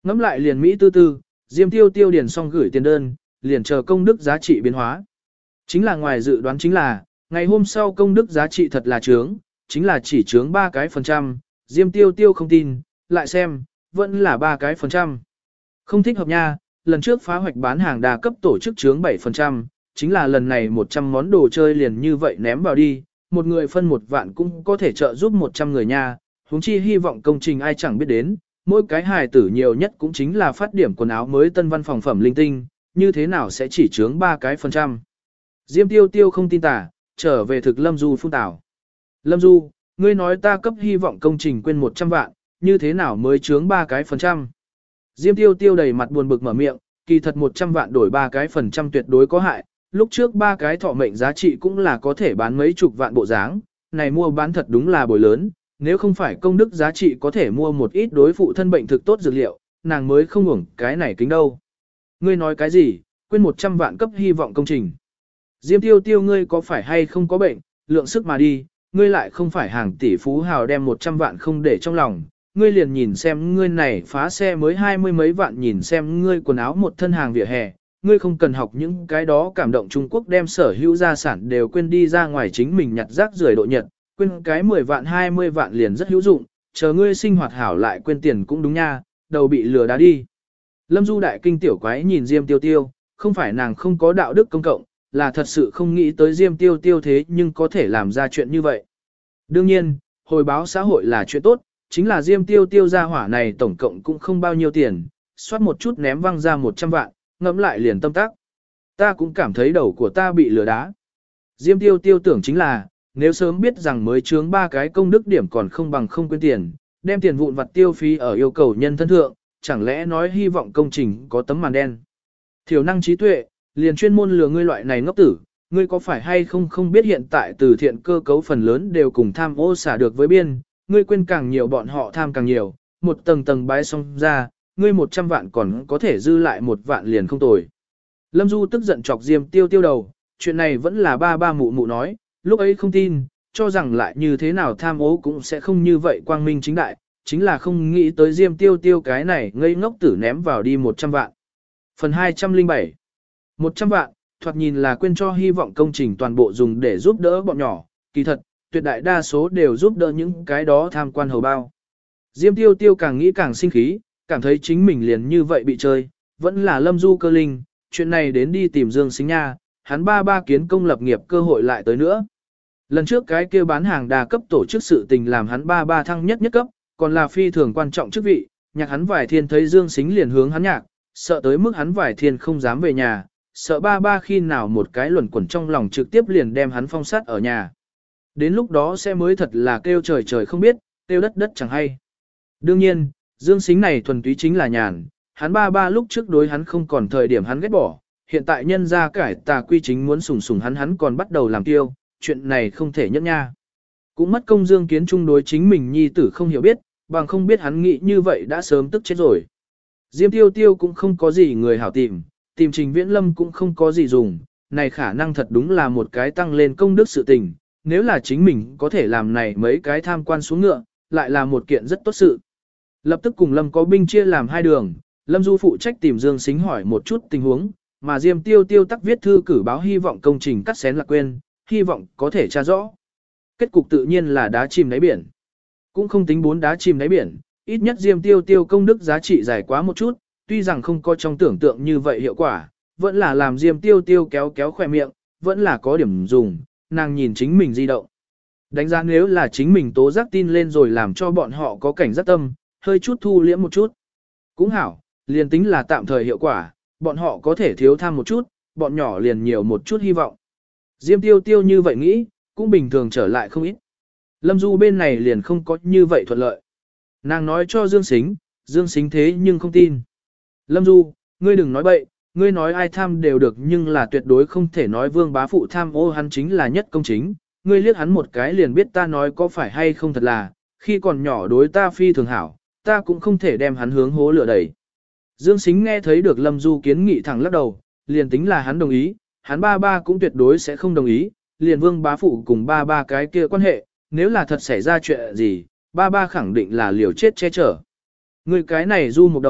Speaker 1: Ngắm lại liền Mỹ tư tư, Diêm Tiêu Tiêu điền xong gửi tiền đơn, liền chờ công đức giá trị biến hóa. Chính là ngoài dự đoán chính là, ngày hôm sau công đức giá trị thật là trướng, chính là chỉ trướng 3 cái phần trăm, Diêm Tiêu Tiêu không tin, lại xem, vẫn là 3 cái phần trăm. Không thích hợp nha, lần trước phá hoạch bán hàng đa cấp tổ chức trướng 7%, chính là lần này 100 món đồ chơi liền như vậy ném vào đi, một người phân 1 vạn cũng có thể trợ giúp 100 người nha, huống chi hy vọng công trình ai chẳng biết đến, mỗi cái hài tử nhiều nhất cũng chính là phát điểm quần áo mới tân văn phòng phẩm linh tinh, như thế nào sẽ chỉ trướng 3 cái phần trăm. Diêm Tiêu Tiêu không tin tả, trở về thực Lâm Du phun tảo. Lâm Du, ngươi nói ta cấp hy vọng công trình quên 100 vạn, như thế nào mới trướng 3 cái phần trăm. Diêm Tiêu Tiêu đầy mặt buồn bực mở miệng, kỳ thật 100 vạn đổi 3 cái phần trăm tuyệt đối có hại, lúc trước 3 cái thọ mệnh giá trị cũng là có thể bán mấy chục vạn bộ dáng, này mua bán thật đúng là bồi lớn, nếu không phải công đức giá trị có thể mua một ít đối phụ thân bệnh thực tốt dược liệu, nàng mới không hưởng cái này kính đâu. Ngươi nói cái gì, quên 100 vạn cấp hy vọng công trình. Diêm Tiêu Tiêu ngươi có phải hay không có bệnh, lượng sức mà đi, ngươi lại không phải hàng tỷ phú hào đem 100 vạn không để trong lòng, ngươi liền nhìn xem ngươi này phá xe mới 20 mấy vạn, nhìn xem ngươi quần áo một thân hàng vỉa hè, ngươi không cần học những cái đó cảm động Trung Quốc đem sở hữu gia sản đều quên đi ra ngoài chính mình nhặt rác rưởi độ nhật, quên cái 10 vạn 20 vạn liền rất hữu dụng, chờ ngươi sinh hoạt hảo lại quên tiền cũng đúng nha, đầu bị lừa đá đi. Lâm Du đại kinh tiểu quái nhìn Diêm Tiêu Tiêu, không phải nàng không có đạo đức công cộng, là thật sự không nghĩ tới Diêm Tiêu Tiêu thế nhưng có thể làm ra chuyện như vậy. Đương nhiên, hồi báo xã hội là chuyện tốt, chính là Diêm Tiêu Tiêu ra hỏa này tổng cộng cũng không bao nhiêu tiền, soát một chút ném văng ra 100 vạn, ngẫm lại liền tâm tác. Ta cũng cảm thấy đầu của ta bị lừa đá. Diêm Tiêu Tiêu tưởng chính là, nếu sớm biết rằng mới chướng 3 cái công đức điểm còn không bằng không quên tiền, đem tiền vụn vặt tiêu phí ở yêu cầu nhân thân thượng, chẳng lẽ nói hy vọng công trình có tấm màn đen. Thiểu năng trí tuệ, liền chuyên môn lừa ngươi loại này ngốc tử, ngươi có phải hay không biết hiện tại từ thiện cơ cấu phần lớn đều cùng tham ô xả được với biên, ngươi quên càng nhiều bọn họ tham càng nhiều, một tầng tầng bái xong ra, ngươi 100 vạn còn có thể dư lại 1 vạn liền không tồi. Lâm Du tức giận chọc Diêm Tiêu Tiêu đầu, chuyện này vẫn là ba mụ mụ nói, lúc ấy không tin, cho rằng lại như thế nào tham ô cũng sẽ không như vậy quang minh chính đại, chính là không nghĩ tới Diêm Tiêu Tiêu cái này ngây ngốc tử ném vào đi 100 vạn. Phần 207 100 vạn, thoạt nhìn là quên cho hy vọng công trình toàn bộ dùng để giúp đỡ bọn nhỏ, kỳ thật, tuyệt đại đa số đều giúp đỡ những cái đó tham quan hầu bao. Diêm Tiêu Tiêu càng nghĩ càng sinh khí, cảm thấy chính mình liền như vậy bị chơi, vẫn là Lâm Du cơ linh, chuyện này đến đi tìm Dương Sính Nha, hắn ba kiến công lập nghiệp cơ hội lại tới nữa. Lần trước cái kia bán hàng đa cấp tổ chức sự tình làm hắn ba thăng nhất cấp, còn là phi thường quan trọng chức vị, nhạc hắn vài thiên thấy Dương Sính liền hướng hắn nhạc, sợ tới mức hắn vài thiên không dám về nhà, sợ ba khi nào một cái luẩn quẩn trong lòng trực tiếp liền đem hắn phong sát ở nhà. Đến lúc đó sẽ mới thật là kêu trời không biết, kêu đất chẳng hay. Đương nhiên, Dương Sính này thuần túy chính là nhàn, hắn ba lúc trước đối hắn không còn thời điểm hắn ghét bỏ, hiện tại nhân ra cải tà quy chính muốn sủng hắn còn bắt đầu làm tiêu, chuyện này không thể nhẫn nha. Cũng mất công Dương Kiến Trung đối chính mình nhi tử không hiểu biết, bằng không biết hắn nghĩ như vậy đã sớm tức chết rồi. Diêm Tiêu Tiêu cũng không có gì người hảo tìm Trình Viễn Lâm cũng không có gì dùng, này khả năng thật đúng là một cái tăng lên công đức sự tình, nếu là chính mình có thể làm này mấy cái tham quan xuống ngựa, lại là một kiện rất tốt sự. Lập tức cùng Lâm có binh chia làm 2 đường, Lâm Du phụ trách tìm Dương Sính hỏi một chút tình huống, mà Diêm Tiêu Tiêu tắc viết thư cử báo hy vọng công trình cắt xén lạc quên, hy vọng có thể tra rõ. Kết cục tự nhiên là đá chìm đáy biển. Cũng không tính 4 đá chìm đáy biển, ít nhất Diêm Tiêu Tiêu công đức giá trị dài quá một chút, tuy rằng không có trong tưởng tượng như vậy hiệu quả, vẫn là làm Diêm Tiêu Tiêu kéo khỏe miệng, vẫn là có điểm dùng, nàng nhìn chính mình di động. Đánh giá nếu là chính mình tố giác tin lên rồi làm cho bọn họ có cảnh giác tâm, hơi chút thu liễm một chút. Cũng hảo, liền tính là tạm thời hiệu quả, bọn họ có thể thiếu tham một chút, bọn nhỏ liền nhiều một chút hy vọng. Diêm Tiêu Tiêu như vậy nghĩ, cũng bình thường trở lại không ít. Lâm Du bên này liền không có như vậy thuận lợi. Nàng nói cho Dương Sính thế nhưng không tin. Lâm Du, ngươi đừng nói bậy, ngươi nói ai tham đều được nhưng là tuyệt đối không thể nói Vương bá phụ tham ô hắn chính là nhất công chính. Ngươi liếc hắn một cái liền biết ta nói có phải hay không thật là, khi còn nhỏ đối ta phi thường hảo, ta cũng không thể đem hắn hướng hố lửa đẩy. Dương Sính nghe thấy được Lâm Du kiến nghị thẳng lắc đầu, liền tính là hắn đồng ý, hắn ba cũng tuyệt đối sẽ không đồng ý, liền Vương bá phụ cùng ba cái kia quan hệ, nếu là thật xảy ra chuyện gì, ba khẳng định là liều chết che chở. Người cái này Du một đầu,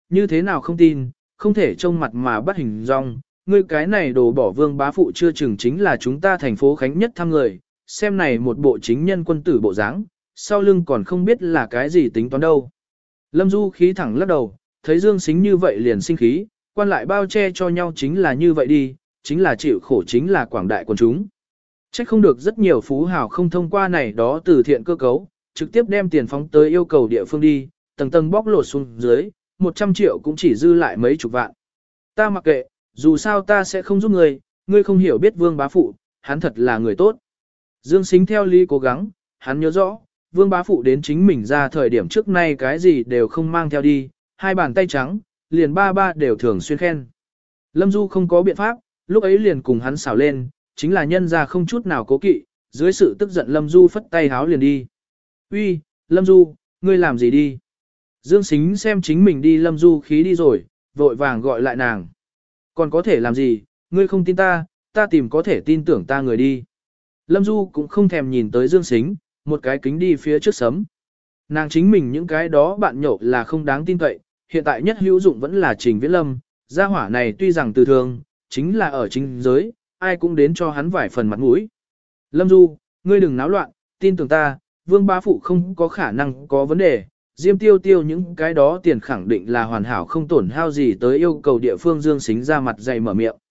Speaker 1: như thế nào không tin, không thể trông mặt mà bắt hình dong, ngươi cái này đồ bỏ Vương bá phụ chưa chừng chính là chúng ta thành phố Khánh nhất thăm người, xem này một bộ chính nhân quân tử bộ dáng, sau lưng còn không biết là cái gì tính toán đâu. Lâm Du khí thẳng lắc đầu, thấy Dương Sính như vậy liền sinh khí, quan lại bao che cho nhau chính là như vậy đi, chính là chịu khổ chính là quảng đại quần chúng. Chắc không được rất nhiều phú hào không thông qua này đó từ thiện cơ cấu, trực tiếp đem tiền phóng tới yêu cầu địa phương đi, tầng tầng bóc lột xuống dưới, 100 triệu cũng chỉ dư lại mấy chục vạn. Ta mặc kệ, dù sao ta sẽ không giúp ngươi, ngươi không hiểu biết Vương bá phụ, hắn thật là người tốt. Dương Sính theo lý cố gắng, hắn nhớ rõ, Vương bá phụ đến chính mình ra thời điểm trước nay cái gì đều không mang theo đi, hai bàn tay trắng, liền ba đều thường xuyên khen. Lâm Du không có biện pháp, lúc ấy liền cùng hắn xảo lên, chính là nhân ra không chút nào cố kỵ, dưới sự tức giận Lâm Du phất tay háo liền đi. Uy, Lâm Du, ngươi làm gì đi? Dương Sính xem chính mình đi Lâm Du khí đi rồi, vội vàng gọi lại nàng. Còn có thể làm gì, ngươi không tin ta, ta tìm có thể tin tưởng ta người đi. Lâm Du cũng không thèm nhìn tới Dương Sính, một cái kính đi phía trước sấm. Nàng chính mình những cái đó bạn nhậu là không đáng tin cậy, hiện tại nhất hữu dụng vẫn là Trình Viễn Lâm, gia hỏa này tuy rằng từ thường, chính là ở chính giới, ai cũng đến cho hắn vài phần mặt mũi. Lâm Du, ngươi đừng náo loạn, tin tưởng ta, Vương bá phụ không có khả năng có vấn đề, Diêm Tiêu Tiêu những cái đó tiền khẳng định là hoàn hảo không tổn hao gì tới yêu cầu địa phương Dương Sính ra mặt dày mở miệng.